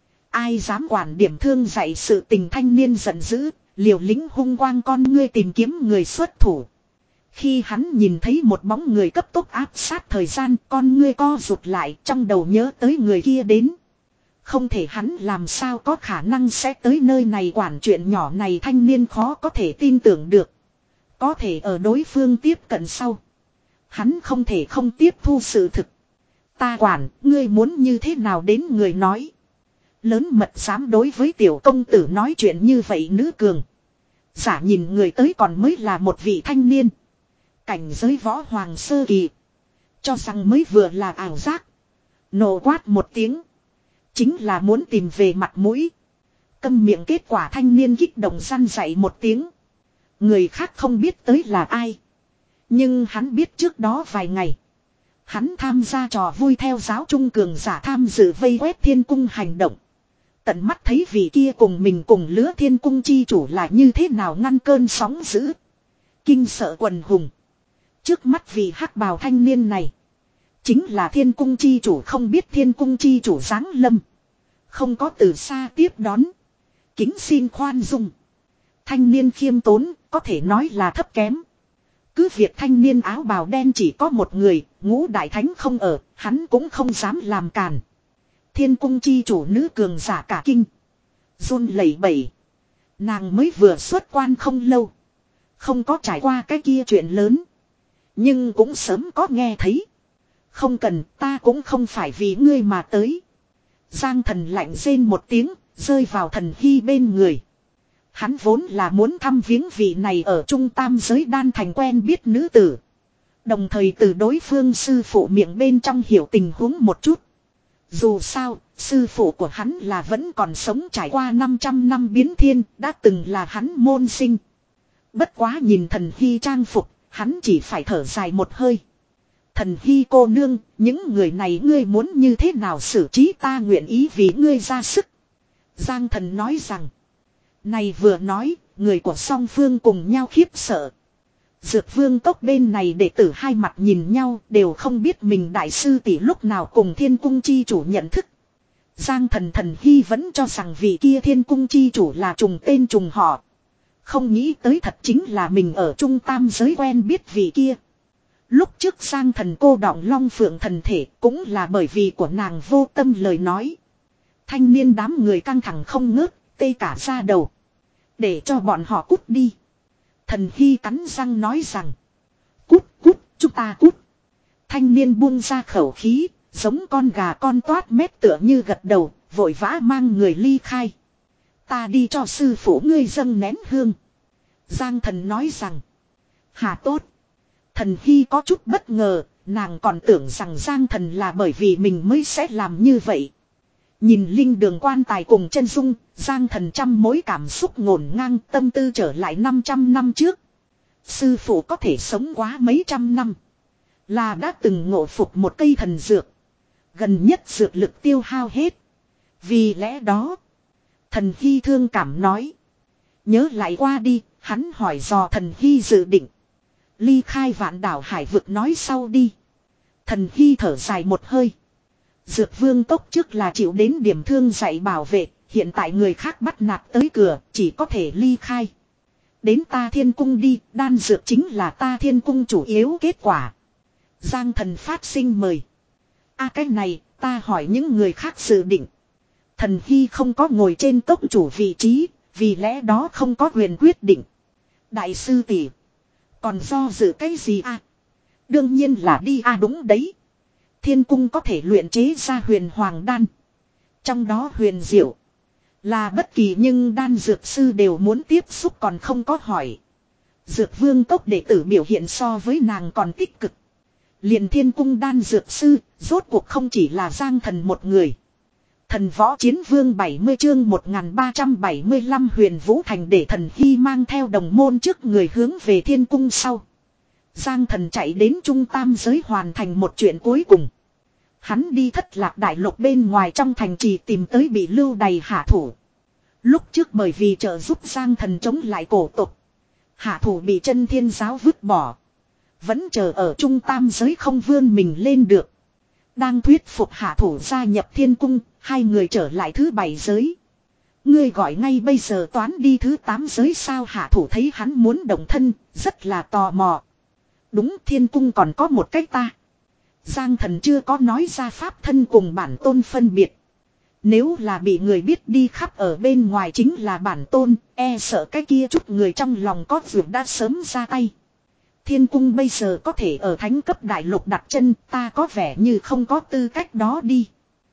Ai dám quản điểm thương dạy sự tình thanh niên giận dữ, liều lĩnh hung quang con ngươi tìm kiếm người xuất thủ. Khi hắn nhìn thấy một bóng người cấp tốc áp sát thời gian, con ngươi co rụt lại trong đầu nhớ tới người kia đến. Không thể hắn làm sao có khả năng sẽ tới nơi này quản chuyện nhỏ này thanh niên khó có thể tin tưởng được. Có thể ở đối phương tiếp cận sau. Hắn không thể không tiếp thu sự thực. Ta quản, ngươi muốn như thế nào đến người nói. Lớn mật dám đối với tiểu công tử nói chuyện như vậy nữ cường. Giả nhìn người tới còn mới là một vị thanh niên. Cảnh giới võ hoàng sơ kỳ. Cho rằng mới vừa là ảo giác. Nổ quát một tiếng. Chính là muốn tìm về mặt mũi. Câm miệng kết quả thanh niên kích động răn dạy một tiếng. Người khác không biết tới là ai. Nhưng hắn biết trước đó vài ngày. Hắn tham gia trò vui theo giáo trung cường giả tham dự vây quét thiên cung hành động. Tận mắt thấy vị kia cùng mình cùng lứa thiên cung chi chủ là như thế nào ngăn cơn sóng dữ. Kinh sợ quần hùng. Trước mắt vị hắc bào thanh niên này. Chính là thiên cung chi chủ không biết thiên cung chi chủ giáng lâm. Không có từ xa tiếp đón. Kính xin khoan dung. Thanh niên khiêm tốn có thể nói là thấp kém. Cứ việc thanh niên áo bào đen chỉ có một người, ngũ đại thánh không ở, hắn cũng không dám làm càn. Thiên cung chi chủ nữ cường giả cả kinh. Run lẩy bẩy. Nàng mới vừa xuất quan không lâu. Không có trải qua cái kia chuyện lớn. Nhưng cũng sớm có nghe thấy. Không cần, ta cũng không phải vì ngươi mà tới. Giang thần lạnh rên một tiếng, rơi vào Thần Hy bên người. Hắn vốn là muốn thăm viếng vị này ở trung tam giới đan thành quen biết nữ tử. Đồng thời từ đối phương sư phụ miệng bên trong hiểu tình huống một chút. Dù sao, sư phụ của hắn là vẫn còn sống trải qua năm trăm năm biến thiên, đã từng là hắn môn sinh. Bất quá nhìn Thần Hy trang phục, hắn chỉ phải thở dài một hơi. Thần Hy cô nương, những người này ngươi muốn như thế nào xử trí ta nguyện ý vì ngươi ra sức. Giang thần nói rằng, này vừa nói, người của song phương cùng nhau khiếp sợ. Dược vương cốc bên này đệ tử hai mặt nhìn nhau đều không biết mình đại sư tỷ lúc nào cùng thiên cung chi chủ nhận thức. Giang thần thần hy vẫn cho rằng vị kia thiên cung chi chủ là trùng tên trùng họ. Không nghĩ tới thật chính là mình ở trung tam giới quen biết vị kia. Lúc trước Giang thần cô đọng long phượng thần thể cũng là bởi vì của nàng vô tâm lời nói. Thanh niên đám người căng thẳng không ngớt, tê cả da đầu. Để cho bọn họ cút đi. Thần hy cắn răng nói rằng. Cút cút, chúng ta cút. Thanh niên buông ra khẩu khí, giống con gà con toát mét tựa như gật đầu, vội vã mang người ly khai. Ta đi cho sư phụ ngươi dâng nén hương. Giang thần nói rằng. Hà tốt. Thần hy có chút bất ngờ, nàng còn tưởng rằng Giang thần là bởi vì mình mới sẽ làm như vậy. Nhìn linh đường quan tài cùng chân dung, Giang thần trăm mối cảm xúc ngổn ngang, tâm tư trở lại năm trăm năm trước. Sư phụ có thể sống quá mấy trăm năm. Là đã từng ngộ phục một cây thần dược. Gần nhất dược lực tiêu hao hết. Vì lẽ đó, thần hy thương cảm nói. Nhớ lại qua đi, hắn hỏi dò thần hy dự định. Ly khai vạn đảo hải vực nói sau đi. Thần hy thở dài một hơi. Dược vương tốc trước là chịu đến điểm thương dạy bảo vệ, hiện tại người khác bắt nạt tới cửa, chỉ có thể ly khai. Đến ta thiên cung đi, đan dược chính là ta thiên cung chủ yếu kết quả. Giang thần phát sinh mời. A à, cái này, ta hỏi những người khác dự định. Thần hy không có ngồi trên cốc chủ vị trí, vì lẽ đó không có quyền quyết định. Đại sư tỷ, còn do dự cái gì à? Đương nhiên là đi à đúng đấy. Thiên cung có thể luyện chế ra huyền hoàng đan. Trong đó huyền diệu. Là bất kỳ nhưng đan dược sư đều muốn tiếp xúc còn không có hỏi. Dược vương tốc đệ tử biểu hiện so với nàng còn tích cực. Liền thiên cung đan dược sư, rốt cuộc không chỉ là Giang thần một người. Thần võ chiến vương bảy mươi chương một nghìn ba trăm bảy mươi lăm huyền vũ thành để thần hy mang theo đồng môn trước người hướng về thiên cung sau. Giang thần chạy đến trung tam giới hoàn thành một chuyện cuối cùng. Hắn đi thất lạc đại lục bên ngoài trong thành trì tìm tới bị lưu đày hạ thủ. Lúc trước bởi vì trợ giúp Giang thần chống lại cổ tục. Hạ thủ bị chân thiên giáo vứt bỏ. Vẫn chờ ở trung tam giới không vươn mình lên được. Đang thuyết phục hạ thủ gia nhập thiên cung, hai người trở lại thứ bảy giới. Ngươi gọi ngay bây giờ toán đi thứ tám giới sao hạ thủ thấy hắn muốn động thân, rất là tò mò. Đúng thiên cung còn có một cách ta. Giang thần chưa có nói ra pháp thân cùng bản tôn phân biệt. Nếu là bị người biết đi khắp ở bên ngoài chính là bản tôn, e sợ cái kia chút người trong lòng có việc đã sớm ra tay. Thiên cung bây giờ có thể ở thánh cấp đại lục đặt chân, ta có vẻ như không có tư cách đó đi.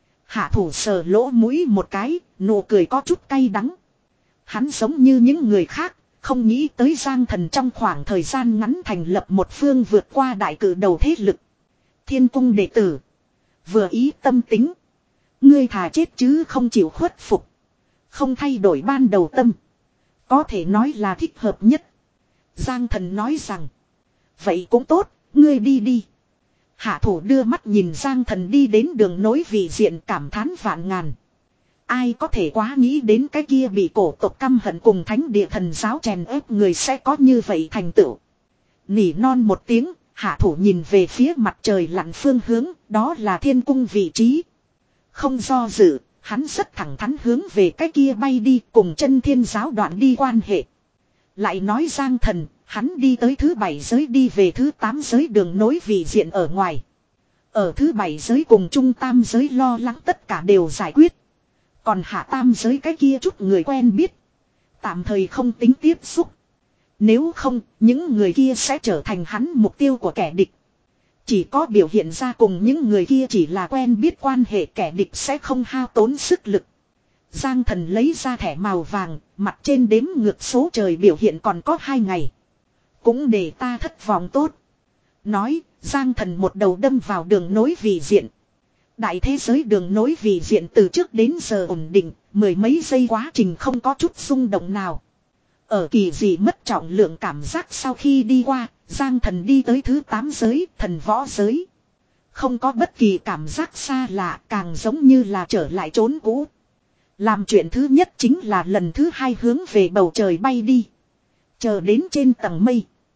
Hạ thủ sờ lỗ mũi một cái, nụ cười có chút cay đắng. Hắn giống như những người khác, không nghĩ tới Giang thần trong khoảng thời gian ngắn thành lập một phương vượt qua đại cử đầu thế lực. Thiên cung đệ tử. Vừa ý tâm tính. Ngươi thà chết chứ không chịu khuất phục. Không thay đổi ban đầu tâm. Có thể nói là thích hợp nhất. Giang thần nói rằng. Vậy cũng tốt, ngươi đi đi. Hạ thủ đưa mắt nhìn Giang thần đi đến đường nối vị diện cảm thán vạn ngàn. Ai có thể quá nghĩ đến cái kia bị cổ tộc căm hận cùng thánh địa thần giáo chèn ép người sẽ có như vậy thành tựu. Nỉ non một tiếng, hạ thủ nhìn về phía mặt trời lặn phương hướng, đó là thiên cung vị trí. Không do dự, hắn rất thẳng thắn hướng về cái kia bay đi cùng chân thiên giáo đoạn đi quan hệ. Lại nói Giang thần, hắn đi tới thứ bảy giới đi về thứ tám giới đường nối vị diện ở ngoài. Ở thứ bảy giới cùng trung tam giới lo lắng tất cả đều giải quyết. Còn hạ tam giới cái kia chút người quen biết. Tạm thời không tính tiếp xúc. Nếu không, những người kia sẽ trở thành hắn mục tiêu của kẻ địch. Chỉ có biểu hiện ra cùng những người kia chỉ là quen biết quan hệ kẻ địch sẽ không hao tốn sức lực. Giang thần lấy ra thẻ màu vàng, mặt trên đếm ngược số trời biểu hiện còn có hai ngày. Cũng để ta thất vọng tốt. Nói, Giang thần một đầu đâm vào đường nối vị diện. Đại thế giới đường nối vị diện từ trước đến giờ ổn định, mười mấy giây quá trình không có chút xung động nào. Ở kỳ dị mất trọng lượng cảm giác sau khi đi qua, Giang thần đi tới thứ tám giới, thần võ giới. Không có bất kỳ cảm giác xa lạ, càng giống như là trở lại chốn cũ. Làm chuyện thứ nhất chính là lần thứ hai hướng về bầu trời bay đi. Chờ đến trên tầng mây.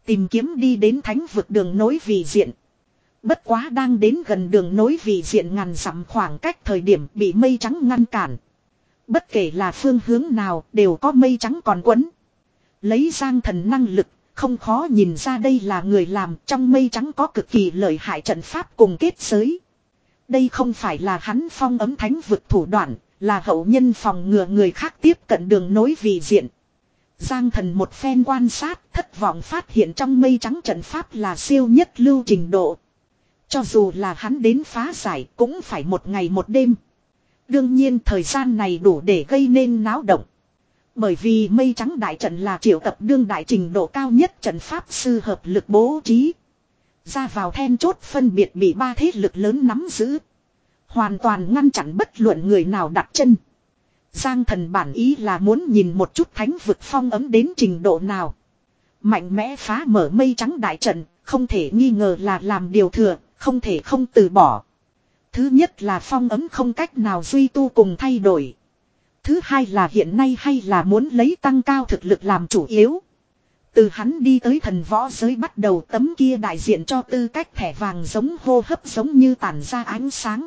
Tìm kiếm đi đến thánh vực đường nối vị diện. Bất quá đang đến gần đường nối vị diện ngàn dặm khoảng cách thời điểm bị mây trắng ngăn cản. Bất kể là phương hướng nào đều có mây trắng còn quấn. Lấy Giang Thần năng lực, không khó nhìn ra đây là người làm, trong mây trắng có cực kỳ lợi hại trận pháp cùng kết giới. Đây không phải là hắn phong ấm thánh vực thủ đoạn, là hậu nhân phòng ngừa người khác tiếp cận đường nối vị diện. Giang Thần một phen quan sát, thất vọng phát hiện trong mây trắng trận pháp là siêu nhất lưu trình độ. Cho dù là hắn đến phá giải cũng phải một ngày một đêm. Đương nhiên thời gian này đủ để gây nên náo động. Bởi vì mây trắng đại trận là triệu tập đương đại trình độ cao nhất trận pháp sư hợp lực bố trí. Ra vào then chốt phân biệt bị ba thế lực lớn nắm giữ. Hoàn toàn ngăn chặn bất luận người nào đặt chân. Giang Thần bản ý là muốn nhìn một chút thánh vực phong ấm đến trình độ nào. Mạnh mẽ phá mở mây trắng đại trận, không thể nghi ngờ là làm điều thừa, không thể không từ bỏ. Thứ nhất là phong ấm không cách nào duy tu cùng thay đổi. Thứ hai là hiện nay hay là muốn lấy tăng cao thực lực làm chủ yếu. Từ hắn đi tới thần võ giới bắt đầu tấm kia đại diện cho tư cách thẻ vàng giống hô hấp giống như tản ra ánh sáng.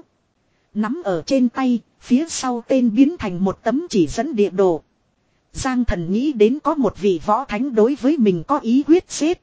Nắm ở trên tay, phía sau tên biến thành một tấm chỉ dẫn địa đồ. Giang Thần nghĩ đến có một vị võ thánh đối với mình có ý quyết xếp.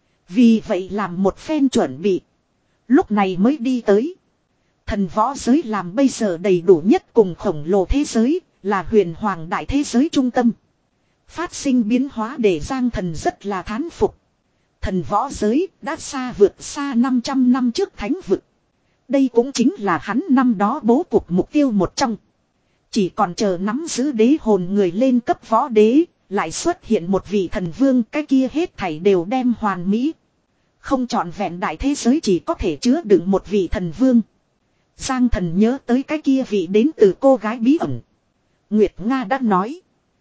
Vì vậy làm một phen chuẩn bị. Lúc này mới đi tới. Thần võ giới làm bây giờ đầy đủ nhất cùng khổng lồ thế giới, là huyền hoàng đại thế giới trung tâm. Phát sinh biến hóa để Giang Thần rất là thán phục. Thần võ giới đã xa vượt xa năm trăm năm trước thánh vực. Đây cũng chính là hắn năm đó bố cục mục tiêu một trong. Chỉ còn chờ nắm giữ đế hồn người lên cấp võ đế, lại xuất hiện một vị thần vương, cái kia hết thảy đều đem hoàn mỹ. Không trọn vẹn đại thế giới chỉ có thể chứa đựng một vị thần vương. Giang Thần nhớ tới cái kia vị đến từ cô gái bí ẩn. Nguyệt Nga đã nói.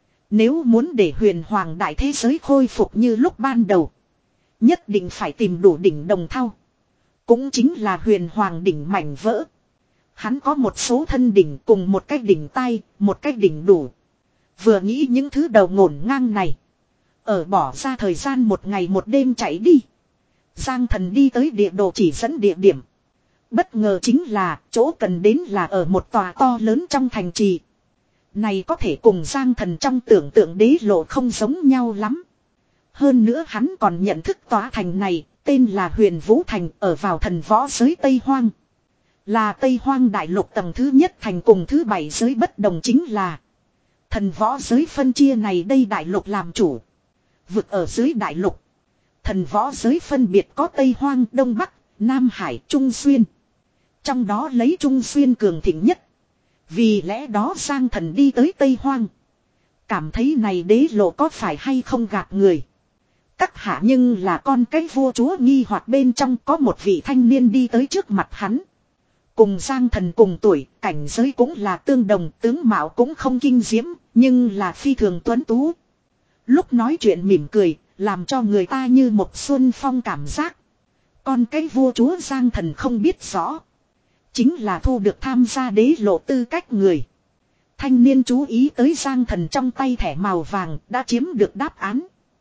Nếu muốn để huyền hoàng đại thế giới khôi phục như lúc ban đầu. Nhất định phải tìm đủ đỉnh đồng thau. Cũng chính là huyền hoàng đỉnh mảnh vỡ. Hắn có một số thân đỉnh cùng một cái đỉnh tay, một cái đỉnh đủ. Vừa nghĩ những thứ đầu ngổn ngang này. Ở bỏ ra thời gian một ngày một đêm chạy đi. Giang Thần đi tới địa đồ chỉ dẫn địa điểm. Bất ngờ chính là chỗ cần đến là ở một tòa to lớn trong thành trì. Này có thể cùng Giang Thần trong tưởng tượng đế lộ không giống nhau lắm. Hơn nữa hắn còn nhận thức tòa thành này, tên là Huyền Vũ Thành, ở vào thần võ giới Tây Hoang. Là Tây Hoang đại lục tầng thứ nhất thành cùng thứ bảy giới bất đồng chính là thần võ giới phân chia này đây đại lục làm chủ. Vực ở dưới đại lục. Thần võ giới phân biệt có Tây Hoang, Đông Bắc, Nam Hải, Trung Xuyên. Trong đó lấy Trung Xuyên cường thịnh nhất. Vì lẽ đó Giang Thần đi tới Tây Hoang. Cảm thấy này đế lộ có phải hay không gạt người. Các hạ nhưng là con cái vua chúa nghi hoặc bên trong có một vị thanh niên đi tới trước mặt hắn. Cùng Giang Thần cùng tuổi, cảnh giới cũng là tương đồng, tướng mạo cũng không kinh diễm, nhưng là phi thường tuấn tú. Lúc nói chuyện mỉm cười, làm cho người ta như một xuân phong cảm giác. Con cái vua chúa Giang Thần không biết rõ. Chính là thu được tham gia đế lộ tư cách người. Thanh niên chú ý tới Giang Thần trong tay thẻ màu vàng đã chiếm được đáp án.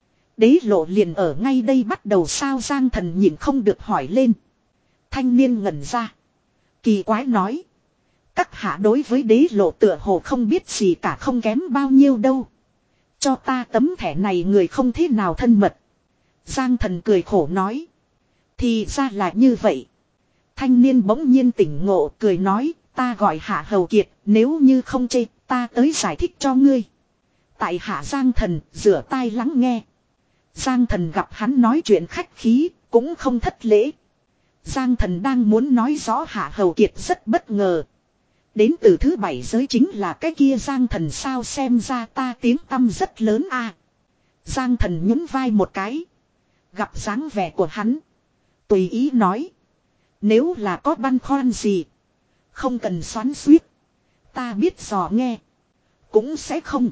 Đế lộ liền ở ngay đây bắt đầu sao Giang Thần nhìn không được hỏi lên. Thanh niên ngẩn ra. Kỳ quái nói. Các hạ đối với đế lộ tựa hồ không biết gì cả không kém bao nhiêu đâu. Cho ta tấm thẻ này người không thế nào thân mật. Giang Thần cười khổ nói. Thì ra là như vậy. Thanh niên bỗng nhiên tỉnh ngộ cười nói. Ta gọi Hạ Hầu Kiệt, nếu như không chê ta tới giải thích cho ngươi. Tại Hạ Giang Thần rửa tai lắng nghe. Giang Thần gặp hắn nói chuyện khách khí, cũng không thất lễ. Giang Thần đang muốn nói rõ Hạ Hầu Kiệt rất bất ngờ. Đến từ thứ bảy giới chính là cái kia Giang Thần sao xem ra ta tiếng tăm rất lớn a. À. Giang Thần nhún vai một cái. Gặp dáng vẻ của hắn. Tùy ý nói. Nếu là có băn khoăn gì. Không cần xoắn xuýt. Ta biết dò nghe. Cũng sẽ không.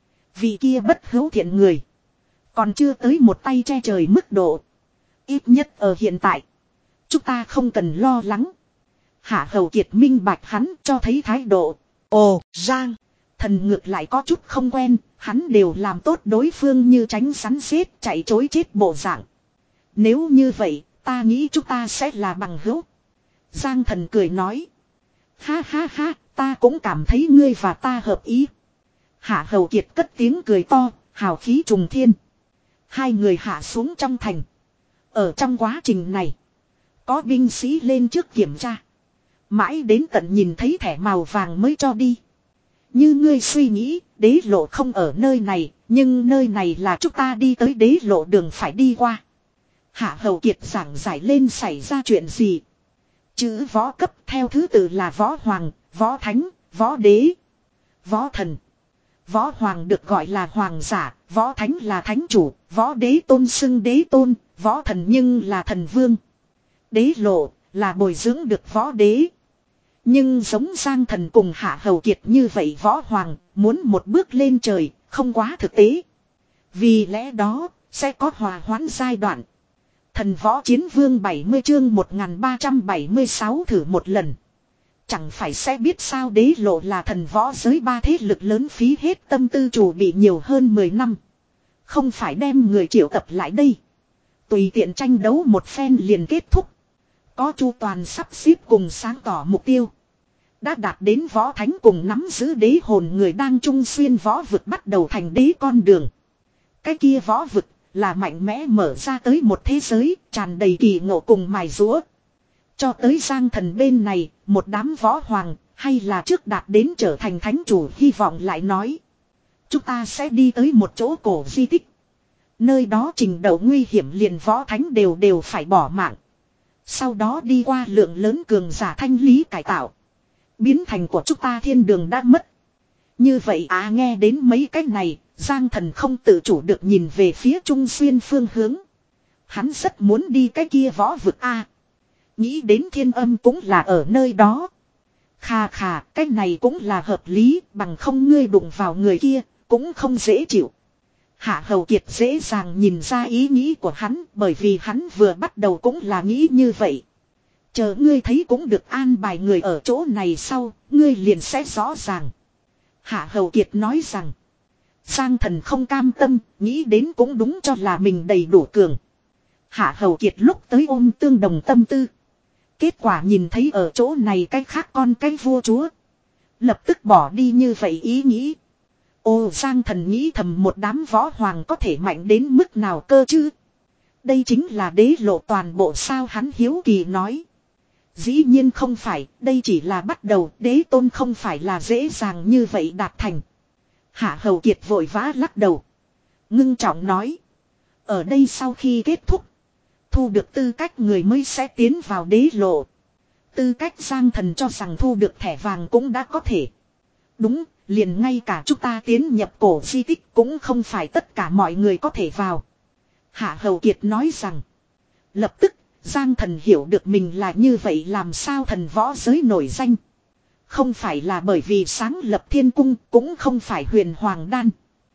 Vì kia bất hữu thiện người. Còn chưa tới một tay che trời mức độ. Ít nhất ở hiện tại. Chúng ta không cần lo lắng. Hạ Hầu Kiệt minh bạch hắn cho thấy thái độ. Ồ, Giang. Thần ngược lại có chút không quen. Hắn đều làm tốt đối phương như tránh sắn xếp chạy chối chết bộ dạng. Nếu như vậy, ta nghĩ chúng ta sẽ là bằng hữu. Giang Thần cười nói. Ha ha ha, ta cũng cảm thấy ngươi và ta hợp ý. Hạ Hầu Kiệt cất tiếng cười to, hào khí trùng thiên. Hai người hạ xuống trong thành. Ở trong quá trình này, có binh sĩ lên trước kiểm tra. Mãi đến tận nhìn thấy thẻ màu vàng mới cho đi. Như ngươi suy nghĩ, đế lộ không ở nơi này, nhưng nơi này là chúng ta đi tới đế lộ đường phải đi qua. Hạ Hầu Kiệt giảng giải lên xảy ra chuyện gì. Chữ võ cấp theo thứ tự là võ hoàng, võ thánh, võ đế, võ thần. Võ hoàng được gọi là hoàng giả, võ thánh là thánh chủ, võ đế tôn xưng đế tôn, võ thần nhưng là thần vương. Đế lộ là bồi dưỡng được võ đế. Nhưng giống Giang Thần cùng Hạ Hầu Kiệt như vậy võ hoàng muốn một bước lên trời không quá thực tế. Vì lẽ đó sẽ có hòa hoãn giai đoạn. Thần võ chiến vương bảy mươi chương một nghìn ba trăm bảy mươi sáu thử một lần. Chẳng phải sẽ biết sao đế lộ là thần võ giới ba thế lực lớn phí hết tâm tư chủ bị nhiều hơn mười năm. Không phải đem người triệu tập lại đây. Tùy tiện tranh đấu một phen liền kết thúc. Có chu toàn sắp xếp cùng sáng tỏ mục tiêu. Đã đạt đến võ thánh cùng nắm giữ đế hồn người đang trung xuyên võ vực bắt đầu thành đế con đường. Cái kia võ vực là mạnh mẽ mở ra tới một thế giới tràn đầy kỳ ngộ cùng mài rũa. Cho tới Giang Thần bên này, một đám võ hoàng, hay là trước đạt đến trở thành thánh chủ hy vọng lại nói. Chúng ta sẽ đi tới một chỗ cổ di tích. Nơi đó trình độ nguy hiểm liền võ thánh đều đều phải bỏ mạng. Sau đó đi qua lượng lớn cường giả thanh lý cải tạo. Biến thành của chúng ta thiên đường đã mất. Như vậy à nghe đến mấy cái này, Giang Thần không tự chủ được nhìn về phía trung xuyên phương hướng. Hắn rất muốn đi cái kia võ vực a. Nghĩ đến thiên âm cũng là ở nơi đó. Khà khà, cái này cũng là hợp lý, bằng không ngươi đụng vào người kia, cũng không dễ chịu. Hạ Hầu Kiệt dễ dàng nhìn ra ý nghĩ của hắn, bởi vì hắn vừa bắt đầu cũng là nghĩ như vậy. Chờ ngươi thấy cũng được an bài người ở chỗ này sau, ngươi liền sẽ rõ ràng. Hạ Hầu Kiệt nói rằng, Giang Thần không cam tâm, nghĩ đến cũng đúng cho là mình đầy đủ cường. Hạ Hầu Kiệt lúc tới ôm tương đồng tâm tư. Kết quả nhìn thấy ở chỗ này cái khác con cái vua chúa. Lập tức bỏ đi như vậy ý nghĩ. Ô Giang Thần nghĩ thầm một đám võ hoàng có thể mạnh đến mức nào cơ chứ. Đây chính là đế lộ toàn bộ sao hắn hiếu kỳ nói. Dĩ nhiên không phải, đây chỉ là bắt đầu, đế tôn không phải là dễ dàng như vậy đạt thành. Hạ Hầu Kiệt vội vã lắc đầu. Ngưng trọng nói. Ở đây sau khi kết thúc. Thu được tư cách người mới sẽ tiến vào đế lộ. Tư cách Giang Thần cho rằng thu được thẻ vàng cũng đã có thể. Đúng, liền ngay cả chúng ta tiến nhập cổ di tích cũng không phải tất cả mọi người có thể vào. Hạ Hầu Kiệt nói rằng. Lập tức, Giang Thần hiểu được mình là như vậy làm sao thần võ giới nổi danh. Không phải là bởi vì sáng lập thiên cung, cũng không phải huyền hoàng đan.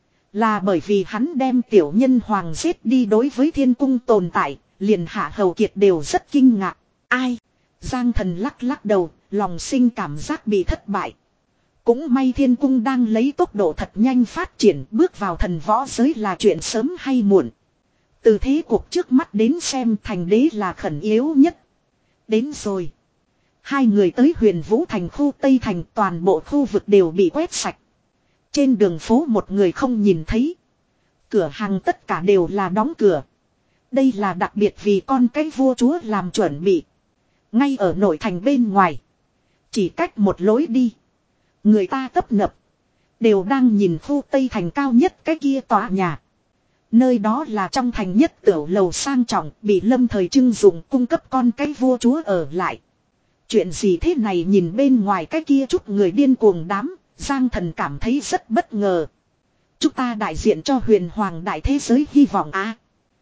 Là bởi vì hắn đem tiểu nhân hoàng giết đi đối với thiên cung tồn tại, liền Hạ Hầu Kiệt đều rất kinh ngạc. Ai? Giang Thần lắc lắc đầu, lòng sinh cảm giác bị thất bại. Cũng may thiên cung đang lấy tốc độ thật nhanh phát triển, bước vào thần võ giới là chuyện sớm hay muộn. Từ thế cuộc trước mắt đến xem thành đế là khẩn yếu nhất. Đến rồi. Hai người tới Huyền Vũ thành khu Tây thành, toàn bộ khu vực đều bị quét sạch. Trên đường phố một người không nhìn thấy. Cửa hàng tất cả đều là đóng cửa. Đây là đặc biệt vì con cái vua chúa làm chuẩn bị. Ngay ở nội thành bên ngoài. Chỉ cách một lối đi. Người ta tấp nập. Đều đang nhìn khu Tây thành cao nhất cái kia tòa nhà. Nơi đó là trong thành nhất tiểu lầu sang trọng, bị Lâm Thời trưng dụng cung cấp con cái vua chúa ở lại. Chuyện gì thế này nhìn bên ngoài cái kia chút người điên cuồng đám, Giang Thần cảm thấy rất bất ngờ. Chúng ta đại diện cho huyền hoàng đại thế giới hy vọng á. À,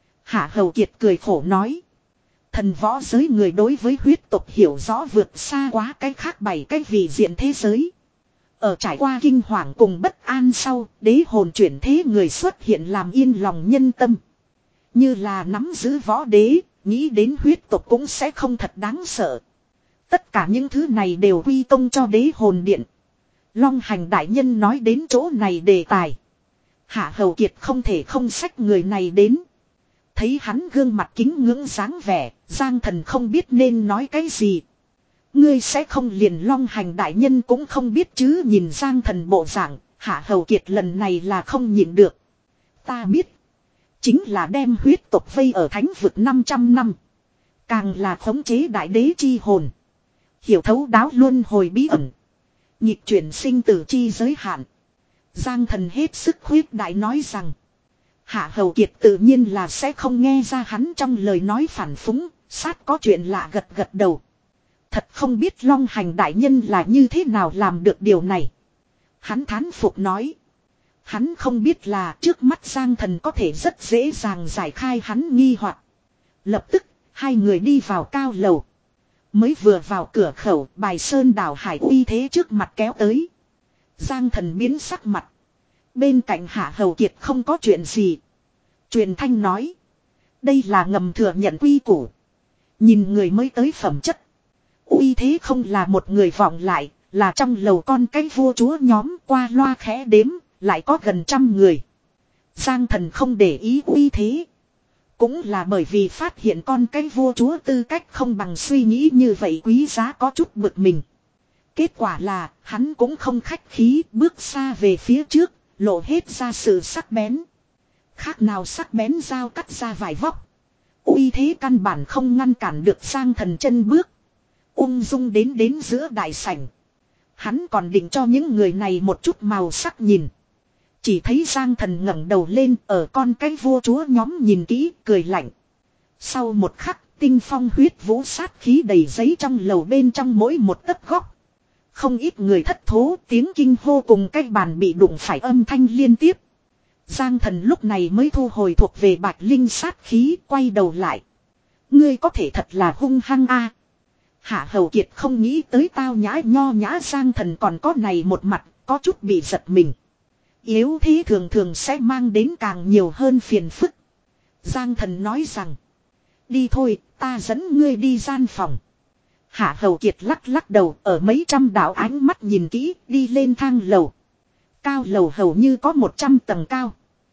Hạ Hầu Kiệt cười khổ nói. Thần võ giới người đối với huyết tộc hiểu rõ vượt xa quá cái khác bảy cái vị diện thế giới. Ở trải qua kinh hoàng cùng bất an sau, đế hồn chuyển thế người xuất hiện làm yên lòng nhân tâm. Như là nắm giữ võ đế, nghĩ đến huyết tộc cũng sẽ không thật đáng sợ. Tất cả những thứ này đều quy công cho đế hồn điện. Long Hành đại nhân nói đến chỗ này đề tài. Hạ Hầu Kiệt không thể không xách người này đến. Thấy hắn gương mặt kính ngưỡng dáng vẻ, Giang Thần không biết nên nói cái gì. Ngươi sẽ không liền Long Hành đại nhân cũng không biết chứ, nhìn Giang Thần bộ dạng, Hạ Hầu Kiệt lần này là không nhịn được. Ta biết. Chính là đem huyết tộc vây ở thánh vực năm trăm năm. Càng là khống chế đại đế chi hồn. Hiểu thấu đáo luân hồi bí ẩn. Nhịp chuyển sinh tử chi giới hạn. Giang Thần hết sức khuyết đại nói rằng. Hạ Hầu Kiệt tự nhiên là sẽ không nghe ra hắn trong lời nói phản phúng. Sát có chuyện lạ gật gật đầu. Thật không biết Long Hành đại nhân là như thế nào làm được điều này. Hắn thán phục nói. Hắn không biết là trước mắt Giang Thần có thể rất dễ dàng giải khai hắn nghi hoặc. Lập tức, hai người đi vào cao lầu. Mới vừa vào cửa khẩu, bài sơn đảo hải uy thế trước mặt kéo tới. Giang Thần biến sắc mặt. Bên cạnh Hạ Hầu Kiệt không có chuyện gì. Truyền thanh nói. Đây là ngầm thừa nhận quy củ. Nhìn người mới tới phẩm chất. Uy thế không là một người vọng lại, là trong lầu con cái vua chúa nhóm qua loa khẽ đếm, lại có gần trăm người. Giang Thần không để ý uy thế. Cũng là bởi vì phát hiện con cái vua chúa tư cách không bằng suy nghĩ như vậy quý giá có chút bực mình. Kết quả là hắn cũng không khách khí bước xa về phía trước, lộ hết ra sự sắc bén. Khác nào sắc bén dao cắt ra vài vóc. Uy thế căn bản không ngăn cản được Giang Thần chân bước. Ung dung đến đến giữa đại sảnh. Hắn còn định cho những người này một chút màu sắc nhìn. Chỉ thấy Giang Thần ngẩng đầu lên ở con cái vua chúa nhóm nhìn kỹ cười lạnh. Sau một khắc tinh phong huyết vũ sát khí đầy giấy trong lầu bên trong mỗi một tấc góc. Không ít người thất thố tiếng kinh hô cùng cái bàn bị đụng phải âm thanh liên tiếp. Giang Thần lúc này mới thu hồi thuộc về Bạch Linh sát khí quay đầu lại. Ngươi có thể thật là hung hăng a. Hạ Hầu Kiệt không nghĩ tới tao nhã nho nhã Giang Thần còn có này một mặt, có chút bị giật mình. Yếu thế thường thường sẽ mang đến càng nhiều hơn phiền phức. Giang Thần nói rằng. Đi thôi, ta dẫn ngươi đi gian phòng. Hạ Hầu Kiệt lắc lắc đầu ở mấy trăm đạo ánh mắt nhìn kỹ đi lên thang lầu. Cao lầu hầu như có một trăm tầng cao.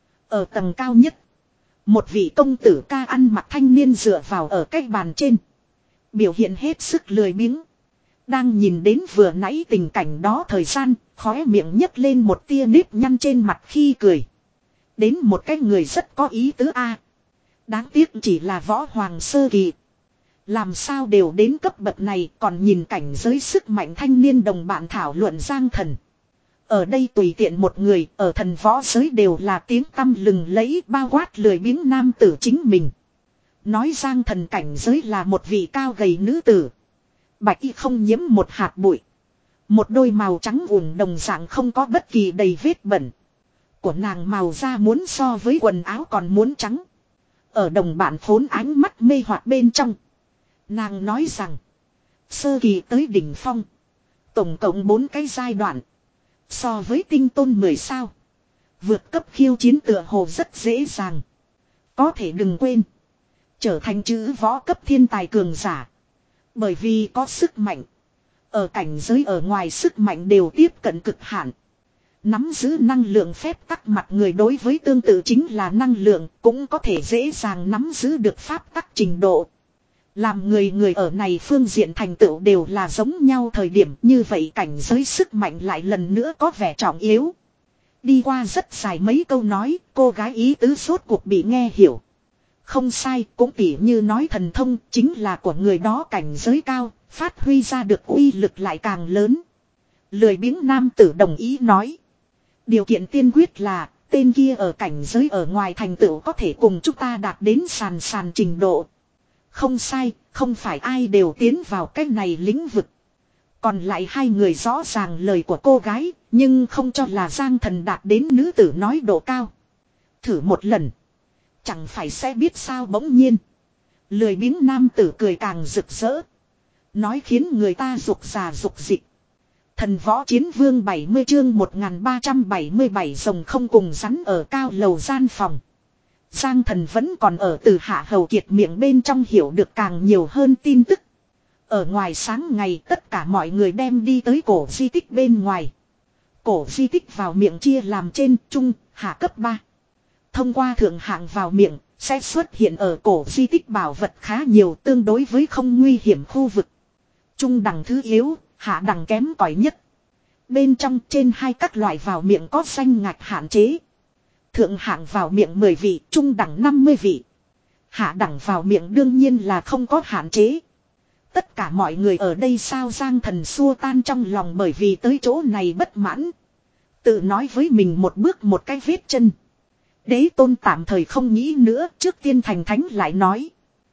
Ở tầng cao nhất. Một vị công tử ca ăn mặc thanh niên dựa vào ở cái bàn trên. Biểu hiện hết sức lười biếng. Đang nhìn đến vừa nãy tình cảnh đó thời gian, khóe miệng nhấc lên một tia nếp nhăn trên mặt khi cười. Đến một cái người rất có ý tứ a. Đáng tiếc chỉ là võ hoàng sơ kỳ. Làm sao đều đến cấp bậc này còn nhìn cảnh giới sức mạnh thanh niên đồng bạn thảo luận Giang Thần. Ở đây tùy tiện một người ở thần võ giới đều là tiếng tăm lừng lẫy bao quát lười biếng nam tử chính mình. Nói Giang Thần cảnh giới là một vị cao gầy nữ tử. Bạch y không nhiễm một hạt bụi. Một đôi màu trắng ửng đồng dạng không có bất kỳ đầy vết bẩn. Của nàng màu da muốn so với quần áo còn muốn trắng. Ở đồng bạn phốn ánh mắt mê hoặc bên trong. Nàng nói rằng. Sơ kỳ tới đỉnh phong. Tổng cộng bốn cái giai đoạn. So với tinh tôn mười sao. Vượt cấp khiêu chiến tựa hồ rất dễ dàng. Có thể đừng quên. Trở thành chữ võ cấp thiên tài cường giả. Bởi vì có sức mạnh. Ở cảnh giới ở ngoài sức mạnh đều tiếp cận cực hạn. Nắm giữ năng lượng phép tắc mặt người đối với tương tự chính là năng lượng cũng có thể dễ dàng nắm giữ được pháp tắc trình độ. Làm người người ở này phương diện thành tựu đều là giống nhau thời điểm như vậy cảnh giới sức mạnh lại lần nữa có vẻ trọng yếu. Đi qua rất dài mấy câu nói, cô gái ý tứ sốt cuộc bị nghe hiểu. Không sai, cũng tỉ như nói thần thông chính là của người đó cảnh giới cao, phát huy ra được uy lực lại càng lớn. Lười biếng nam tử đồng ý nói. Điều kiện tiên quyết là, tên kia ở cảnh giới ở ngoài thành tựu có thể cùng chúng ta đạt đến sàn sàn trình độ. Không sai, không phải ai đều tiến vào cái này lĩnh vực. Còn lại hai người rõ ràng lời của cô gái, nhưng không cho là Giang Thần đạt đến nữ tử nói độ cao. Thử một lần. Chẳng phải sẽ biết sao bỗng nhiên. Lười biếng nam tử cười càng rực rỡ. Nói khiến người ta rục già rục dịch. Thần võ chiến vương bảy mươi chương một nghìn ba trăm bảy mươi bảy rồng không cùng rắn ở cao lầu gian phòng. Giang Thần vẫn còn ở từ Hạ Hầu Kiệt miệng bên trong hiểu được càng nhiều hơn tin tức. Ở ngoài sáng ngày tất cả mọi người đem đi tới cổ di tích bên ngoài. Cổ di tích vào miệng chia làm trên, trung, hạ cấp ba. Thông qua thượng hạng vào miệng, sẽ xuất hiện ở cổ di tích bảo vật khá nhiều tương đối với không nguy hiểm khu vực. Trung đẳng thứ yếu, hạ đẳng kém cỏi nhất. Bên trong trên hai các loại vào miệng có danh ngạch hạn chế. Thượng hạng vào miệng mười vị, trung đẳng năm mươi vị. Hạ đẳng vào miệng đương nhiên là không có hạn chế. Tất cả mọi người ở đây sao Giang Thần xua tan trong lòng bởi vì tới chỗ này bất mãn. Tự nói với mình một bước một cái vết chân. Đế tôn tạm thời không nghĩ nữa, trước tiên thành thánh lại nói.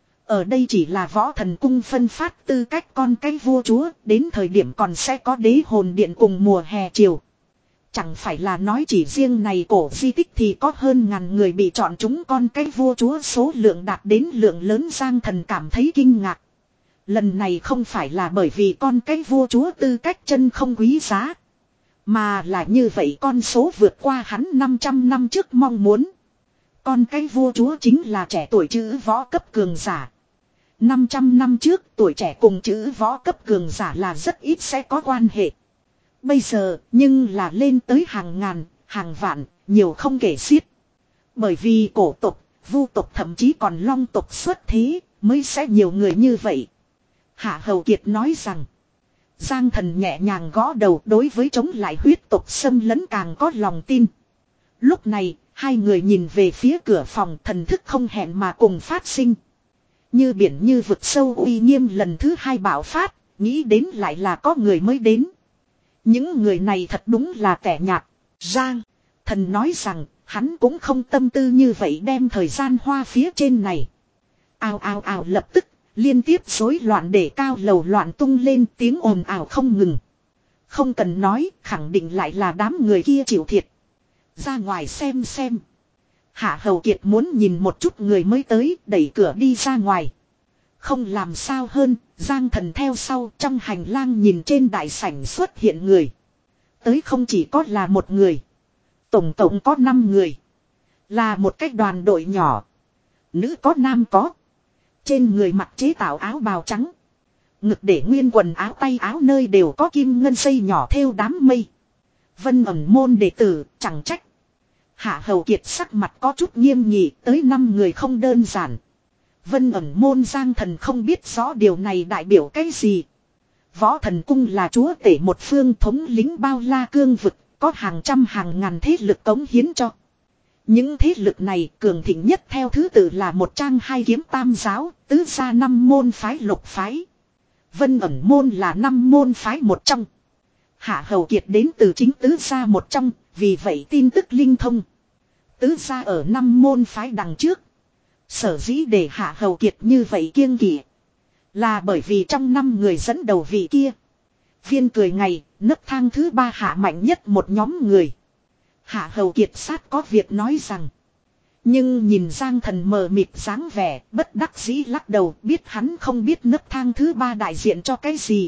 Ở đây chỉ là võ thần cung phân phát tư cách con cái vua chúa, đến thời điểm còn sẽ có đế hồn điện cùng mùa hè chiều. Chẳng phải là nói chỉ riêng này cổ di tích thì có hơn ngàn người bị chọn chúng con cái vua chúa số lượng đạt đến lượng lớn. Giang Thần cảm thấy kinh ngạc. Lần này không phải là bởi vì con cái vua chúa tư cách chân không quý giá. Mà là như vậy con số vượt qua hắn năm trăm năm trước mong muốn. Con cái vua chúa chính là trẻ tuổi chữ võ cấp cường giả. năm trăm năm trước tuổi trẻ cùng chữ võ cấp cường giả là rất ít sẽ có quan hệ. Bây giờ nhưng là lên tới hàng ngàn, hàng vạn, nhiều không kể xiết. Bởi vì cổ tộc, vu tộc thậm chí còn long tộc xuất thế mới sẽ nhiều người như vậy. Hạ Hầu Kiệt nói rằng. Giang Thần nhẹ nhàng gõ đầu đối với chống lại huyết tộc xâm lấn càng có lòng tin. Lúc này, hai người nhìn về phía cửa phòng thần thức không hẹn mà cùng phát sinh. Như biển như vực sâu uy nghiêm lần thứ hai bạo phát, nghĩ đến lại là có người mới đến. Những người này thật đúng là tẻ nhạt. Giang Thần nói rằng, hắn cũng không tâm tư như vậy đem thời gian hoa phía trên này. Ào ào ào lập tức. Liên tiếp rối loạn để cao lầu loạn tung lên tiếng ồn ào không ngừng. Không cần nói, khẳng định lại là đám người kia chịu thiệt. Ra ngoài xem xem. Hạ Hầu Kiệt muốn nhìn một chút người mới tới, đẩy cửa đi ra ngoài. Không làm sao hơn, Giang Thần theo sau trong hành lang nhìn trên đại sảnh xuất hiện người. Tới không chỉ có là một người. Tổng cộng có năm người. Là một cái đoàn đội nhỏ. Nữ có nam có. Trên người mặc chế tạo áo bào trắng. Ngực để nguyên quần áo tay áo nơi đều có kim ngân xây nhỏ thêu đám mây. Vân ẩn môn đệ tử chẳng trách. Hạ Hầu Kiệt sắc mặt có chút nghiêm nghị tới năm người không đơn giản. Vân ẩn môn Giang Thần không biết rõ điều này đại biểu cái gì. Võ thần cung là chúa tể một phương thống lính bao la cương vực. Có hàng trăm hàng ngàn thế lực cống hiến cho. Những thế lực này cường thịnh nhất theo thứ tự là một trang hai kiếm tam giáo, tứ gia năm môn phái lục phái. Vân ẩn môn là năm môn phái một trong. Hạ Hầu Kiệt đến từ chính tứ gia một trong, vì vậy tin tức linh thông. Tứ gia ở năm môn phái đằng trước. Sở dĩ để Hạ Hầu Kiệt như vậy kiêng kỵ. Là bởi vì trong năm người dẫn đầu vị kia. Viên cười ngày, nấc thang thứ ba hạ mạnh nhất một nhóm người. Hạ Hầu Kiệt sát có việc nói rằng. Nhưng nhìn Giang Thần mờ mịt dáng vẻ, bất đắc dĩ lắc đầu biết hắn không biết nấc thang thứ ba đại diện cho cái gì.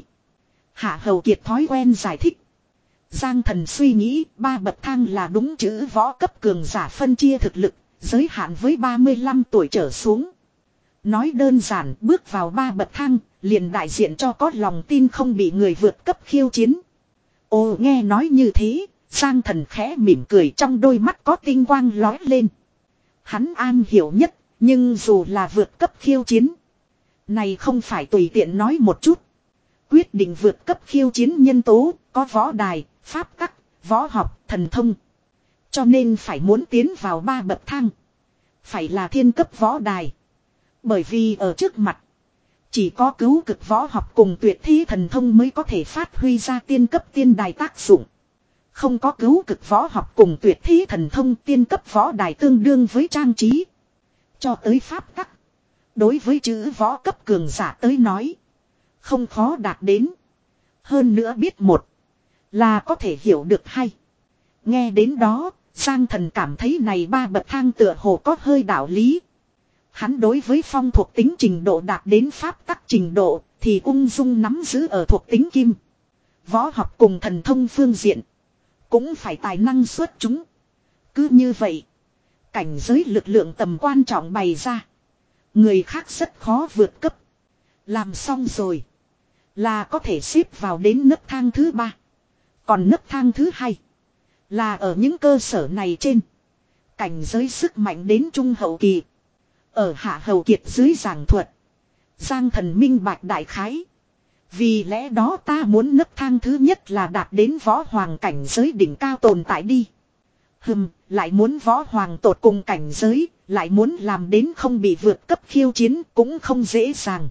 Hạ Hầu Kiệt thói quen giải thích. Giang Thần suy nghĩ ba bậc thang là đúng chữ võ cấp cường giả phân chia thực lực, giới hạn với ba mươi lăm tuổi trở xuống. Nói đơn giản bước vào ba bậc thang, liền đại diện cho có lòng tin không bị người vượt cấp khiêu chiến. Ồ nghe nói như thế. Giang Thần khẽ mỉm cười trong đôi mắt có tinh quang lói lên. Hắn an hiểu nhất, nhưng dù là vượt cấp khiêu chiến. Này không phải tùy tiện nói một chút. Quyết định vượt cấp khiêu chiến nhân tố, có võ đài, pháp tắc, võ học, thần thông. Cho nên phải muốn tiến vào ba bậc thang. Phải là thiên cấp võ đài. Bởi vì ở trước mặt, chỉ có cứu cực võ học cùng tuyệt thi thần thông mới có thể phát huy ra tiên cấp tiên đài tác dụng. Không có cứu cực võ học cùng tuyệt thí thần thông tiên cấp võ đài tương đương với trang trí. Cho tới pháp tắc. Đối với chữ võ cấp cường giả tới nói. Không khó đạt đến. Hơn nữa biết một. Là có thể hiểu được hay. Nghe đến đó, Giang Thần cảm thấy này ba bậc thang tựa hồ có hơi đạo lý. Hắn đối với phong thuộc tính trình độ đạt đến pháp tắc trình độ thì ung dung nắm giữ ở thuộc tính kim. Võ học cùng thần thông phương diện. Cũng phải tài năng xuất chúng. Cứ như vậy. Cảnh giới lực lượng tầm quan trọng bày ra. Người khác rất khó vượt cấp. Làm xong rồi. Là có thể xếp vào đến nấc thang thứ ba. Còn nấc thang thứ hai. Là ở những cơ sở này trên. Cảnh giới sức mạnh đến trung hậu kỳ. Ở Hạ Hầu Kiệt dưới giảng thuật. Giang thần minh bạch đại khái. Vì lẽ đó ta muốn nấc thang thứ nhất là đạt đến võ hoàng cảnh giới đỉnh cao tồn tại đi. Hừm, lại muốn võ hoàng tột cùng cảnh giới, lại muốn làm đến không bị vượt cấp khiêu chiến cũng không dễ dàng.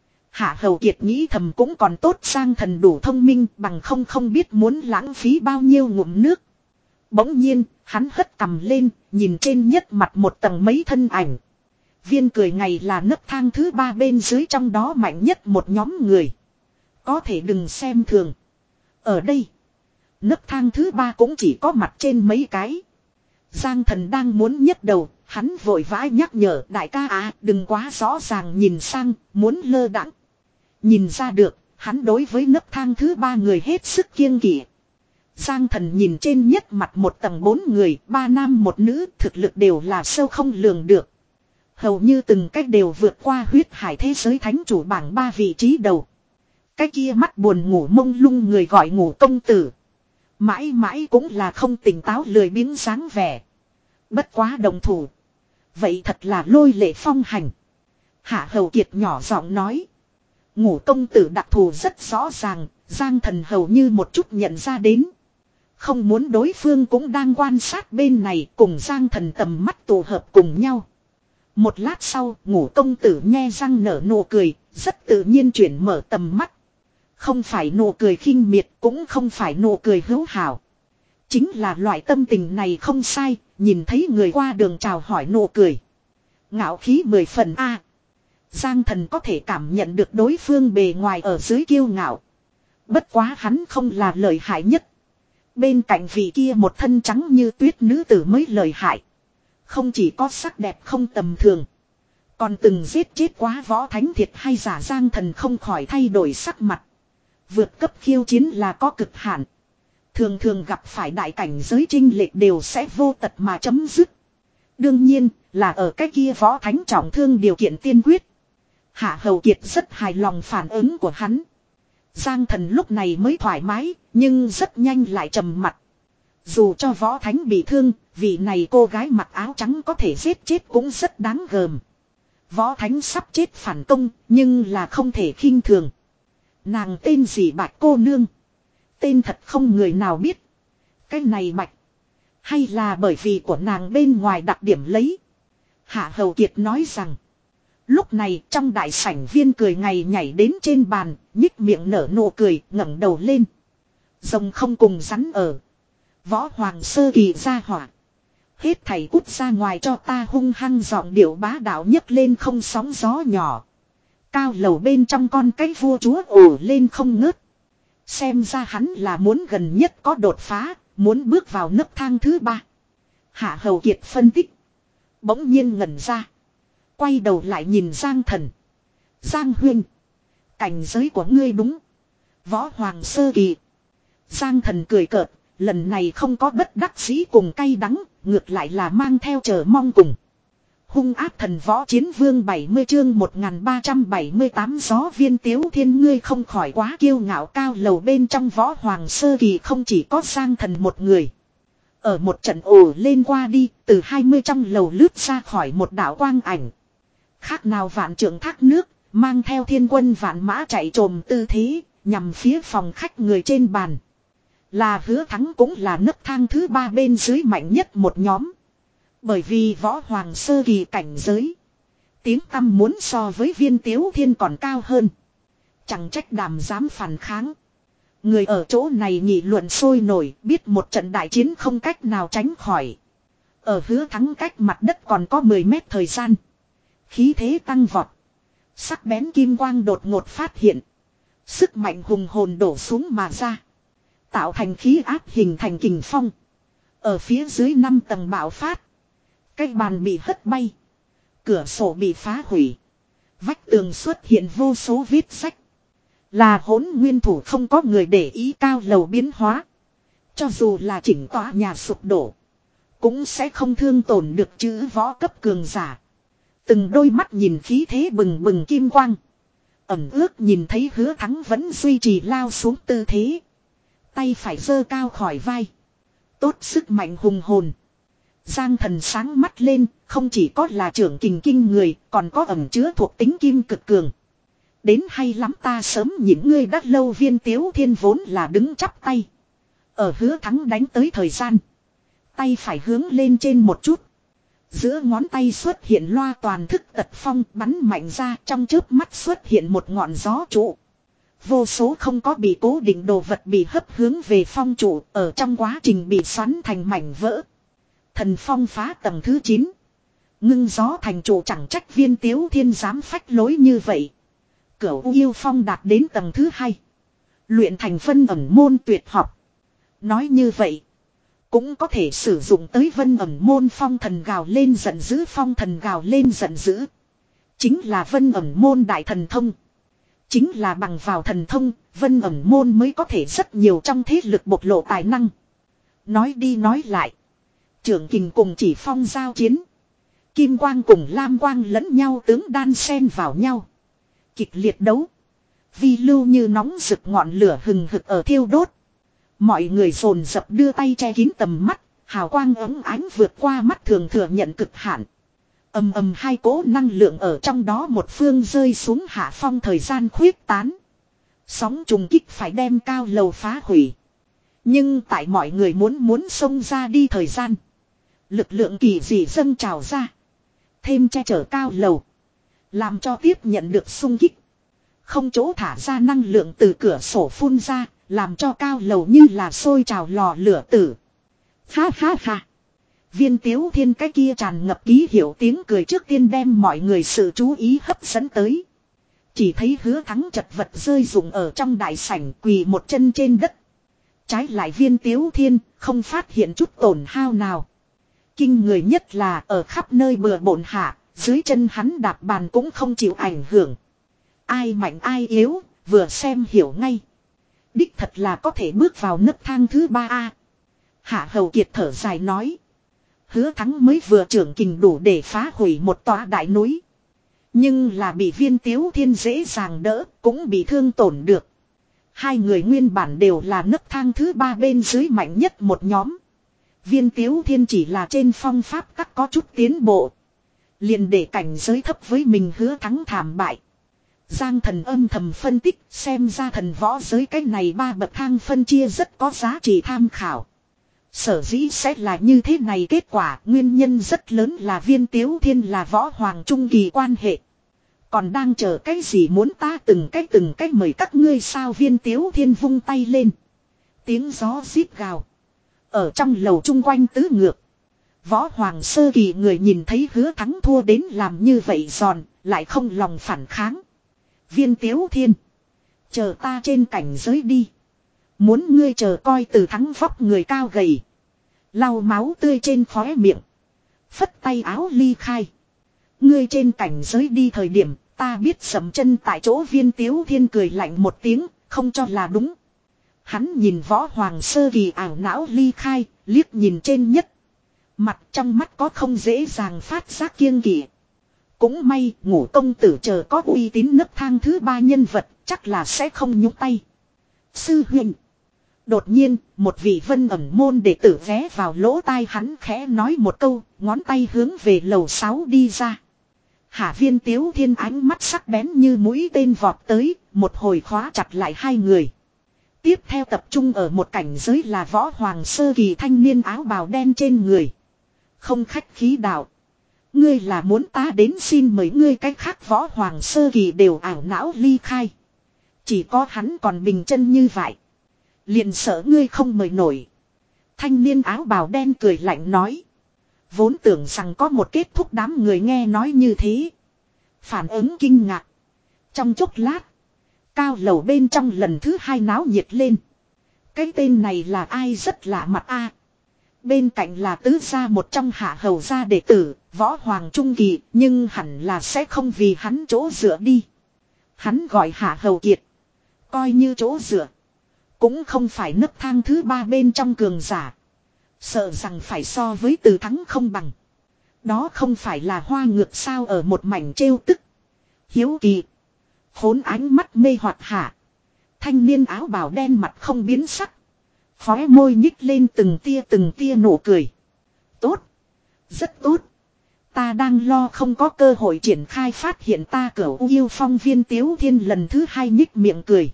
Hạ Hầu Kiệt nghĩ thầm cũng còn tốt, Giang thần đủ thông minh bằng không không biết muốn lãng phí bao nhiêu ngụm nước. Bỗng nhiên, hắn hất cằm lên, nhìn trên nhất mặt một tầng mấy thân ảnh. Viên cười ngày là nấc thang thứ ba bên dưới trong đó mạnh nhất một nhóm người. Có thể đừng xem thường. Ở đây, nấc thang thứ ba cũng chỉ có mặt trên mấy cái. Giang thần đang muốn nhấc đầu, hắn vội vã nhắc nhở đại ca à, đừng quá rõ ràng nhìn sang, muốn lơ đãng. Nhìn ra được, hắn đối với nấc thang thứ ba người hết sức kiêng kỵ. Giang thần nhìn trên nhất mặt một tầng bốn người, ba nam một nữ, thực lực đều là sâu không lường được. Hầu như từng cách đều vượt qua huyết hải thế giới thánh chủ bảng ba vị trí đầu. Cái kia mắt buồn ngủ mông lung người gọi ngủ công tử. Mãi mãi cũng là không tỉnh táo lười biếng dáng vẻ. Bất quá đồng thủ. Vậy thật là lôi lệ phong hành. Hạ Hầu Kiệt nhỏ giọng nói. Ngủ công tử đặc thù rất rõ ràng, Giang thần hầu như một chút nhận ra đến. Không muốn đối phương cũng đang quan sát bên này, cùng Giang thần tầm mắt tụ hợp cùng nhau. Một lát sau, ngủ công tử nhe răng nở nụ cười, rất tự nhiên chuyển mở tầm mắt. Không phải nụ cười khinh miệt, cũng không phải nụ cười hữu hảo. Chính là loại tâm tình này không sai, nhìn thấy người qua đường chào hỏi nụ cười. Ngạo khí mười phần A. Giang thần có thể cảm nhận được đối phương bề ngoài ở dưới kiêu ngạo. Bất quá hắn không là lợi hại nhất. Bên cạnh vị kia một thân trắng như tuyết nữ tử mới lợi hại. Không chỉ có sắc đẹp không tầm thường. Còn từng giết chết quá võ thánh thiệt hay giả, Giang thần không khỏi thay đổi sắc mặt. Vượt cấp khiêu chiến là có cực hạn. Thường thường gặp phải đại cảnh giới chênh lệch đều sẽ vô tật mà chấm dứt. Đương nhiên là ở cái kia võ thánh trọng thương điều kiện tiên quyết. Hạ Hầu Kiệt rất hài lòng phản ứng của hắn. Giang thần lúc này mới thoải mái, nhưng rất nhanh lại trầm mặt. Dù cho võ thánh bị thương, vị này cô gái mặc áo trắng có thể giết chết cũng rất đáng gờm. Võ thánh sắp chết phản công, nhưng là không thể khinh thường. Nàng tên gì Bạch cô nương? Tên thật không người nào biết. Cái này Bạch. Hay là bởi vì của nàng bên ngoài đặc điểm lấy. Hạ Hầu Kiệt nói rằng. Lúc này trong đại sảnh viên cười ngày nhảy đến trên bàn, nhích miệng nở nụ cười, ngẩng đầu lên. Rồng không cùng rắn ở. Võ hoàng sơ kỳ ra hỏa. Hết thảy cút ra ngoài cho ta, hung hăng giọng điệu bá đạo nhấc lên không sóng gió nhỏ. Cao lầu bên trong con cái vua chúa ồ lên không ngớt. Xem ra hắn là muốn gần nhất có đột phá, muốn bước vào nấc thang thứ ba. Hạ Hầu Kiệt phân tích. Bỗng nhiên ngẩn ra. Quay đầu lại nhìn Giang thần. Giang huynh. Cảnh giới của ngươi đúng. Võ hoàng sơ kỳ. Giang thần cười cợt. Lần này không có bất đắc dĩ cùng cay đắng. Ngược lại là mang theo chờ mong cùng. Hung áp thần võ chiến vương bảy mươi chương một nghìn ba trăm bảy mươi tám gió viên tiếu thiên, ngươi không khỏi quá kiêu ngạo. Cao lầu bên trong võ hoàng sơ kỳ không chỉ có Giang thần một người. Ở một trận ồ lên qua đi, từ hai mươi trong lầu lướt ra khỏi một đạo quang ảnh. Khác nào vạn trượng thác nước, mang theo thiên quân vạn mã chạy trồm tư thế, nhằm phía phòng khách người trên bàn. Là Hứa Thắng, cũng là nấc thang thứ ba bên dưới mạnh nhất một nhóm. Bởi vì võ hoàng sơ kỳ cảnh giới. Tiếng tăm muốn so với Viên Tiếu Thiên còn cao hơn. Chẳng trách Đàm dám phản kháng. Người ở chỗ này nghị luận sôi nổi, biết một trận đại chiến không cách nào tránh khỏi. Ở Hứa Thắng cách mặt đất còn có mười mét thời gian. Khí thế tăng vọt. Sắc bén kim quang đột ngột phát hiện. Sức mạnh hùng hồn đổ xuống mà ra. Tạo thành khí áp hình thành kình phong. Ở phía dưới năm tầng bạo phát. Cái bàn bị hất bay. Cửa sổ bị phá hủy. Vách tường xuất hiện vô số vết sách. Là Hỗn Nguyên thủ không có người để ý cao lầu biến hóa. Cho dù là chỉnh tòa nhà sụp đổ. Cũng sẽ không thương tổn được chữ võ cấp cường giả. Từng đôi mắt nhìn khí thế bừng bừng kim quang. Ẩm ước nhìn thấy Hứa Thắng vẫn duy trì lao xuống tư thế. Tay phải giơ cao khỏi vai. Tốt sức mạnh hùng hồn. Giang Thần sáng mắt lên, không chỉ có là trưởng kình kinh người, còn có ẩn chứa thuộc tính kim cực cường. Đến hay lắm, ta sớm nhìn ngươi đã lâu. Viên Tiếu Thiên vốn là đứng chắp tay. Ở Hứa Thắng đánh tới thời gian. Tay phải hướng lên trên một chút. Giữa ngón tay xuất hiện loa toàn thức tật phong bắn mạnh ra, trong chớp mắt xuất hiện một ngọn gió trụ. Vô số không có bị cố định đồ vật bị hấp hướng về phong trụ, ở trong quá trình bị xoắn thành mảnh vỡ. Thần phong phá tầng thứ chín. Ngưng gió thành trụ, chẳng trách Viên Tiếu Thiên dám phách lối như vậy. Cửu yêu phong đạt đến tầng thứ hai. Luyện thành vân ẩn môn tuyệt học. Nói như vậy, cũng có thể sử dụng tới vân ẩn môn phong thần gào lên giận dữ. Phong thần gào lên giận dữ chính là vân ẩn môn đại thần thông. Chính là bằng vào thần thông, vân ẩn môn mới có thể rất nhiều trong thế lực bộc lộ tài năng. Nói đi nói lại, trưởng kình cùng chỉ phong giao chiến. Kim quang cùng lam quang lẫn nhau tướng đan xen vào nhau. Kịch liệt đấu. Vi lưu như nóng rực ngọn lửa hừng hực ở thiêu đốt. Mọi người dồn dập đưa tay che kín tầm mắt. Hào quang ấm ánh vượt qua mắt thường thừa nhận cực hạn. Ầm ầm hai cỗ năng lượng ở trong đó một phương rơi xuống hạ phong, thời gian khuyết tán. Sóng trùng kích phải đem cao lầu phá hủy. Nhưng tại mọi người muốn muốn xông ra đi thời gian, lực lượng kỳ dị dâng trào ra. Thêm che chở cao lầu, làm cho tiếp nhận được xung kích. Không chỗ thả ra năng lượng từ cửa sổ phun ra, làm cho cao lầu như là sôi trào lò lửa tử. Ha ha ha. Viên Tiếu Thiên cái kia tràn ngập ký hiệu tiếng cười trước tiên đem mọi người sự chú ý hấp dẫn tới. Chỉ thấy Hứa Thắng chật vật rơi rụng ở trong đại sảnh, quỳ một chân trên đất. Trái lại Viên Tiếu Thiên không phát hiện chút tổn hao nào. Kinh người nhất là ở khắp nơi bừa bộn hạ, dưới chân hắn đạp bàn cũng không chịu ảnh hưởng. Ai mạnh ai yếu, vừa xem hiểu ngay. Đích thật là có thể bước vào nấc thang thứ ba a. Hạ Hầu Kiệt thở dài nói. Hứa Thắng mới vừa trưởng kình đủ để phá hủy một tòa đại núi. Nhưng là bị Viên Tiếu Thiên dễ dàng đỡ, cũng bị thương tổn được. Hai người nguyên bản đều là nấc thang thứ ba bên dưới mạnh nhất một nhóm. Viên Tiếu Thiên chỉ là trên phong pháp tắc có chút tiến bộ. Liền để cảnh giới thấp với mình Hứa Thắng thảm bại. Giang Thần âm thầm phân tích, xem ra thần võ giới cái này ba bậc thang phân chia rất có giá trị tham khảo. Sở dĩ sẽ là như thế này, kết quả nguyên nhân rất lớn là Viên Tiếu Thiên là võ hoàng trung kỳ quan hệ. Còn đang chờ cái gì, muốn ta từng cái từng cái mời các ngươi sao? Viên Tiếu Thiên vung tay lên. Tiếng gió rít gào. Ở trong lầu chung quanh tứ ngược. Võ hoàng sơ kỳ người nhìn thấy Hứa Thắng thua đến làm như vậy giòn, lại không lòng phản kháng. Viên Tiếu Thiên, chờ ta trên cảnh giới đi. Muốn ngươi chờ coi. Từ Thắng vóc người cao gầy, lau máu tươi trên khóe miệng, phất tay áo ly khai. Ngươi trên cảnh giới đi thời điểm, ta biết sầm chân tại chỗ. Viên Tiếu Thiên cười lạnh một tiếng, không cho là đúng. Hắn nhìn võ hoàng sơ kỳ ảo não ly khai, liếc nhìn trên nhất. Mặt trong mắt có không dễ dàng phát giác kiêng kỵ. Cũng may Ngũ công tử chờ có uy tín nấc thang thứ ba nhân vật, chắc là sẽ không nhúc tay. Sư huynh. Đột nhiên, một vị vân ẩn môn đệ tử ghé vào lỗ tai hắn khẽ nói một câu, ngón tay hướng về lầu sáu đi ra. Hạ Viên Tiếu Thiên ánh mắt sắc bén như mũi tên vọt tới, một hồi khóa chặt lại hai người. Tiếp theo tập trung ở một cảnh giới là võ hoàng sơ kỳ thanh niên áo bào đen trên người. Không khách khí đạo. Ngươi là muốn ta đến xin mời ngươi, cách khác võ hoàng sơ kỳ đều ảo não ly khai. Chỉ có hắn còn bình chân như vậy. Liền sợ ngươi không mời nổi. Thanh niên áo bào đen cười lạnh nói. Vốn tưởng rằng có một kết thúc, đám người nghe nói như thế. Phản ứng kinh ngạc. Trong chốc lát, cao lầu bên trong lần thứ hai náo nhiệt lên. Cái tên này là ai rất lạ mặt a. Bên cạnh là tứ gia một trong Hạ Hầu gia đệ tử, võ hoàng trung kỳ, nhưng hẳn là sẽ không vì hắn chỗ dựa đi. Hắn gọi Hạ Hầu Kiệt, coi như chỗ dựa, cũng không phải nấc thang thứ ba bên trong cường giả. Sợ rằng phải so với Từ Thắng không bằng. Đó không phải là hoa ngược sao? Ở một mảnh trêu tức, hiếu kỳ, khốn ánh mắt mê hoặc hạ, thanh niên áo bào đen mặt không biến sắc, khóe môi nhích lên từng tia từng tia nụ cười. Tốt, Rất tốt. Ta đang lo không có cơ hội triển khai phát hiện ta cửu yêu phong Viên Tiếu Thiên lần thứ hai nhích miệng cười.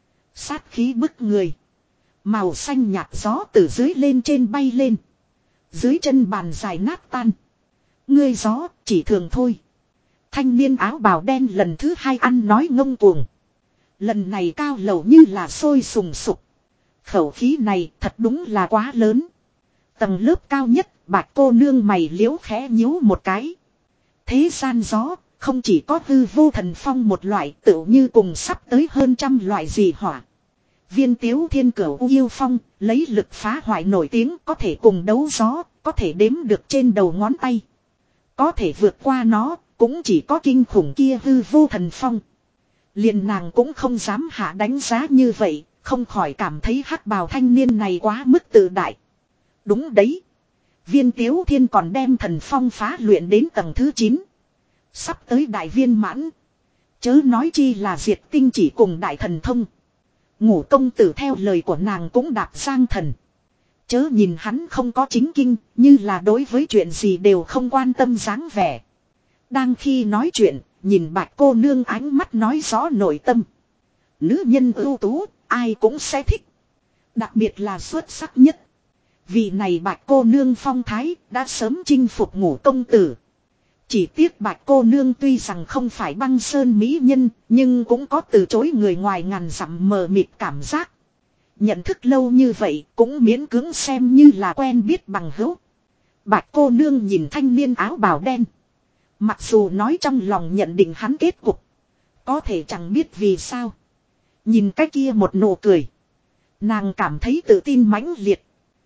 Sát khí bức người. Màu xanh nhạt gió từ dưới lên trên bay lên. Dưới chân bàn dài nát tan. Ngươi gió chỉ thường thôi. Thanh niên áo bào đen lần thứ hai ăn nói ngông cuồng. Lần này cao lầu như là sôi sùng sục. Khẩu khí này thật đúng là quá lớn. Tầng lớp cao nhất, bạch cô nương mày liễu khẽ nhíu một cái. Thế gian gió, không chỉ có hư vô thần phong một loại, tựu như cùng sắp tới hơn trăm loại dị hỏa. Viên Tiếu Thiên Cửu yêu phong, lấy lực phá hoại nổi tiếng, có thể cùng đấu gió, có thể đếm được trên đầu ngón tay. Có thể vượt qua nó, cũng chỉ có kinh khủng kia hư vô thần phong. Liền nàng cũng không dám hạ đánh giá như vậy, không khỏi cảm thấy hắc bào thanh niên này quá mức tự đại. Đúng đấy. Viên Tiếu Thiên còn đem thần phong phá luyện đến tầng thứ chín. Sắp tới đại viên mãn. Chớ nói chi là diệt tinh chỉ cùng đại thần thông. Ngũ công tử theo lời của nàng cũng đạp Giang Thần. Chớ nhìn hắn không có chính kinh, như là đối với chuyện gì đều không quan tâm dáng vẻ. Đang khi nói chuyện, nhìn bạch cô nương ánh mắt nói rõ nội tâm. Nữ nhân ưu tú, ai cũng sẽ thích. Đặc biệt là xuất sắc nhất. Vị này bạch cô nương phong thái đã sớm chinh phục Ngũ công tử. Chỉ tiếc bạch cô nương tuy rằng không phải băng sơn mỹ nhân, nhưng cũng có từ chối người ngoài ngàn dặm mờ mịt cảm giác. Nhận thức lâu như vậy cũng miễn cưỡng xem như là quen biết bằng hữu. Bạch cô nương nhìn thanh niên áo bào đen. Mặc dù nói trong lòng nhận định hắn kết cục. Có thể chẳng biết vì sao. Nhìn cái kia một nụ cười. Nàng cảm thấy tự tin mãnh liệt.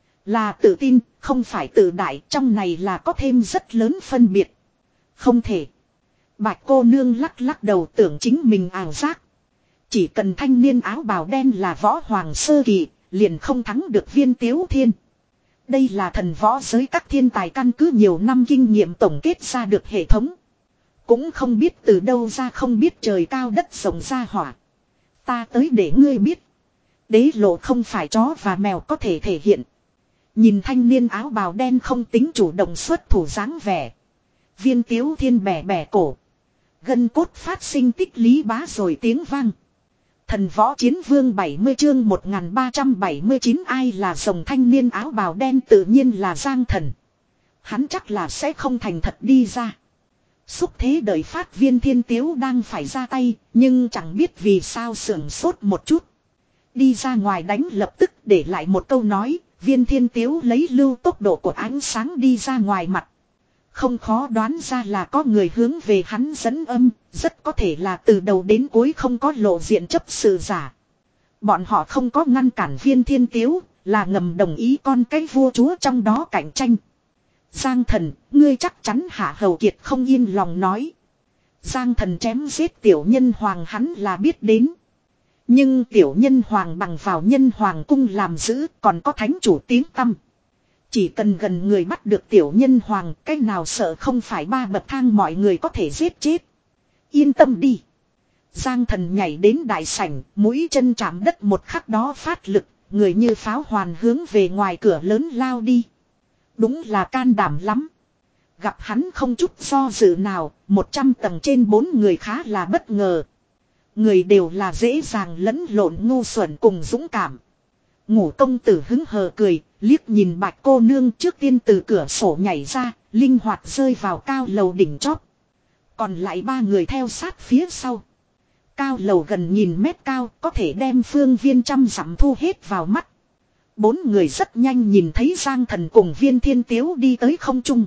Là tự tin, không phải tự đại, trong này là có thêm rất lớn phân biệt. Không thể. Bạch cô nương lắc lắc đầu tưởng chính mình ảo giác. Chỉ cần thanh niên áo bào đen là võ hoàng sơ kỳ, liền không thắng được Viên Tiếu Thiên. Đây là thần võ giới các thiên tài căn cứ nhiều năm kinh nghiệm tổng kết ra được hệ thống. Cũng không biết từ đâu ra không biết trời cao đất rộng ra hỏa. Ta tới để ngươi biết. Đế lộ không phải chó và mèo có thể thể hiện. Nhìn thanh niên áo bào đen không tính chủ động xuất thủ dáng vẻ. Viên Tiếu Thiên bẻ bẻ cổ. Gân cốt phát sinh tích lý bá rồi tiếng vang. Thần võ chiến vương bảy mươi chương một nghìn ba trăm bảy mươi chín ai là rồng thanh niên áo bào đen tự nhiên là Giang Thần. Hắn chắc là sẽ không thành thật đi ra. Xúc thế đợi phát Viên Thiên Tiếu đang phải ra tay, nhưng chẳng biết vì sao sưởng sốt một chút. Đi ra ngoài đánh lập tức để lại một câu nói, Viên Thiên Tiếu lấy lưu tốc độ của ánh sáng đi ra ngoài mặt. Không khó đoán ra là có người hướng về hắn dẫn âm, rất có thể là từ đầu đến cuối không có lộ diện chấp sự giả. Bọn họ không có ngăn cản Viên Thiên Tiếu, là ngầm đồng ý con cái vua chúa trong đó cạnh tranh. Giang Thần, ngươi chắc chắn Hạ Hầu Kiệt không yên lòng nói. Giang Thần chém giết tiểu nhân hoàng hắn là biết đến. Nhưng tiểu nhân hoàng bằng vào nhân hoàng cung làm giữ còn có thánh chủ tiếng tăm. Chỉ cần gần người bắt được tiểu nhân hoàng, cái nào sợ không phải ba bậc thang mọi người có thể giết chết. Yên tâm đi. Giang Thần nhảy đến đại sảnh, mũi chân chạm đất một khắc đó phát lực, người như pháo hoàn hướng về ngoài cửa lớn lao đi. Đúng là can đảm lắm. Gặp hắn không chút do dự nào, một trăm tầng trên bốn người khá là bất ngờ. Người đều là dễ dàng lẫn lộn ngu xuẩn cùng dũng cảm. Ngũ công tử hứng hờ cười, liếc nhìn bạch cô nương trước tiên từ cửa sổ nhảy ra, linh hoạt rơi vào cao lầu đỉnh chóp. Còn lại ba người theo sát phía sau. Cao lầu gần nghìn mét cao, có thể đem phương viên trăm dặm thu hết vào mắt. Bốn người rất nhanh nhìn thấy Giang Thần cùng Viên Thiên Tiếu đi tới không trung.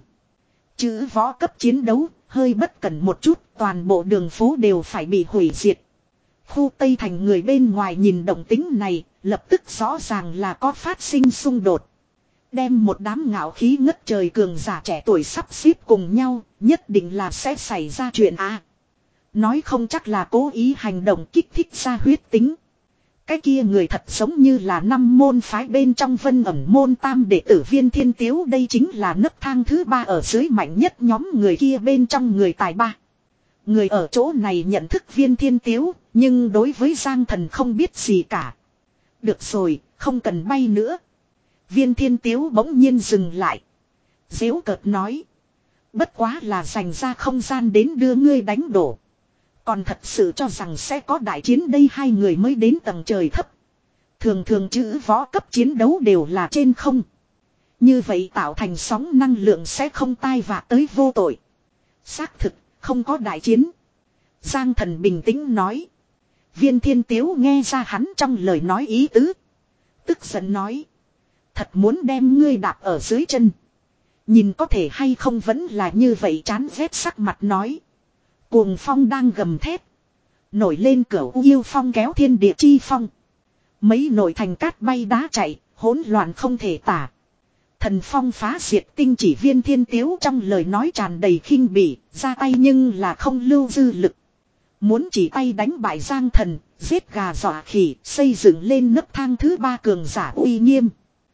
Chữ võ cấp chiến đấu, hơi bất cẩn một chút, toàn bộ đường phố đều phải bị hủy diệt. Khu Tây Thành người bên ngoài nhìn động tính này, lập tức rõ ràng là có phát sinh xung đột. Đem một đám ngạo khí ngất trời cường giả trẻ tuổi sắp xếp cùng nhau, nhất định là sẽ xảy ra chuyện à. Nói không chắc là cố ý hành động kích thích ra huyết tính. Cái kia người thật giống như là năm môn phái bên trong Vân Ẩn môn tam đệ tử Viên Thiên Tiếu, đây chính là nấc thang thứ ba ở dưới mạnh nhất nhóm người kia bên trong người tài ba. Người ở chỗ này nhận thức Viên Thiên Tiếu, nhưng đối với Giang Thần không biết gì cả. Được rồi, không cần bay nữa. Viên Thiên Tiếu bỗng nhiên dừng lại. Giễu cợt nói. Bất quá là dành ra không gian đến đưa ngươi đánh đổ. Còn thật sự cho rằng sẽ có đại chiến đây, hai người mới đến tầng trời thấp. Thường thường chữ võ cấp chiến đấu đều là trên không. Như vậy tạo thành sóng năng lượng sẽ không tai vạ tới vô tội. Xác thực, không có đại chiến. Giang Thần bình tĩnh nói. Viên Thiên Tiếu nghe ra hắn trong lời nói ý tứ. Tức giận nói. Thật muốn đem ngươi đạp ở dưới chân. Nhìn có thể hay không vẫn là như vậy, chán ghét sắc mặt nói. Cuồng phong đang gầm thét. Nổi lên cửu yêu phong kéo thiên địa chi phong. Mấy nội thành cát bay đá chạy, hỗn loạn không thể tả. Thần phong phá diệt tinh chỉ. Viên Thiên Tiếu trong lời nói tràn đầy khinh bỉ, ra tay nhưng là không lưu dư lực. Muốn chỉ tay đánh bại Giang Thần, giết gà dọa khỉ, xây dựng lên nấc thang thứ ba cường giả uy nghiêm.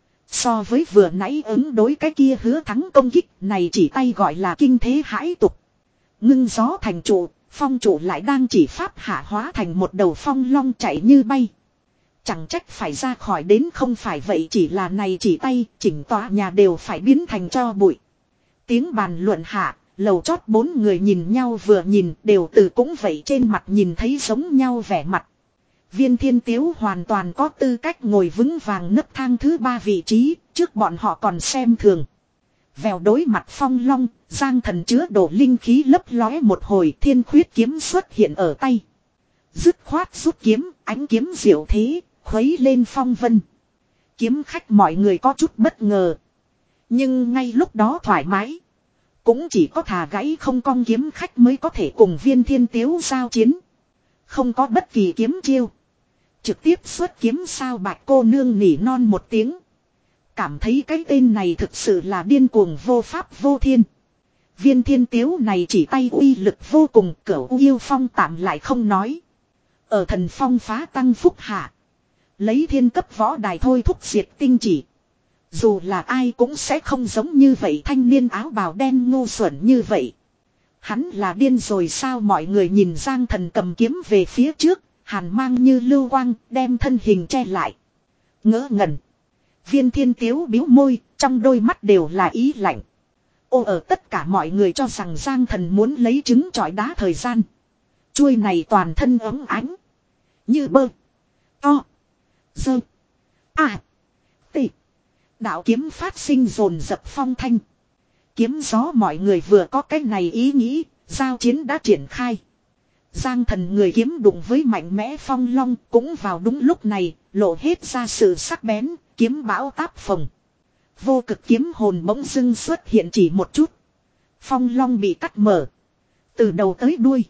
So với vừa nãy ứng đối cái kia hứa thắng công kích này, chỉ tay gọi là kinh thế hãi tục. Ngưng gió thành trụ, phong trụ lại đang chỉ pháp hạ hóa thành một đầu phong long chạy như bay. Chẳng trách phải ra khỏi đến, không phải vậy chỉ là này chỉ tay, chỉnh tòa nhà đều phải biến thành tro bụi. Tiếng bàn luận hạ, lầu chót bốn người nhìn nhau vừa nhìn đều từ cũng vậy trên mặt nhìn thấy giống nhau vẻ mặt. Viên Thiên Tiếu hoàn toàn có tư cách ngồi vững vàng nấc thang thứ ba vị trí, trước bọn họ còn xem thường. Vèo đối mặt phong long, Giang Thần chứa đổ linh khí lấp lóe một hồi, thiên khuyết kiếm xuất hiện ở tay. Dứt khoát rút kiếm, ánh kiếm diệu thế, khuấy lên phong vân. Kiếm khách mọi người có chút bất ngờ. Nhưng ngay lúc đó thoải mái. Cũng chỉ có thà gãy không cong kiếm khách mới có thể cùng Viên Thiên Tiếu giao chiến. Không có bất kỳ kiếm chiêu. Trực tiếp xuất kiếm sao. Bạch cô nương nỉ non một tiếng. Cảm thấy cái tên này thực sự là điên cuồng vô pháp vô thiên. Viên Thiên Tiếu này chỉ tay uy lực vô cùng, cửu yêu phong tạm lại không nói. Ở thần phong phá tăng phúc hạ. Lấy thiên cấp võ đài thôi thúc diệt tinh chỉ. Dù là ai cũng sẽ không giống như vậy, thanh niên áo bào đen ngu xuẩn như vậy. Hắn là điên rồi sao? Mọi người nhìn Giang Thần cầm kiếm về phía trước, hàn mang như lưu quang, đem thân hình che lại. Ngỡ ngẩn. Viên Thiên Tiếu biếu môi, trong đôi mắt đều là ý lạnh. Ô ở tất cả mọi người cho rằng Giang Thần muốn lấy trứng chọi đá thời gian. Chuôi này toàn thân ấm ánh. Như bơ. To. Dơ. À. Tị. Đạo kiếm phát sinh dồn dập phong thanh. Kiếm gió mọi người vừa có cái này ý nghĩ, giao chiến đã triển khai. Giang Thần người kiếm đụng với mạnh mẽ phong long, cũng vào đúng lúc này, lộ hết ra sự sắc bén, kiếm bão táp phồng. Vô cực kiếm hồn bỗng dưng xuất hiện chỉ một chút. Phong long bị cắt mở. Từ đầu tới đuôi.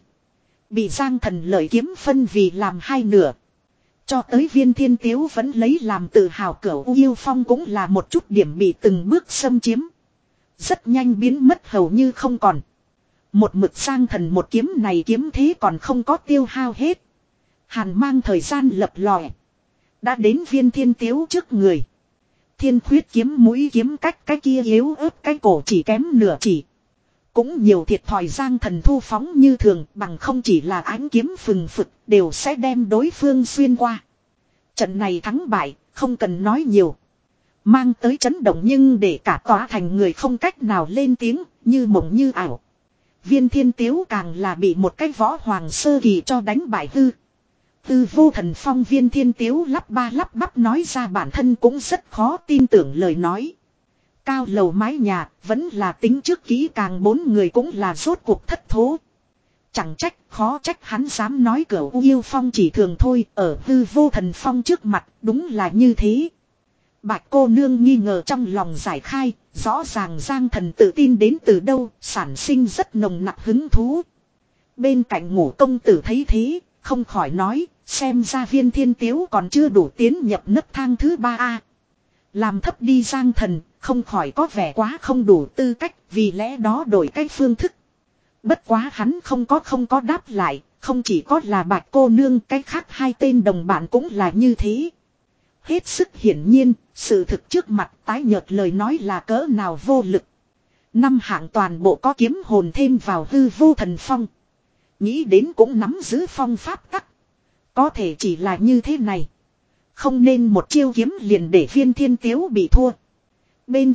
Bị Giang Thần lợi kiếm phân vì làm hai nửa. Cho tới Viên Thiên Tiếu vẫn lấy làm tự hào, cửu yêu phong cũng là một chút điểm bị từng bước xâm chiếm. Rất nhanh biến mất hầu như không còn. Một mực Giang Thần một kiếm này kiếm thế còn không có tiêu hao hết. Hàn mang thời gian lập lòe. Đã đến Viên Thiên Tiếu trước người. Thiên khuyết kiếm mũi kiếm cách cái kia yếu ớt cái cổ chỉ kém nửa chỉ. Cũng nhiều thiệt thòi Giang Thần thu phóng như thường, bằng không chỉ là ánh kiếm phừng phực đều sẽ đem đối phương xuyên qua. Trận này thắng bại, không cần nói nhiều. Mang tới chấn động nhưng để cả tòa thành người không cách nào lên tiếng, như mộng như ảo. Viên Thiên Tiếu càng là bị một cái võ hoàng sơ kỳ cho đánh bại hư. Tư vô thần phong. Viên Thiên Tiếu lắp ba lắp bắp nói ra bản thân cũng rất khó tin tưởng lời nói. Cao lầu mái nhà, vẫn là tính trước kỹ càng, bốn người cũng là rốt cuộc thất thố. Chẳng trách, khó trách hắn dám nói cửu yêu phong chỉ thường thôi, ở tư vô thần phong trước mặt, đúng là như thế. Bạch cô nương nghi ngờ trong lòng giải khai, rõ ràng Giang Thần tự tin đến từ đâu, sản sinh rất nồng nặc hứng thú. Bên cạnh Ngũ công tử thấy thế, không khỏi nói, xem ra Viên Thiên Tiếu còn chưa đủ tiến nhập nấc thang thứ ba a. Làm thấp đi Giang Thần, không khỏi có vẻ quá không đủ tư cách, vì lẽ đó đổi cái phương thức. Bất quá hắn không có không có đáp lại, không chỉ có là Bạch cô nương, cái khác hai tên đồng bạn cũng là như thế. Hết sức hiển nhiên, sự thực trước mặt tái nhợt lời nói là cỡ nào vô lực. Năm hạng toàn bộ có kiếm hồn thêm vào hư vô thần phong. Nghĩ đến cũng nắm giữ phong pháp tắc. Có thể chỉ là như thế này. Không nên một chiêu kiếm liền để Viên Thiên Tiếu bị thua. Bên kia,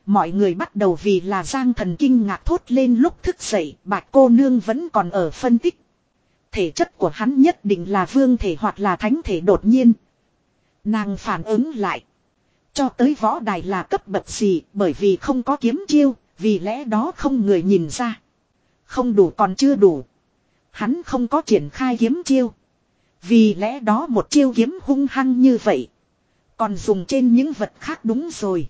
mọi người bắt đầu vì là Giang Thần kinh ngạc thốt lên lúc thức dậy, Bạch cô nương vẫn còn ở phân tích. Thể chất của hắn nhất định là vương thể hoặc là thánh thể đột nhiên. Nàng phản ứng lại. Cho tới võ đài là cấp bậc gì, bởi vì không có kiếm chiêu, vì lẽ đó không người nhìn ra. Không đủ còn chưa đủ. Hắn không có triển khai kiếm chiêu. Vì lẽ đó một chiêu kiếm hung hăng như vậy. Còn dùng trên những vật khác đúng rồi.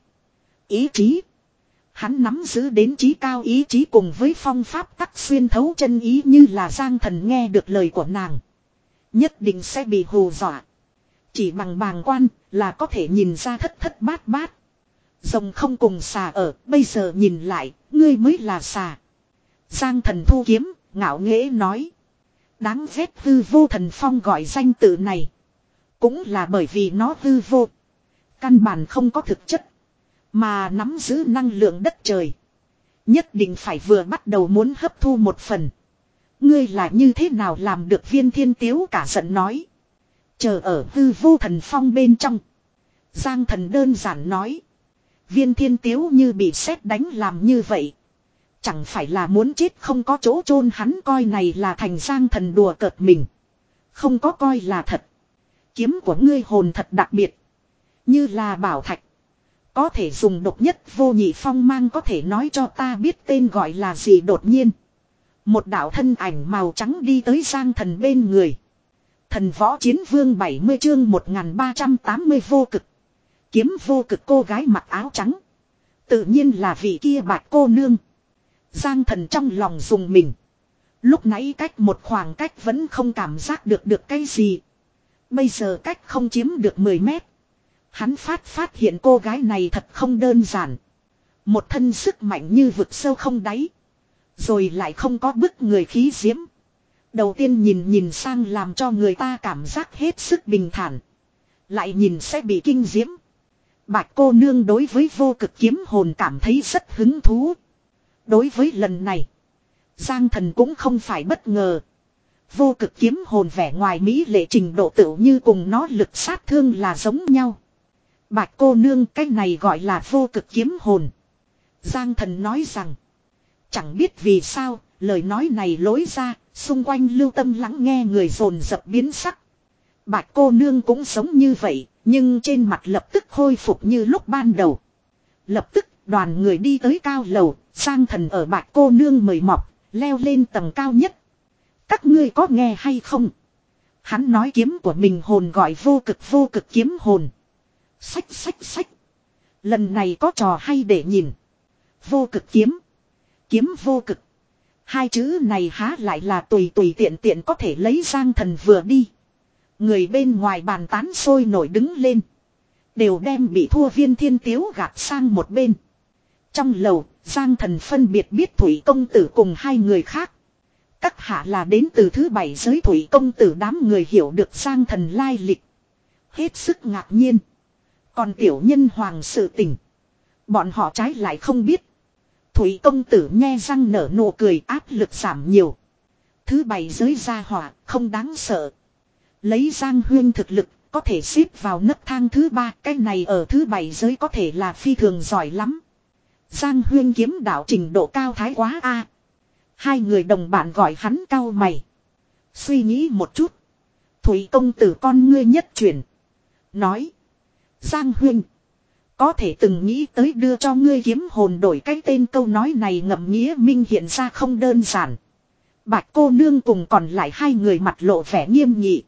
Ý chí. Hắn nắm giữ đến chí cao ý chí cùng với phong pháp tắc xuyên thấu chân ý như là Giang Thần nghe được lời của nàng. Nhất định sẽ bị hù dọa. Chỉ bằng bàng quan là có thể nhìn ra thất thất bát bát. Rồng không cùng xà ở, bây giờ nhìn lại, ngươi mới là xà. Giang Thần thu kiếm, ngạo nghễ nói. Đáng ghét hư vô thần phong gọi danh tự này. Cũng là bởi vì nó hư vô. Căn bản không có thực chất. Mà nắm giữ năng lượng đất trời. Nhất định phải vừa bắt đầu muốn hấp thu một phần. Ngươi là như thế nào làm được Viên Thiên Tiếu cả giận nói. Chờ ở hư vô thần phong bên trong. Giang Thần đơn giản nói. Viên Thiên Tiếu như bị sét đánh làm như vậy. Chẳng phải là muốn chết không có chỗ chôn hắn coi này là thành Giang Thần đùa cợt mình. Không có coi là thật. Kiếm của ngươi hồn thật đặc biệt. Như là bảo thạch. Có thể dùng độc nhất vô nhị phong mang có thể nói cho ta biết tên gọi là gì đột nhiên. Một đạo thân ảnh màu trắng đi tới Giang Thần bên người. Thần võ chiến vương bảy mươi chương một nghìn ba trăm tám mươi vô cực. Kiếm vô cực cô gái mặc áo trắng. Tự nhiên là vị kia Bạch cô nương. Giang Thần trong lòng dùng mình. Lúc nãy cách một khoảng cách vẫn không cảm giác được được cái gì. Bây giờ cách không chiếm được mười mét. Hắn phát phát hiện cô gái này thật không đơn giản. Một thân sức mạnh như vực sâu không đáy. Rồi lại không có bức người khí diễm. Đầu tiên nhìn nhìn sang làm cho người ta cảm giác hết sức bình thản. Lại nhìn sẽ bị kinh diễm. Bạch cô nương đối với vô cực kiếm hồn cảm thấy rất hứng thú. Đối với lần này, Giang Thần cũng không phải bất ngờ. Vô cực kiếm hồn vẻ ngoài mỹ lệ trình độ tựu như cùng nó lực sát thương là giống nhau. Bạch cô nương cái này gọi là vô cực kiếm hồn. Giang Thần nói rằng, chẳng biết vì sao, lời nói này lối ra, xung quanh lưu tâm lắng nghe người dồn dập biến sắc. Bạch cô nương cũng sống như vậy, nhưng trên mặt lập tức khôi phục như lúc ban đầu. Lập tức đoàn người đi tới cao lầu, Giang Thần ở Bạch cô nương mời mọc, leo lên tầng cao nhất. Các ngươi có nghe hay không? Hắn nói kiếm của mình hồn gọi vô cực vô cực kiếm hồn. Xách xách xách. Lần này có trò hay để nhìn. Vô cực kiếm. Kiếm vô cực. Hai chữ này há lại là tùy tùy tiện tiện có thể lấy Giang Thần vừa đi. Người bên ngoài bàn tán sôi nổi đứng lên. Đều đem bị thua Viên Thiên Tiếu gạt sang một bên. Trong lầu, Giang Thần phân biệt biết Thủy công tử cùng hai người khác. Các hạ là đến từ thứ bảy giới Thủy công tử, đám người hiểu được Giang Thần lai lịch. Hết sức ngạc nhiên. Còn tiểu nhân hoàng sự tình, bọn họ trái lại không biết. Thủy công tử nghe răng nở nụ cười, áp lực giảm nhiều. Thứ bảy giới gia hỏa không đáng sợ. Lấy Giang Huyên thực lực có thể xếp vào nấc thang thứ ba. Cái này ở thứ bảy giới có thể là phi thường giỏi lắm. Giang Huyên kiếm đạo trình độ cao thái quá a. Hai người đồng bạn gọi hắn cao mày. Suy nghĩ một chút, Thủy công tử con ngươi nhất chuyển, nói: Giang Huyên, có thể từng nghĩ tới đưa cho ngươi kiếm hồn đổi cái tên, câu nói này ngậm nghĩa minh hiện ra không đơn giản. Bạch cô nương cùng còn lại hai người mặt lộ vẻ nghiêm nghị.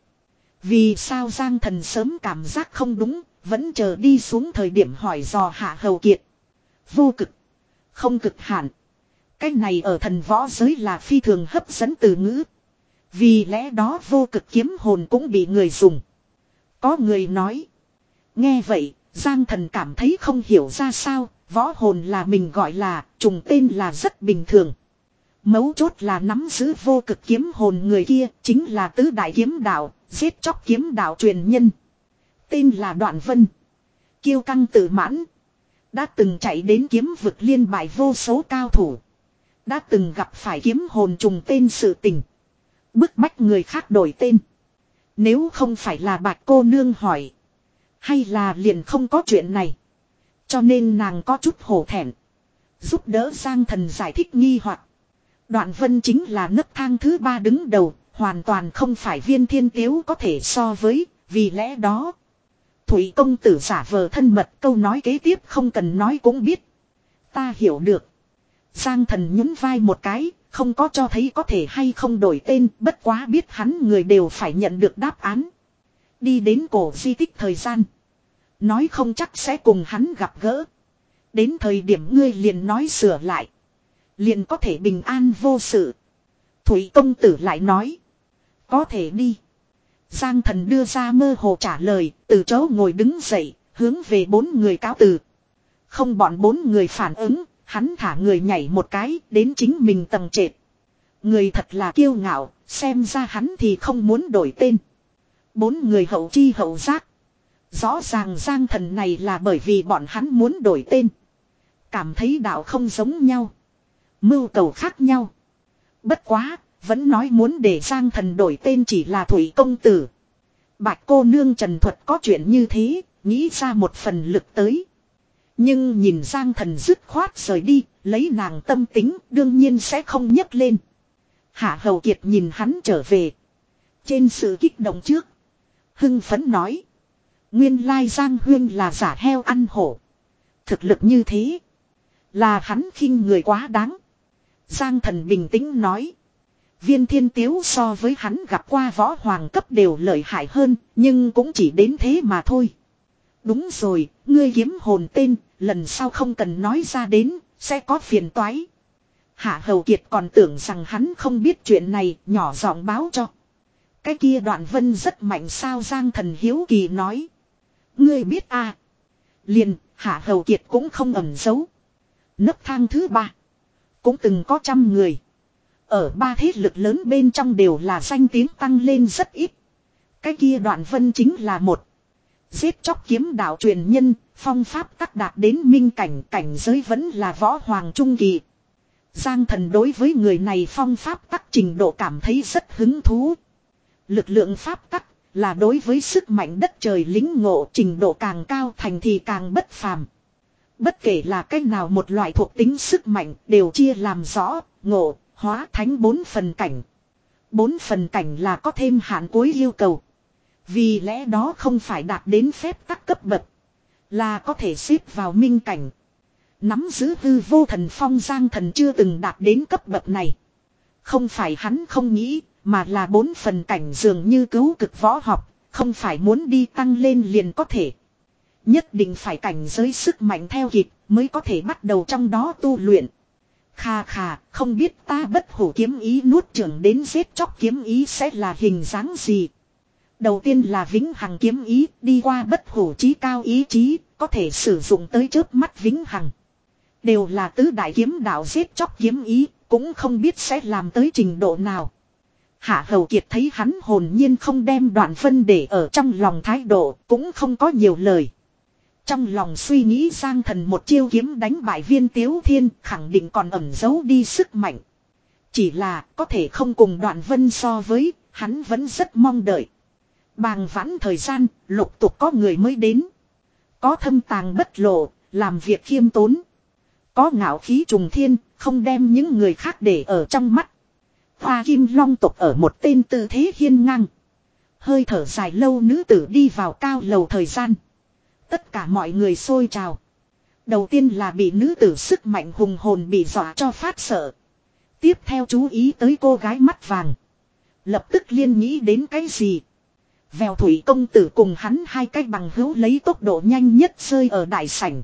Vì sao Giang Thần sớm cảm giác không đúng, vẫn chờ đi xuống thời điểm hỏi dò Hạ Hầu Kiệt. Vô cực, không cực hạn. Cái này ở thần võ giới là phi thường hấp dẫn từ ngữ. Vì lẽ đó vô cực kiếm hồn cũng bị người dùng. Có người nói. Nghe vậy, Giang Thần cảm thấy không hiểu ra sao, võ hồn là mình gọi là, trùng tên là rất bình thường. Mấu chốt là nắm giữ vô cực kiếm hồn người kia, chính là tứ đại kiếm đạo, giết chóc kiếm đạo truyền nhân. Tên là Đoạn Vân. Kiêu căng tự mãn. Đã từng chạy đến kiếm vực liên bại vô số cao thủ. Đã từng gặp phải kiếm hồn trùng tên sự tình. Bức bách người khác đổi tên. Nếu không phải là Bạch cô nương hỏi, hay là liền không có chuyện này. Cho nên nàng có chút hổ thẹn. Giúp đỡ Giang Thần giải thích nghi hoặc. Đoạn Vân chính là nấc thang thứ ba đứng đầu, hoàn toàn không phải Viên Thiên Tiếu có thể so với, vì lẽ đó. Thủy công tử giả vờ thân mật, câu nói kế tiếp không cần nói cũng biết. Ta hiểu được. Giang Thần nhún vai một cái, không có cho thấy có thể hay không đổi tên, bất quá biết hắn người đều phải nhận được đáp án. Đi đến cổ di tích thời gian. Nói không chắc sẽ cùng hắn gặp gỡ. Đến thời điểm ngươi liền nói sửa lại. Liền có thể bình an vô sự. Thủy công tử lại nói. Có thể đi. Giang Thần đưa ra mơ hồ trả lời, từ chỗ ngồi đứng dậy, hướng về bốn người cáo từ. Không bọn bốn người phản ứng, hắn thả người nhảy một cái, đến chính mình tầng trệt. Người thật là kiêu ngạo, xem ra hắn thì không muốn đổi tên. Bốn người hậu chi hậu giác. Rõ ràng Giang Thần này là bởi vì bọn hắn muốn đổi tên. Cảm thấy đạo không giống nhau. Mưu cầu khác nhau. Bất quá, vẫn nói muốn để Giang Thần đổi tên chỉ là Thủy công tử. Bạch cô nương Trần Thuật có chuyện như thế, nghĩ ra một phần lực tới. Nhưng nhìn Giang Thần dứt khoát rời đi, lấy nàng tâm tính đương nhiên sẽ không nhấc lên. Hạ Hầu Kiệt nhìn hắn trở về. Trên sự kích động trước. Hưng phấn nói. Nguyên lai Giang Huyên là giả heo ăn hổ. Thực lực như thế. Là hắn khinh người quá đáng. Giang Thần bình tĩnh nói. Viên Thiên Tiếu so với hắn gặp qua võ hoàng cấp đều lợi hại hơn. Nhưng cũng chỉ đến thế mà thôi. Đúng rồi, ngươi kiếm hồn tên. Lần sau không cần nói ra đến. Sẽ có phiền toái. Hạ Hầu Kiệt còn tưởng rằng hắn không biết chuyện này. Nhỏ giọng báo cho. Cái kia Đoạn Vân rất mạnh sao Giang Thần hiếu kỳ nói. Ngươi biết à. Liền Hạ Hầu Kiệt cũng không ẩn giấu. Nấc thang thứ ba. Cũng từng có trăm người. Ở ba thế lực lớn bên trong đều là danh tiếng tăng lên rất ít. Cái kia Đoạn Vân chính là một. Giết chóc kiếm đạo truyền nhân. Phong pháp tắc đạt đến minh cảnh. Cảnh giới vẫn là võ hoàng trung kỳ. Giang Thần đối với người này phong pháp tắc trình độ cảm thấy rất hứng thú. Lực lượng pháp tắc là đối với sức mạnh đất trời lính ngộ trình độ càng cao thành thì càng bất phàm. Bất kể là cách nào một loại thuộc tính sức mạnh đều chia làm rõ, ngộ, hóa thánh bốn phần cảnh. Bốn phần cảnh là có thêm hạn cuối yêu cầu. Vì lẽ đó không phải đạt đến phép tắc cấp bậc. Là có thể xếp vào minh cảnh. Nắm giữ hư vô thần phong Giang Thần chưa từng đạt đến cấp bậc này. Không phải hắn không nghĩ, mà là bốn phần cảnh dường như cứu cực võ học, không phải muốn đi tăng lên liền có thể. Nhất định phải cảnh giới sức mạnh theo kịp mới có thể bắt đầu trong đó tu luyện. Khà khà, không biết ta bất hủ kiếm ý nuốt trưởng đến giết chóc kiếm ý sẽ là hình dáng gì. Đầu tiên là vĩnh hằng kiếm ý, đi qua bất hủ chí cao ý chí, có thể sử dụng tới chớp mắt vĩnh hằng. Đều là tứ đại kiếm đạo giết chóc kiếm ý, cũng không biết sẽ làm tới trình độ nào. Hạ Hầu Kiệt thấy hắn hồn nhiên không đem Đoạn Vân để ở trong lòng thái độ, cũng không có nhiều lời. Trong lòng suy nghĩ Giang Thần một chiêu kiếm đánh bại Viên Tiếu Thiên khẳng định còn ẩn giấu đi sức mạnh. Chỉ là có thể không cùng Đoạn Vân so với, hắn vẫn rất mong đợi. Bàng vãn thời gian, lục tục có người mới đến. Có thâm tàng bất lộ, làm việc khiêm tốn. Có ngạo khí trùng thiên, không đem những người khác để ở trong mắt. Hoa Kim Long tộc ở một tên tư thế hiên ngang. Hơi thở dài lâu nữ tử đi vào cao lầu thời gian. Tất cả mọi người xôi trào. Đầu tiên là bị nữ tử sức mạnh hùng hồn bị dọa cho phát sợ. Tiếp theo chú ý tới cô gái mắt vàng. Lập tức liên nghĩ đến cái gì. Vèo Thủy công tử cùng hắn hai cái bằng hữu lấy tốc độ nhanh nhất rơi ở đại sảnh.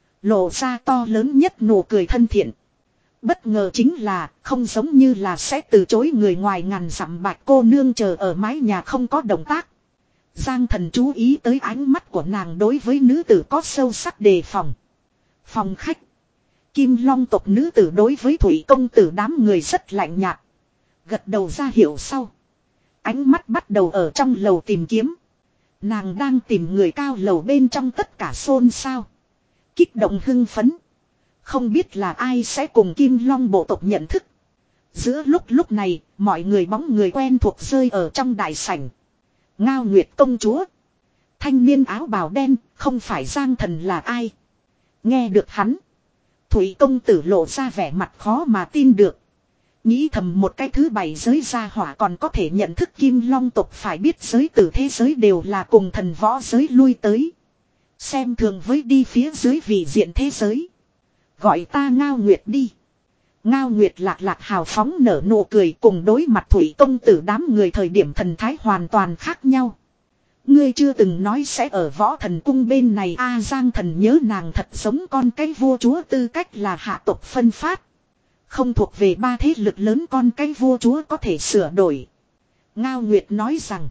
Lộ ra to lớn nhất nụ cười thân thiện. Bất ngờ chính là không giống như là sẽ từ chối người ngoài ngàn dặm Bạch cô nương chờ ở mái nhà không có động tác. Giang Thần chú ý tới ánh mắt của nàng đối với nữ tử có sâu sắc đề phòng. Phòng khách. Kim Long tộc nữ tử đối với Thủy công tử đám người rất lạnh nhạt. Gật đầu ra hiệu sau. Ánh mắt bắt đầu ở trong lầu tìm kiếm. Nàng đang tìm người cao lầu bên trong tất cả xôn xao. Kích động hưng phấn. Không biết là ai sẽ cùng Kim Long bộ tộc nhận thức. Giữa lúc lúc này, mọi người bóng người quen thuộc rơi ở trong đại sảnh. Ngao Nguyệt công chúa. Thanh niên áo bào đen, không phải Giang Thần là ai. Nghe được hắn. Thủy công tử lộ ra vẻ mặt khó mà tin được. Nghĩ thầm một cái thứ bảy giới gia hỏa còn có thể nhận thức Kim Long tộc, phải biết giới tử thế giới đều là cùng thần võ giới lui tới. Xem thường với đi phía dưới vị diện thế giới. Gọi ta Ngao Nguyệt đi. Ngao Nguyệt lạc lạc hào phóng nở nụ cười, cùng đối mặt Thủy công tử đám người thời điểm thần thái hoàn toàn khác nhau. Ngươi chưa từng nói sẽ ở võ thần cung bên này a. Giang Thần nhớ nàng thật giống con cái vua chúa, tư cách là hạ tộc phân phát. Không thuộc về ba thế lực lớn, con cái vua chúa có thể sửa đổi. Ngao Nguyệt nói rằng.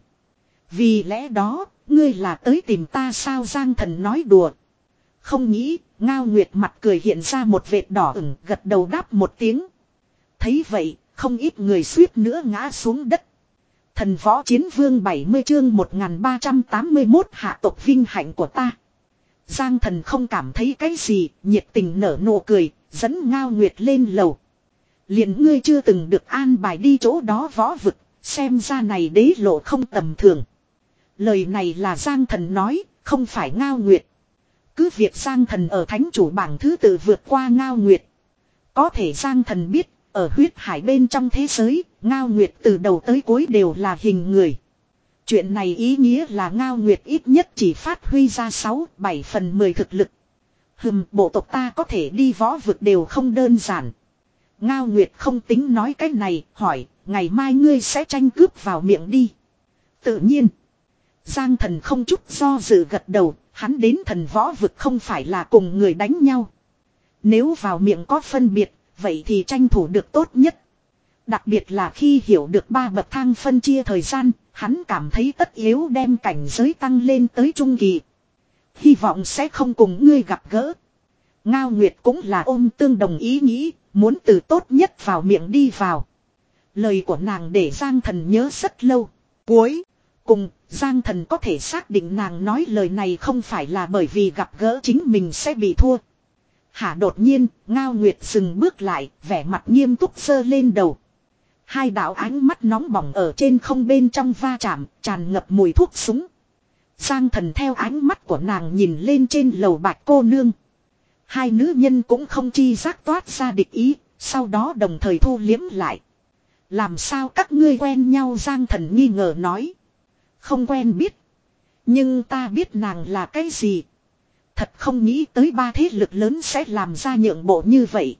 Vì lẽ đó, ngươi là tới tìm ta sao? Giang Thần nói đùa. Không nghĩ, Ngao Nguyệt mặt cười hiện ra một vệt đỏ ửng, gật đầu đáp một tiếng. Thấy vậy, không ít người suýt nữa ngã xuống đất. Thần võ chiến vương bảy mươi chương một nghìn ba trăm tám mươi mốt hạ tộc vinh hạnh của ta. Giang Thần không cảm thấy cái gì, nhiệt tình nở nụ cười, dẫn Ngao Nguyệt lên lầu. Liền ngươi chưa từng được an bài đi chỗ đó võ vực, xem ra này đế lộ không tầm thường. Lời này là Giang Thần nói, không phải Ngao Nguyệt. Cứ việc Giang Thần ở thánh chủ bảng thứ tự vượt qua Ngao Nguyệt. Có thể Giang Thần biết, ở huyết hải bên trong thế giới, Ngao Nguyệt từ đầu tới cuối đều là hình người. Chuyện này ý nghĩa là Ngao Nguyệt ít nhất chỉ phát huy ra sáu, bảy phần mười thực lực. Hừm, bộ tộc ta có thể đi võ vực đều không đơn giản. Ngao Nguyệt không tính nói cái này, hỏi, ngày mai ngươi sẽ tranh cướp vào miệng đi. Tự nhiên. Giang Thần không chút do dự gật đầu, hắn đến thần võ vực không phải là cùng người đánh nhau. Nếu vào miệng có phân biệt, vậy thì tranh thủ được tốt nhất. Đặc biệt là khi hiểu được ba bậc thang phân chia thời gian, hắn cảm thấy tất yếu đem cảnh giới tăng lên tới trung kỳ. Hy vọng sẽ không cùng ngươi gặp gỡ. Ngao Nguyệt cũng là ôm tương đồng ý nghĩ, muốn từ tốt nhất vào miệng đi vào. Lời của nàng để Giang Thần nhớ rất lâu. Cuối cùng, Giang Thần có thể xác định nàng nói lời này không phải là bởi vì gặp gỡ chính mình sẽ bị thua. Hả, đột nhiên, Ngao Nguyệt dừng bước lại, vẻ mặt nghiêm túc giơ lên đầu. Hai đạo ánh mắt nóng bỏng ở trên không bên trong va chạm, tràn ngập mùi thuốc súng. Giang Thần theo ánh mắt của nàng nhìn lên trên lầu Bạch cô nương. Hai nữ nhân cũng không chi giác toát ra địch ý, sau đó đồng thời thu liếm lại. Làm sao các ngươi quen nhau? Giang Thần nghi ngờ nói. Không quen biết. Nhưng ta biết nàng là cái gì. Thật không nghĩ tới ba thế lực lớn sẽ làm ra nhượng bộ như vậy.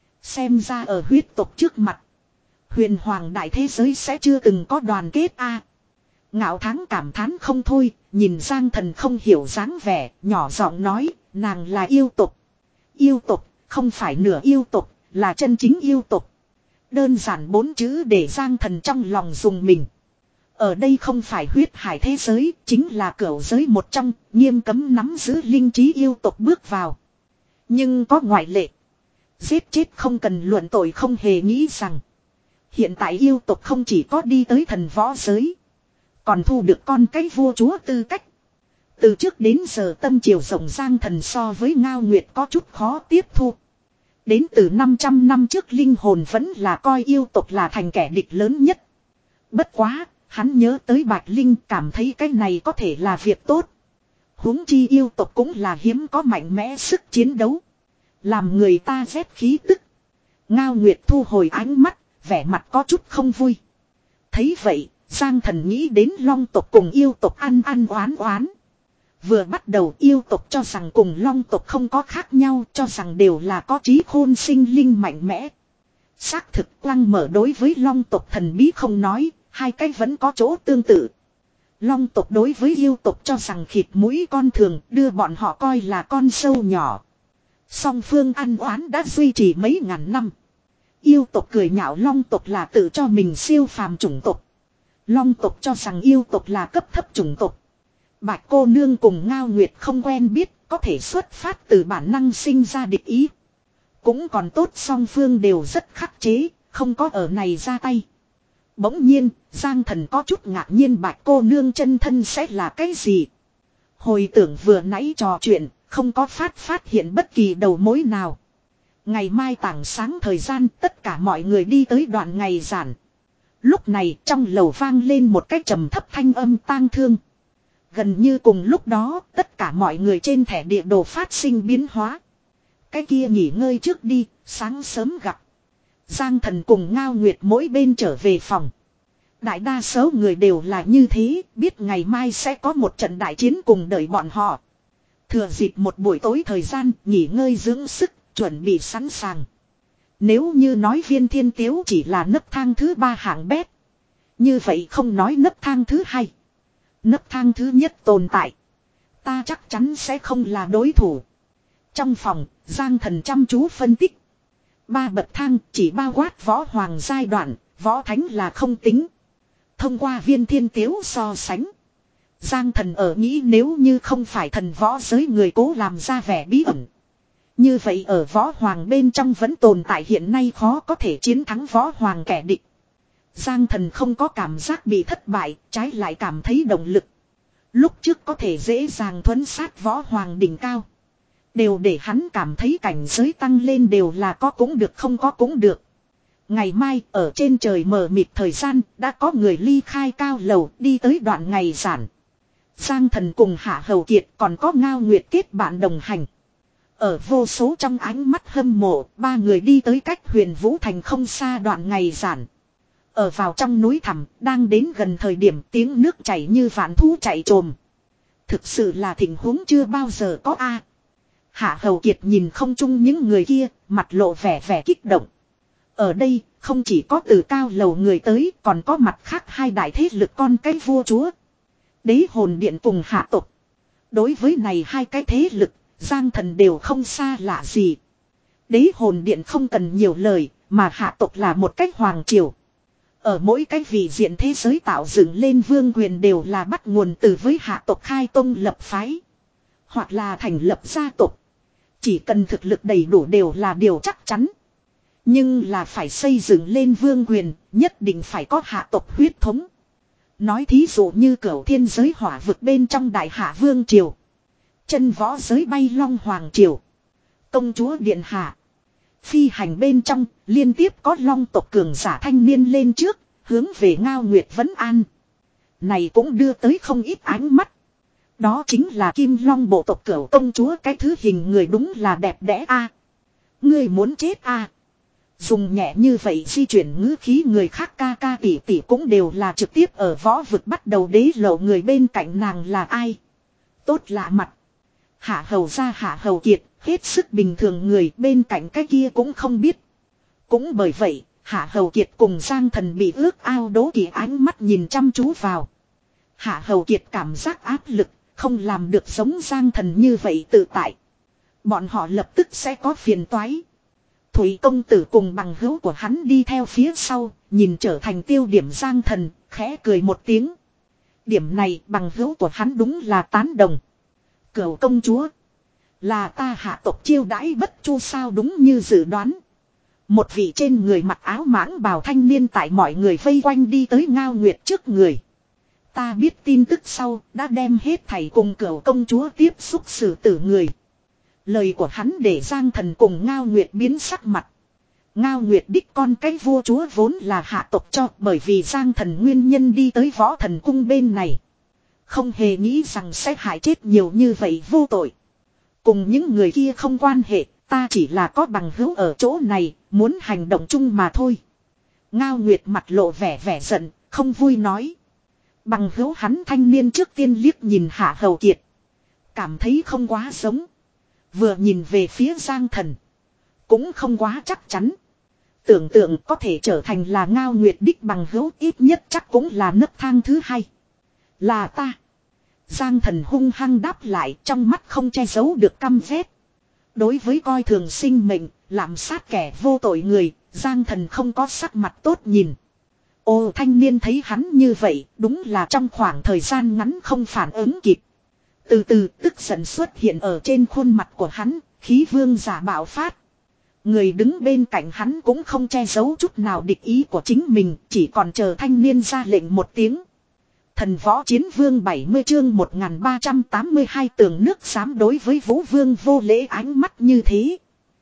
Xem ra ở huyết tộc trước mặt, huyền hoàng đại thế giới sẽ chưa từng có đoàn kết a. À, Ngạo Thắng cảm thán không thôi, nhìn Giang Thần không hiểu dáng vẻ, nhỏ giọng nói, nàng là yêu tộc. Yêu tộc, không phải nửa yêu tộc, là chân chính yêu tộc. Đơn giản bốn chữ để Giang Thần trong lòng dùng mình. Ở đây không phải huyết hải thế giới, chính là cửu giới một trong, nghiêm cấm nắm giữ linh trí yêu tộc bước vào. Nhưng có ngoại lệ. Giết chết không cần luận tội, không hề nghĩ rằng hiện tại yêu tộc không chỉ có đi tới thần võ giới, còn thu được con cái vua chúa tư cách. Từ trước đến giờ tâm chiều rộng Giang Thần so với Ngao Nguyệt có chút khó tiếp thu. Đến từ năm trăm năm trước linh hồn vẫn là coi yêu tộc là thành kẻ địch lớn nhất. Bất quá, hắn nhớ tới Bạch Linh, cảm thấy cái này có thể là việc tốt. Huống chi yêu tộc cũng là hiếm có mạnh mẽ sức chiến đấu, làm người ta rét khí tức. Ngao Nguyệt thu hồi ánh mắt, vẻ mặt có chút không vui. Thấy vậy, Giang Thần nghĩ đến long tộc cùng yêu tộc ăn ăn oán oán. Vừa bắt đầu yêu tộc cho rằng cùng long tộc không có khác nhau, cho rằng đều là có trí khôn sinh linh mạnh mẽ. Xác thực Quang Mở đối với long tộc thần bí không nói, hai cái vẫn có chỗ tương tự. Long tộc đối với yêu tộc cho rằng khịt mũi con thường, đưa bọn họ coi là con sâu nhỏ. Song phương ăn oán đã duy trì mấy ngàn năm. Yêu tộc cười nhạo long tộc là tự cho mình siêu phàm chủng tộc. Long tộc cho rằng yêu tộc là cấp thấp chủng tộc. Bạch cô nương cùng Ngao Nguyệt không quen biết, có thể xuất phát từ bản năng sinh ra địch ý. Cũng còn tốt song phương đều rất khắc chế, không có ở này ra tay. Bỗng nhiên, Giang Thần có chút ngạc nhiên Bạch cô nương chân thân sẽ là cái gì. Hồi tưởng vừa nãy trò chuyện, không có phát phát hiện bất kỳ đầu mối nào. Ngày mai tảng sáng thời gian tất cả mọi người đi tới đoạn ngày giản. Lúc này trong lầu vang lên một cái trầm thấp thanh âm tang thương. Gần như cùng lúc đó tất cả mọi người trên thẻ địa đồ phát sinh biến hóa. Cái kia nghỉ ngơi trước đi, sáng sớm gặp. Giang Thần cùng Ngao Nguyệt mỗi bên trở về phòng. Đại đa số người đều là như thế, biết ngày mai sẽ có một trận đại chiến cùng đợi bọn họ. Thừa dịp một buổi tối thời gian, nghỉ ngơi dưỡng sức, chuẩn bị sẵn sàng. Nếu như nói Viên Thiên Tiếu chỉ là nấc thang thứ ba hạng bét. Như vậy không nói nấc thang thứ hai. Nấc thang thứ nhất tồn tại. Ta chắc chắn sẽ không là đối thủ. Trong phòng, Giang Thần chăm chú phân tích. Ba bậc thang chỉ bao quát võ hoàng giai đoạn, võ thánh là không tính. Thông qua Viên Thiên Tiếu so sánh. Giang Thần ở nghĩ nếu như không phải thần võ giới người cố làm ra vẻ bí ẩn. Như vậy ở võ hoàng bên trong vẫn tồn tại hiện nay khó có thể chiến thắng võ hoàng kẻ địch. Giang Thần không có cảm giác bị thất bại, trái lại cảm thấy động lực. Lúc trước có thể dễ dàng thuấn sát võ hoàng đỉnh cao. Đều để hắn cảm thấy cảnh giới tăng lên đều là có cũng được không có cũng được. Ngày mai ở trên trời mờ mịt thời gian đã có người ly khai cao lầu đi tới đoạn ngày giản. Giang Thần cùng Hạ Hầu Kiệt còn có Ngao Nguyệt kết bạn đồng hành. Ở vô số trong ánh mắt hâm mộ, ba người đi tới cách Huyền Vũ Thành không xa đoạn ngày giản. Ở vào trong núi thẳm, đang đến gần thời điểm tiếng nước chảy như vạn thú chạy trồm. Thực sự là tình huống chưa bao giờ có a. Hạ Hầu Kiệt nhìn không chung những người kia, mặt lộ vẻ vẻ kích động. Ở đây, không chỉ có từ cao lầu người tới, còn có mặt khác hai đại thế lực con cái vua chúa. Đế hồn điện cùng hạ tộc. Đối với này hai cái thế lực, Giang Thần đều không xa lạ gì. Đế hồn điện không cần nhiều lời, mà hạ tộc là một cách hoàng triều. Ở mỗi cái vị diện thế giới tạo dựng lên vương quyền đều là bắt nguồn từ với hạ tộc khai tông lập phái. Hoặc là thành lập gia tộc. Chỉ cần thực lực đầy đủ đều là điều chắc chắn. Nhưng là phải xây dựng lên vương quyền, nhất định phải có hạ tộc huyết thống. Nói thí dụ như cửu thiên giới hỏa vực bên trong đại hạ vương triều. Chân võ giới bay long hoàng triều. Công chúa điện hạ. Phi hành bên trong, liên tiếp có long tộc cường giả thanh niên lên trước, hướng về Ngao Nguyệt vấn an. Này cũng đưa tới không ít ánh mắt. Đó chính là Kim Long bộ tộc cửu công chúa, cái thứ hình người đúng là đẹp đẽ a. Ngươi muốn chết a. Dùng nhẹ như vậy di chuyển ngữ khí người khác ca ca tỷ tỷ cũng đều là trực tiếp ở võ vực bắt đầu đế lộ người bên cạnh nàng là ai. Tốt lạ mặt. Hạ hầu ra hạ hầu kiệt, hết sức bình thường người bên cạnh cái kia cũng không biết. Cũng bởi vậy, hạ hầu kiệt cùng Giang Thần bị ước ao đố kỵ ánh mắt nhìn chăm chú vào. Hạ hầu kiệt cảm giác áp lực, không làm được giống Giang Thần như vậy tự tại. Bọn họ lập tức sẽ có phiền toái. Thủy công tử cùng bằng hữu của hắn đi theo phía sau, nhìn trở thành tiêu điểm Giang Thần, khẽ cười một tiếng. Điểm này bằng hữu của hắn đúng là tán đồng. Cửu công chúa. Là ta hạ tộc chiêu đãi bất chu sao đúng như dự đoán. Một vị trên người mặc áo mãng bào thanh niên tại mọi người vây quanh đi tới Ngao Nguyệt trước người. Ta biết tin tức sau, đã đem hết thảy cùng cửu công chúa tiếp xúc xử tử người. Lời của hắn để Giang Thần cùng Ngao Nguyệt biến sắc mặt. Ngao Nguyệt đích con cái vua chúa vốn là hạ tộc cho, bởi vì Giang Thần nguyên nhân đi tới võ thần cung bên này. Không hề nghĩ rằng sẽ hại chết nhiều như vậy vô tội. Cùng những người kia không quan hệ, ta chỉ là có bằng hữu ở chỗ này, muốn hành động chung mà thôi. Ngao Nguyệt mặt lộ vẻ vẻ giận, không vui nói. Bằng hữu hắn thanh niên trước tiên liếc nhìn Hạ Hầu Kiệt. Cảm thấy không quá giống. Vừa nhìn về phía Giang Thần. Cũng không quá chắc chắn. Tưởng tượng có thể trở thành là Ngao Nguyệt đích bằng hữu ít nhất chắc cũng là nấc thang thứ hai. Là ta. Giang Thần hung hăng đáp lại, trong mắt không che giấu được căm ghét. Đối với coi thường sinh mệnh, lạm sát kẻ vô tội người, Giang Thần không có sắc mặt tốt nhìn. Ô thanh niên thấy hắn như vậy, đúng là trong khoảng thời gian ngắn không phản ứng kịp. Từ từ tức giận xuất hiện ở trên khuôn mặt của hắn, khí vương giả bạo phát. Người đứng bên cạnh hắn cũng không che giấu chút nào địch ý của chính mình, chỉ còn chờ thanh niên ra lệnh một tiếng. Thần võ chiến vương bảy mươi chương một nghìn ba trăm tám mươi hai tường nước dám đối với Vũ Vương vô lễ ánh mắt như thế.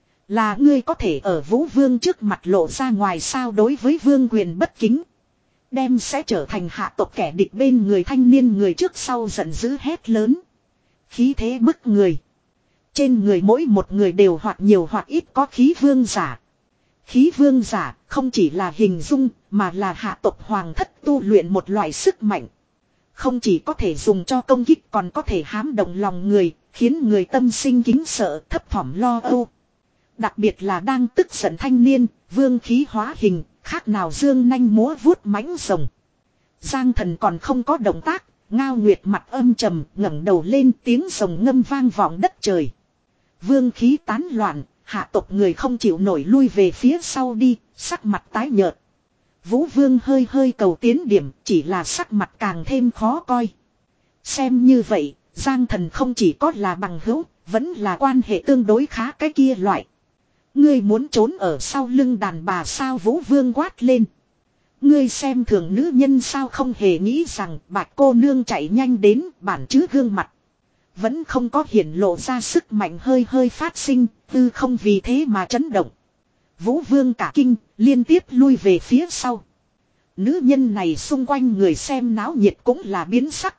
Là ngươi có thể ở Vũ Vương trước mặt lộ ra ngoài sao đối với vương quyền bất kính. Đem sẽ trở thành hạ tộc kẻ địch bên người thanh niên người trước sau giận dữ hét lớn. Khí thế bức người. Trên người mỗi một người đều hoặc nhiều hoặc ít có khí vương giả. Khí vương giả không chỉ là hình dung mà là hạ tộc hoàng thất tu luyện một loại sức mạnh. Không chỉ có thể dùng cho công kích còn có thể hám động lòng người, khiến người tâm sinh kính sợ thấp thỏm lo âu. Đặc biệt là đang tức giận thanh niên, vương khí hóa hình, khác nào dương nanh múa vuốt mãnh rồng. Giang Thần còn không có động tác, Ngao Nguyệt mặt âm trầm ngẩng đầu lên, tiếng rồng ngâm vang vọng đất trời. Vương khí tán loạn, hạ tộc người không chịu nổi lui về phía sau đi, sắc mặt tái nhợt. Vũ Vương hơi hơi cầu tiến điểm, chỉ là sắc mặt càng thêm khó coi. Xem như vậy, Giang Thần không chỉ có là bằng hữu, vẫn là quan hệ tương đối khá cái kia loại. Ngươi muốn trốn ở sau lưng đàn bà sao? Vũ Vương quát lên. Ngươi xem thường nữ nhân sao? Không hề nghĩ rằng bạch cô nương chạy nhanh đến, bản chứ gương mặt vẫn không có hiển lộ ra sức mạnh hơi hơi phát sinh, tư không vì thế mà chấn động. Vũ Vương cả kinh, liên tiếp lui về phía sau. Nữ nhân này xung quanh người xem náo nhiệt cũng là biến sắc.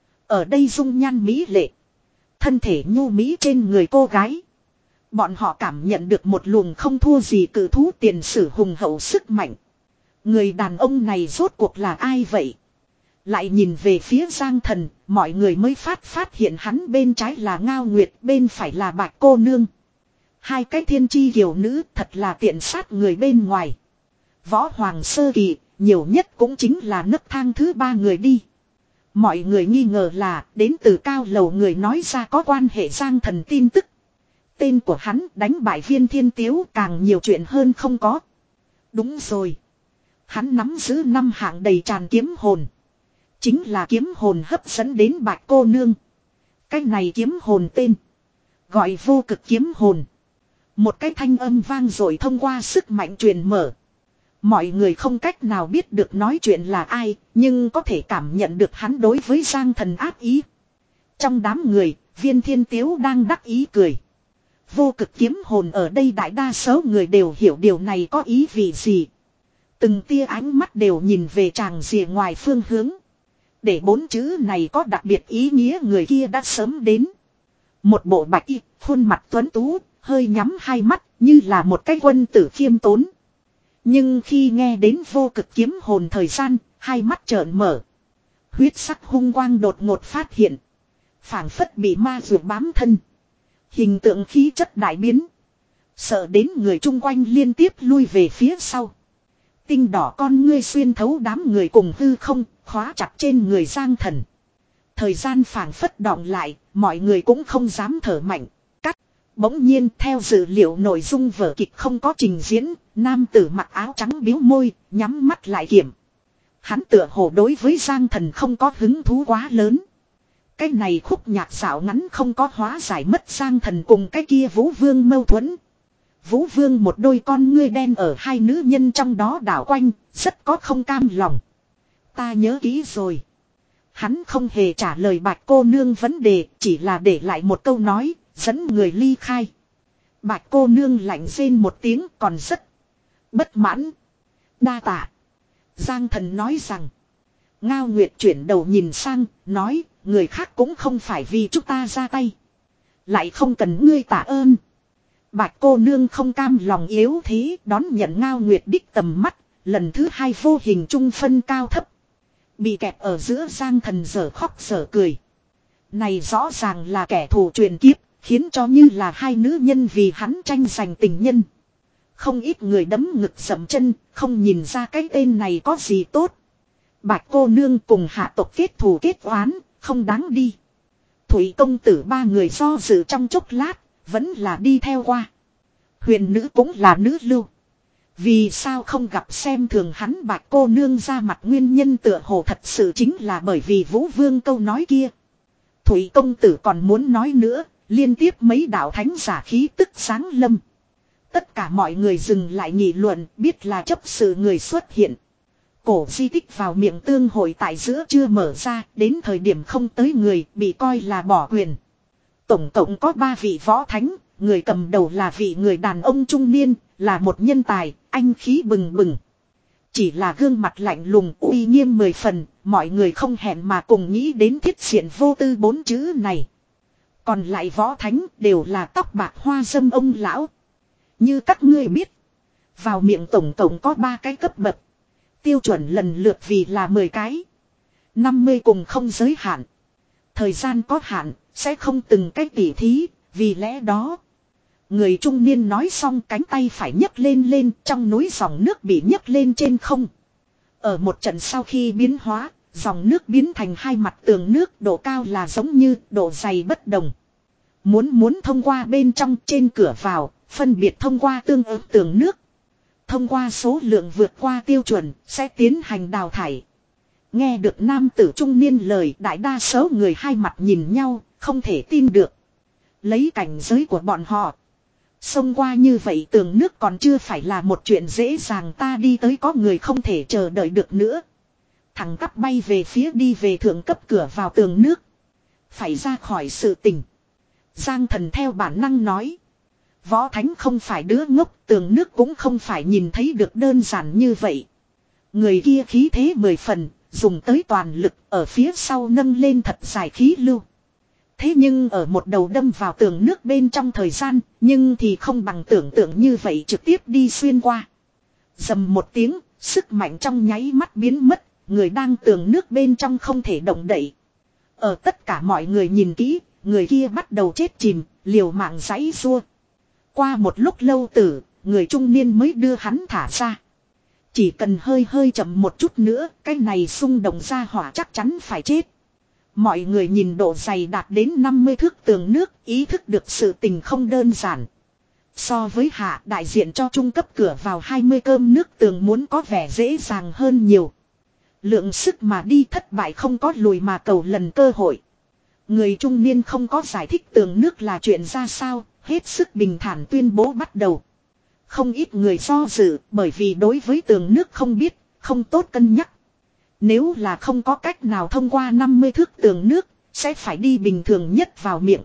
Ở đây dung nhan mỹ lệ, thân thể nhu mỹ trên người cô gái. Bọn họ cảm nhận được một luồng không thua gì cử thú tiền sử hùng hậu sức mạnh. Người đàn ông này rốt cuộc là ai vậy? Lại nhìn về phía Giang Thần, mọi người mới phát phát hiện hắn bên trái là Ngao Nguyệt, bên phải là bạch cô nương. Hai cái thiên chi kiều nữ thật là tiện sát người bên ngoài. Võ Hoàng sơ kỳ, nhiều nhất cũng chính là nấc thang thứ ba người đi. Mọi người nghi ngờ là đến từ cao lầu người nói ra có quan hệ Giang Thần tin tức. Tên của hắn đánh bại Viên Thiên Tiếu càng nhiều chuyện hơn không có. Đúng rồi. Hắn nắm giữ năm hạng đầy tràn kiếm hồn. Chính là kiếm hồn hấp dẫn đến bạch cô nương. Cái này kiếm hồn tên gọi vô cực kiếm hồn. Một cái thanh âm vang dội thông qua sức mạnh truyền mở. Mọi người không cách nào biết được nói chuyện là ai, nhưng có thể cảm nhận được hắn đối với Giang Thần ác ý. Trong đám người, Viên Thiên Tiếu đang đắc ý cười. Vô cực kiếm hồn ở đây đại đa số người đều hiểu điều này có ý vị gì. Từng tia ánh mắt đều nhìn về tràng rìa ngoài phương hướng. Để bốn chữ này có đặc biệt ý nghĩa người kia đã sớm đến. Một bộ bạch y, khuôn mặt tuấn tú, hơi nhắm hai mắt như là một cái quân tử khiêm tốn. Nhưng khi nghe đến vô cực kiếm hồn thời gian, hai mắt trợn mở. Huyết sắc hung quang đột ngột phát hiện. Phảng phất bị ma dược bám thân. Hình tượng khí chất đại biến. Sợ đến người chung quanh liên tiếp lui về phía sau. Tinh đỏ con ngươi xuyên thấu đám người cùng hư không, khóa chặt trên người Giang Thần. Thời gian phảng phất đọng lại, mọi người cũng không dám thở mạnh. Cắt. Bỗng nhiên theo dự liệu nội dung vở kịch không có trình diễn, nam tử mặc áo trắng biếu môi, nhắm mắt lại kiểm. Hắn tựa hồ đối với Giang Thần không có hứng thú quá lớn. Cái này khúc nhạc xảo ngắn không có hóa giải mất Giang Thần cùng cái kia Vũ Vương mâu thuẫn. Vũ Vương một đôi con ngươi đen ở hai nữ nhân trong đó đảo quanh, rất có không cam lòng. Ta nhớ kỹ rồi. Hắn không hề trả lời bạch cô nương vấn đề, chỉ là để lại một câu nói, dẫn người ly khai. Bạch cô nương lạnh rên một tiếng còn rất bất mãn. Đa tạ. Giang Thần nói rằng. Ngao Nguyệt chuyển đầu nhìn sang, nói, người khác cũng không phải vì chúng ta ra tay. Lại không cần ngươi tạ ơn. Bạch cô nương không cam lòng yếu thế, đón nhận Ngao Nguyệt đích tầm mắt, lần thứ hai vô hình trung phân cao thấp. Bị kẹp ở giữa Giang Thần dở khóc dở cười. Này rõ ràng là kẻ thù truyền kiếp, khiến cho như là hai nữ nhân vì hắn tranh giành tình nhân. Không ít người đấm ngực dậm chân, không nhìn ra cái tên này có gì tốt. Bạch cô nương cùng hạ tộc kết thù kết oán, không đáng đi. Thủy công tử ba người do dự trong chốc lát, vẫn là đi theo qua. Huyền nữ cũng là nữ lưu. Vì sao không gặp xem thường hắn bạch cô nương ra mặt nguyên nhân tựa hồ thật sự chính là bởi vì Vũ Vương câu nói kia. Thủy công tử còn muốn nói nữa, liên tiếp mấy đạo thánh giả khí tức sáng lâm. Tất cả mọi người dừng lại nghị luận, biết là chấp sự người xuất hiện. Cổ di tích vào miệng tương hội tại giữa chưa mở ra, đến thời điểm không tới người, bị coi là bỏ quyền. Tổng cộng có ba vị võ thánh, người cầm đầu là vị người đàn ông trung niên, là một nhân tài, anh khí bừng bừng. Chỉ là gương mặt lạnh lùng uy nghiêm mười phần, mọi người không hẹn mà cùng nghĩ đến thiết diện vô tư bốn chữ này. Còn lại võ thánh đều là tóc bạc hoa dâm ông lão. Như các ngươi biết. Vào miệng tổng tổng có ba cái cấp bậc. Tiêu chuẩn lần lượt vì là mười cái. năm mươi cùng không giới hạn. Thời gian có hạn, sẽ không từng cái tỉ thí, vì lẽ đó. Người trung niên nói xong cánh tay phải nhấc lên lên, trong núi dòng nước bị nhấc lên trên không. Ở một trận sau khi biến hóa, dòng nước biến thành hai mặt tường nước, độ cao là giống như độ dày bất đồng. Muốn muốn thông qua bên trong trên cửa vào, phân biệt thông qua tương ứng tường nước. Thông qua số lượng vượt qua tiêu chuẩn, sẽ tiến hành đào thải. Nghe được nam tử trung niên lời, đại đa số người hai mặt nhìn nhau, không thể tin được. Lấy cảnh giới của bọn họ. Xông qua như vậy tường nước còn chưa phải là một chuyện dễ dàng, ta đi tới có người không thể chờ đợi được nữa. Thằng cắp bay về phía đi về thượng cấp cửa vào tường nước. Phải ra khỏi sự tình. Giang Thần theo bản năng nói. Võ Thánh không phải đứa ngốc, tường nước cũng không phải nhìn thấy được đơn giản như vậy. Người kia khí thế mười phần, dùng tới toàn lực ở phía sau nâng lên thật dài khí lưu. Thế nhưng ở một đầu đâm vào tường nước bên trong thời gian, nhưng thì không bằng tưởng tượng như vậy trực tiếp đi xuyên qua. Dầm một tiếng, sức mạnh trong nháy mắt biến mất, người đang tường nước bên trong không thể động đậy. Ở tất cả mọi người nhìn kỹ, người kia bắt đầu chết chìm, liều mạng giãy giụa. Qua một lúc lâu tử, người trung niên mới đưa hắn thả ra. Chỉ cần hơi hơi chậm một chút nữa, cái này xung động ra hỏa chắc chắn phải chết. Mọi người nhìn độ dày đạt đến năm mươi thước tường nước, ý thức được sự tình không đơn giản. So với hạ đại diện cho trung cấp cửa vào hai mươi cơm nước tường muốn có vẻ dễ dàng hơn nhiều. Lượng sức mà đi thất bại không có lùi mà cầu lần cơ hội. Người trung niên không có giải thích tường nước là chuyện ra sao, hết sức bình thản tuyên bố bắt đầu. Không ít người do dự bởi vì đối với tường nước không biết, không tốt cân nhắc. Nếu là không có cách nào thông qua năm mươi thước tường nước, sẽ phải đi bình thường nhất vào miệng.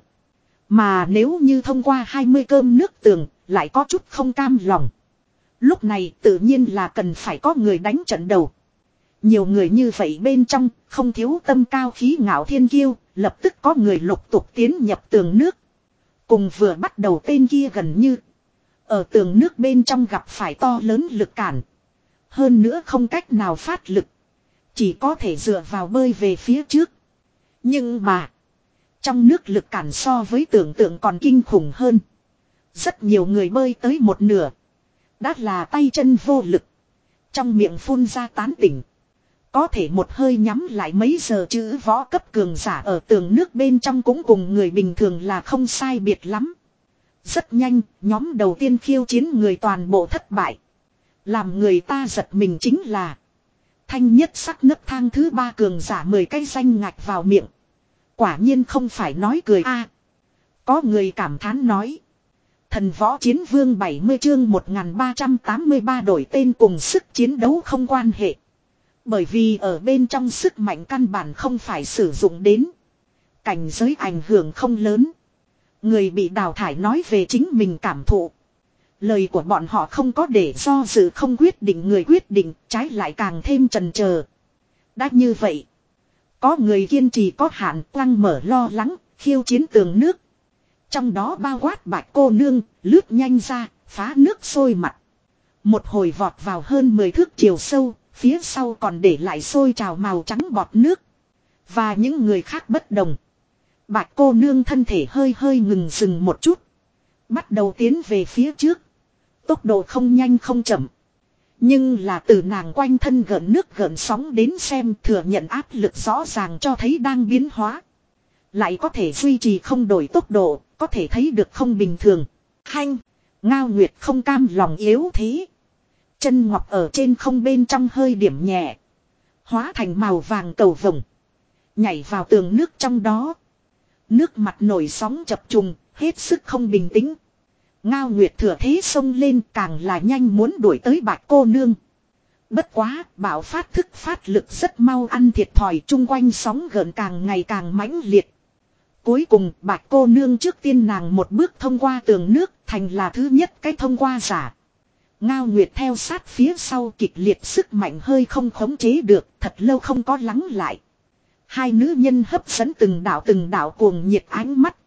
Mà nếu như thông qua hai mươi cơm nước tường, lại có chút không cam lòng. Lúc này tự nhiên là cần phải có người đánh trận đầu. Nhiều người như vậy bên trong, không thiếu tâm cao khí ngạo thiên kiêu, lập tức có người lục tục tiến nhập tường nước. Cùng vừa bắt đầu tên kia gần như. Ở tường nước bên trong gặp phải to lớn lực cản. Hơn nữa không cách nào phát lực. Chỉ có thể dựa vào bơi về phía trước. Nhưng mà. Trong nước lực cản so với tưởng tượng còn kinh khủng hơn. Rất nhiều người bơi tới một nửa. Đã là tay chân vô lực. Trong miệng phun ra tán tỉnh. Có thể một hơi nhắm lại mấy giờ chữ võ cấp cường giả ở tường nước bên trong cũng cùng người bình thường là không sai biệt lắm. Rất nhanh, nhóm đầu tiên khiêu chiến người toàn bộ thất bại. Làm người ta giật mình chính là thanh nhất sắc nấc thang thứ ba cường giả mười cái danh ngạch vào miệng. Quả nhiên không phải nói cười a. À, có người cảm thán nói. Thần võ chiến vương bảy mươi chương một nghìn ba trăm tám mươi ba đổi tên cùng sức chiến đấu không quan hệ. Bởi vì ở bên trong sức mạnh căn bản không phải sử dụng đến. Cảnh giới ảnh hưởng không lớn. Người bị đào thải nói về chính mình cảm thụ. Lời của bọn họ không có để do dự không quyết định người quyết định, trái lại càng thêm chần chờ. Đã như vậy. Có người kiên trì có hạn quăng mở lo lắng, khiêu chiến tường nước. Trong đó bao quát bạch cô nương, lướt nhanh ra, phá nước sôi mặt. Một hồi vọt vào hơn mười thước chiều sâu, phía sau còn để lại sôi trào màu trắng bọt nước. Và những người khác bất đồng. Bạch cô nương thân thể hơi hơi ngừng dừng một chút. Bắt đầu tiến về phía trước. Tốc độ không nhanh không chậm. Nhưng là từ nàng quanh thân gợn nước gợn sóng đến xem thừa nhận áp lực rõ ràng cho thấy đang biến hóa. Lại có thể duy trì không đổi tốc độ, có thể thấy được không bình thường. Hanh, Ngao Nguyệt không cam lòng yếu thế. Chân ngọc ở trên không bên trong hơi điểm nhẹ. Hóa thành màu vàng cầu vồng. Nhảy vào tường nước trong đó. Nước mặt nổi sóng chập trùng, hết sức không bình tĩnh. Ngao Nguyệt thừa thế xông lên càng là nhanh muốn đuổi tới bạch cô nương. Bất quá, bạo phát thức phát lực rất mau ăn thiệt thòi chung quanh sóng gợn càng ngày càng mãnh liệt. Cuối cùng, bạch cô nương trước tiên nàng một bước thông qua tường nước thành là thứ nhất cái thông qua giả. Ngao Nguyệt theo sát phía sau kịch liệt sức mạnh hơi không khống chế được, thật lâu không có lắng lại. Hai nữ nhân hấp dẫn từng đạo từng đạo cuồng nhiệt ánh mắt,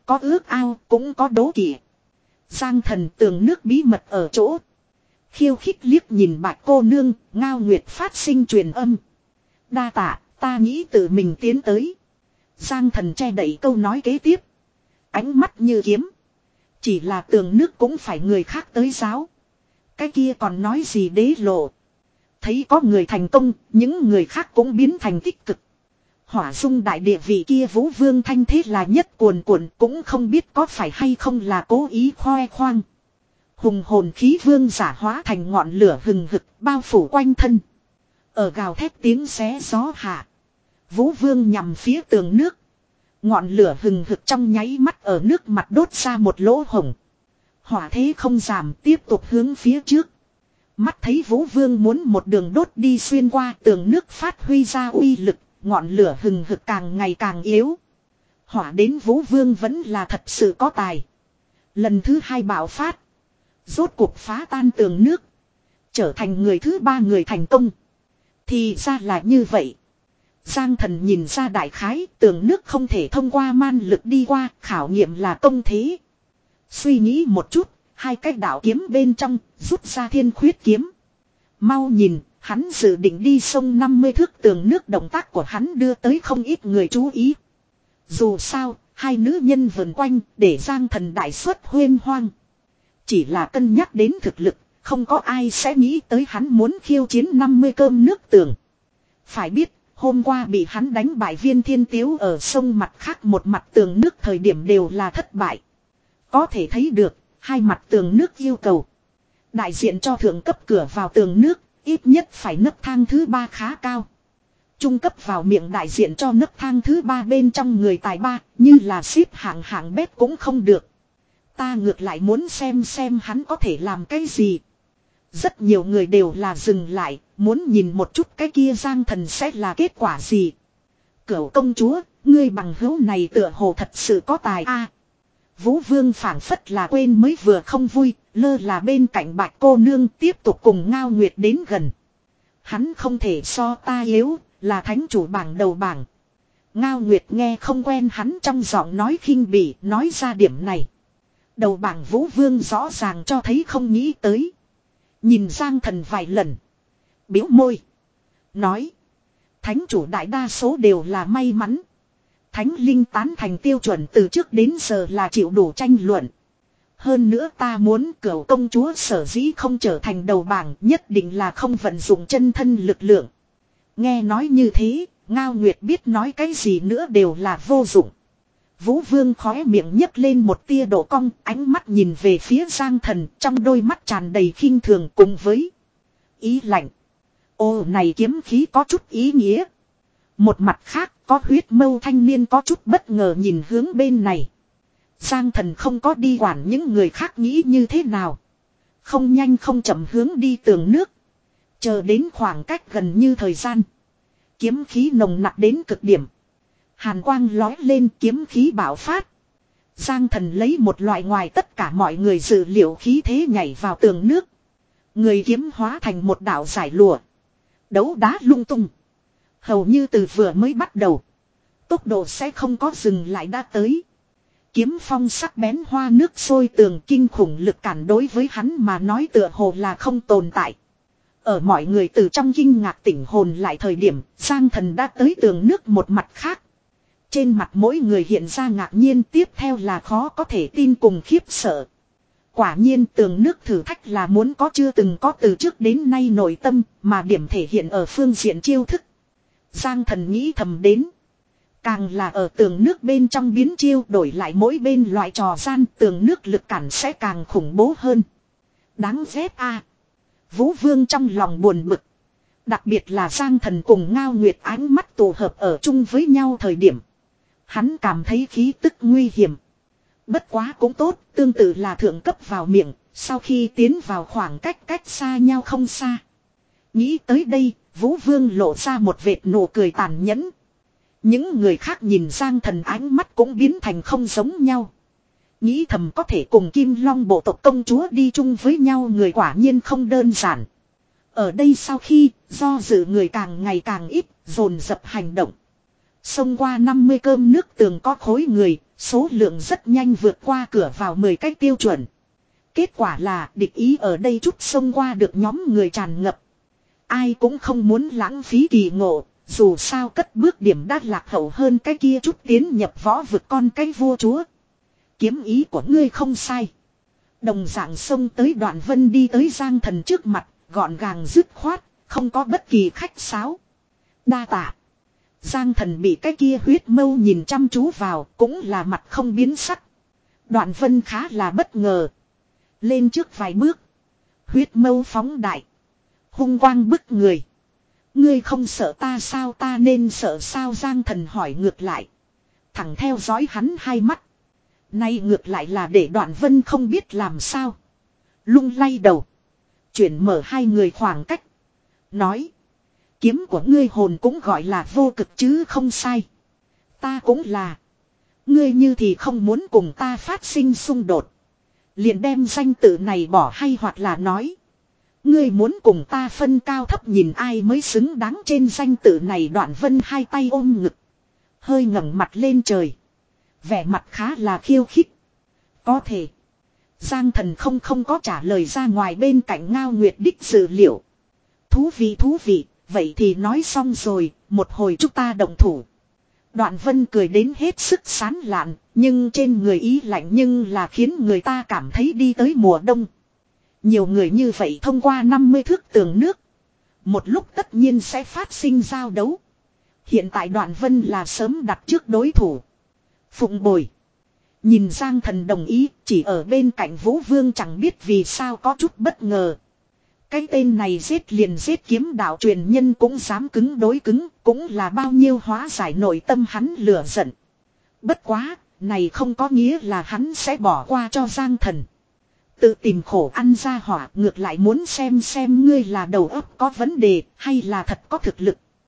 có ước ao, cũng có đố kỵ. Giang thần tường nước bí mật ở chỗ. Khiêu khích liếc nhìn bạch cô nương, Ngao Nguyệt phát sinh truyền âm. Đa tạ, ta nghĩ tự mình tiến tới. Giang thần che đậy câu nói kế tiếp. Ánh mắt như kiếm. Chỉ là tường nước cũng phải người khác tới giáo. Cái kia còn nói gì đế lộ. Thấy có người thành công, những người khác cũng biến thành tích cực. Hỏa dung đại địa vị kia Vũ Vương thanh thế là nhất cuồn cuộn, cũng không biết có phải hay không là cố ý khoe khoang. Hùng hồn khí vương giả hóa thành ngọn lửa hừng hực bao phủ quanh thân. Ở gào thét tiếng xé gió hạ. Vũ Vương nhằm phía tường nước. Ngọn lửa hừng hực trong nháy mắt ở nước mặt đốt ra một lỗ hổng. Hỏa thế không giảm, tiếp tục hướng phía trước. Mắt thấy Vũ Vương muốn một đường đốt đi xuyên qua tường nước phát huy ra uy lực. Ngọn lửa hừng hực càng ngày càng yếu. Hỏa đến Vũ Vương vẫn là thật sự có tài. Lần thứ hai bạo phát. Rốt cuộc phá tan tường nước. Trở thành người thứ ba người thành công. Thì ra là như vậy. Giang thần nhìn ra đại khái tường nước không thể thông qua man lực đi qua. Khảo nghiệm là công thế. Suy nghĩ một chút. Hai cái đạo kiếm bên trong rút ra thiên khuyết kiếm. Mau nhìn. Hắn dự định đi sông năm mươi thước tường nước, động tác của hắn đưa tới không ít người chú ý. Dù sao, hai nữ nhân vần quanh để Giang thần đại xuất huyên hoang. Chỉ là cân nhắc đến thực lực, không có ai sẽ nghĩ tới hắn muốn khiêu chiến năm mươi cơm nước tường. Phải biết, hôm qua bị hắn đánh bại Viên Thiên Tiếu ở sông mặt khác một mặt tường nước thời điểm đều là thất bại. Có thể thấy được, hai mặt tường nước yêu cầu. Đại diện cho thượng cấp cửa vào tường nước. Ít nhất phải nấc thang thứ ba khá cao. Trung cấp vào miệng đại diện cho nấc thang thứ ba bên trong người tài ba, như là xếp hạng hạng bét cũng không được. Ta ngược lại muốn xem xem hắn có thể làm cái gì. Rất nhiều người đều là dừng lại, muốn nhìn một chút cái kia Giang thần sẽ là kết quả gì. Cửu công chúa, ngươi bằng hữu này tựa hồ thật sự có tài a. Vũ Vương phảng phất là quên mới vừa không vui, lơ là bên cạnh bạch cô nương tiếp tục cùng Ngao Nguyệt đến gần. Hắn không thể so ta yếu, là thánh chủ bảng đầu bảng. Ngao Nguyệt nghe không quen hắn trong giọng nói khinh bỉ, nói ra điểm này. Đầu bảng Vũ Vương rõ ràng cho thấy không nghĩ tới. Nhìn Giang thần vài lần. Biểu môi. Nói. Thánh chủ đại đa số đều là may mắn. Thánh linh tán thành tiêu chuẩn từ trước đến giờ là chịu đủ tranh luận. Hơn nữa ta muốn cửu công chúa sở dĩ không trở thành đầu bảng, nhất định là không vận dụng chân thân lực lượng. Nghe nói như thế, Ngao Nguyệt biết nói cái gì nữa đều là vô dụng. Vũ Vương khóe miệng nhấc lên một tia độ cong, ánh mắt nhìn về phía Giang thần, trong đôi mắt tràn đầy khinh thường cùng với ý lạnh. Ô này kiếm khí có chút ý nghĩa. Một mặt khác, có huyết mâu thanh niên có chút bất ngờ nhìn hướng bên này. Giang thần không có đi quản những người khác nghĩ như thế nào. Không nhanh không chậm hướng đi tường nước. Chờ đến khoảng cách gần như thời gian. Kiếm khí nồng nặc đến cực điểm. Hàn quang lói lên, kiếm khí bạo phát. Giang thần lấy một loại ngoài tất cả mọi người dự liệu khí thế nhảy vào tường nước. Người kiếm hóa thành một đạo giải lụa. Đấu đá lung tung. Hầu như từ vừa mới bắt đầu. Tốc độ sẽ không có dừng lại đã tới. Kiếm phong sắc bén hoa nước sôi tường, kinh khủng lực cản đối với hắn mà nói tựa hồ là không tồn tại. Ở mọi người từ trong kinh ngạc tỉnh hồn lại thời điểm, Giang thần đã tới tường nước một mặt khác. Trên mặt mỗi người hiện ra ngạc nhiên, tiếp theo là khó có thể tin cùng khiếp sợ. Quả nhiên tường nước thử thách là muốn có chưa từng có từ trước đến nay nội tâm, mà điểm thể hiện ở phương diện chiêu thức. Giang thần nghĩ thầm đến. Càng là ở tường nước bên trong biến chiêu, đổi lại mỗi bên loại trò gian, tường nước lực cản sẽ càng khủng bố hơn. Đáng ghét a. Vũ Vương trong lòng buồn bực. Đặc biệt là Giang thần cùng Ngao Nguyệt ánh mắt tụ hợp ở chung với nhau thời điểm. Hắn cảm thấy khí tức nguy hiểm. Bất quá cũng tốt, tương tự là thượng cấp vào miệng, sau khi tiến vào khoảng cách cách xa nhau không xa. Nghĩ tới đây, Vũ Vương lộ ra một vệt nụ cười tàn nhẫn. Những người khác nhìn Giang thần ánh mắt cũng biến thành không giống nhau. Nghĩ thầm có thể cùng Kim Long bộ tộc công chúa đi chung với nhau người quả nhiên không đơn giản. Ở đây sau khi, do dự người càng ngày càng ít, dồn dập hành động. Xông qua năm mươi cơm nước tường có khối người, Số lượng rất nhanh vượt qua cửa vào mười cái tiêu chuẩn. Kết quả là địch ý ở đây chút xông qua được nhóm người tràn ngập. Ai cũng không muốn lãng phí kỳ ngộ, dù sao cất bước điểm đã lạc hậu hơn cái kia chút tiến nhập võ vực con cái vua chúa. Kiếm ý của ngươi không sai. Đồng dạng xông tới Đoạn Vân đi tới Giang Thần trước mặt, gọn gàng dứt khoát, không có bất kỳ khách sáo. Đa tạ. Giang Thần bị cái kia huyết mâu nhìn chăm chú vào, cũng là mặt không biến sắc. Đoạn Vân khá là bất ngờ. Lên trước vài bước. Huyết mâu phóng đại. Hung quang bức người. Ngươi không sợ ta sao, ta nên sợ sao? Giang Thần hỏi ngược lại. Thẳng theo dõi hắn hai mắt. Nay ngược lại là để Đoạn Vân không biết làm sao. Lung lay đầu. Chuyển mở hai người khoảng cách. Nói. Kiếm của ngươi hồn cũng gọi là vô cực chứ không sai. Ta cũng là. Ngươi như thì không muốn cùng ta phát sinh xung đột. Liền đem danh tự này bỏ, hay hoặc là nói. Ngươi muốn cùng ta phân cao thấp, nhìn ai mới xứng đáng trên danh tự này. Đoạn Vân hai tay ôm ngực. Hơi ngẩng mặt lên trời. Vẻ mặt khá là khiêu khích. Có thể. Giang Thần không không có trả lời ra ngoài bên cạnh Ngao Nguyệt đích dự liệu. Thú vị thú vị. Vậy thì nói xong rồi, một hồi chúng ta động thủ. Đoạn Vân cười đến hết sức sán lạn, nhưng trên người ý lạnh nhưng là khiến người ta cảm thấy đi tới mùa đông. Nhiều người như vậy thông qua năm mươi thước tường nước. Một lúc tất nhiên sẽ phát sinh giao đấu. Hiện tại Đoạn Vân là sớm đặt trước đối thủ. Phụng bồi. Nhìn Giang Thần đồng ý, chỉ ở bên cạnh Vũ Vương chẳng biết vì sao có chút bất ngờ. Cái tên này giết liền giết kiếm đạo truyền nhân cũng dám cứng đối cứng, cũng là bao nhiêu hóa giải nội tâm hắn lửa giận. Bất quá, này không có nghĩa là hắn sẽ bỏ qua cho Giang Thần. Tự tìm khổ ăn ra hỏa, ngược lại muốn xem xem ngươi là đầu óc có vấn đề hay là thật có thực lực.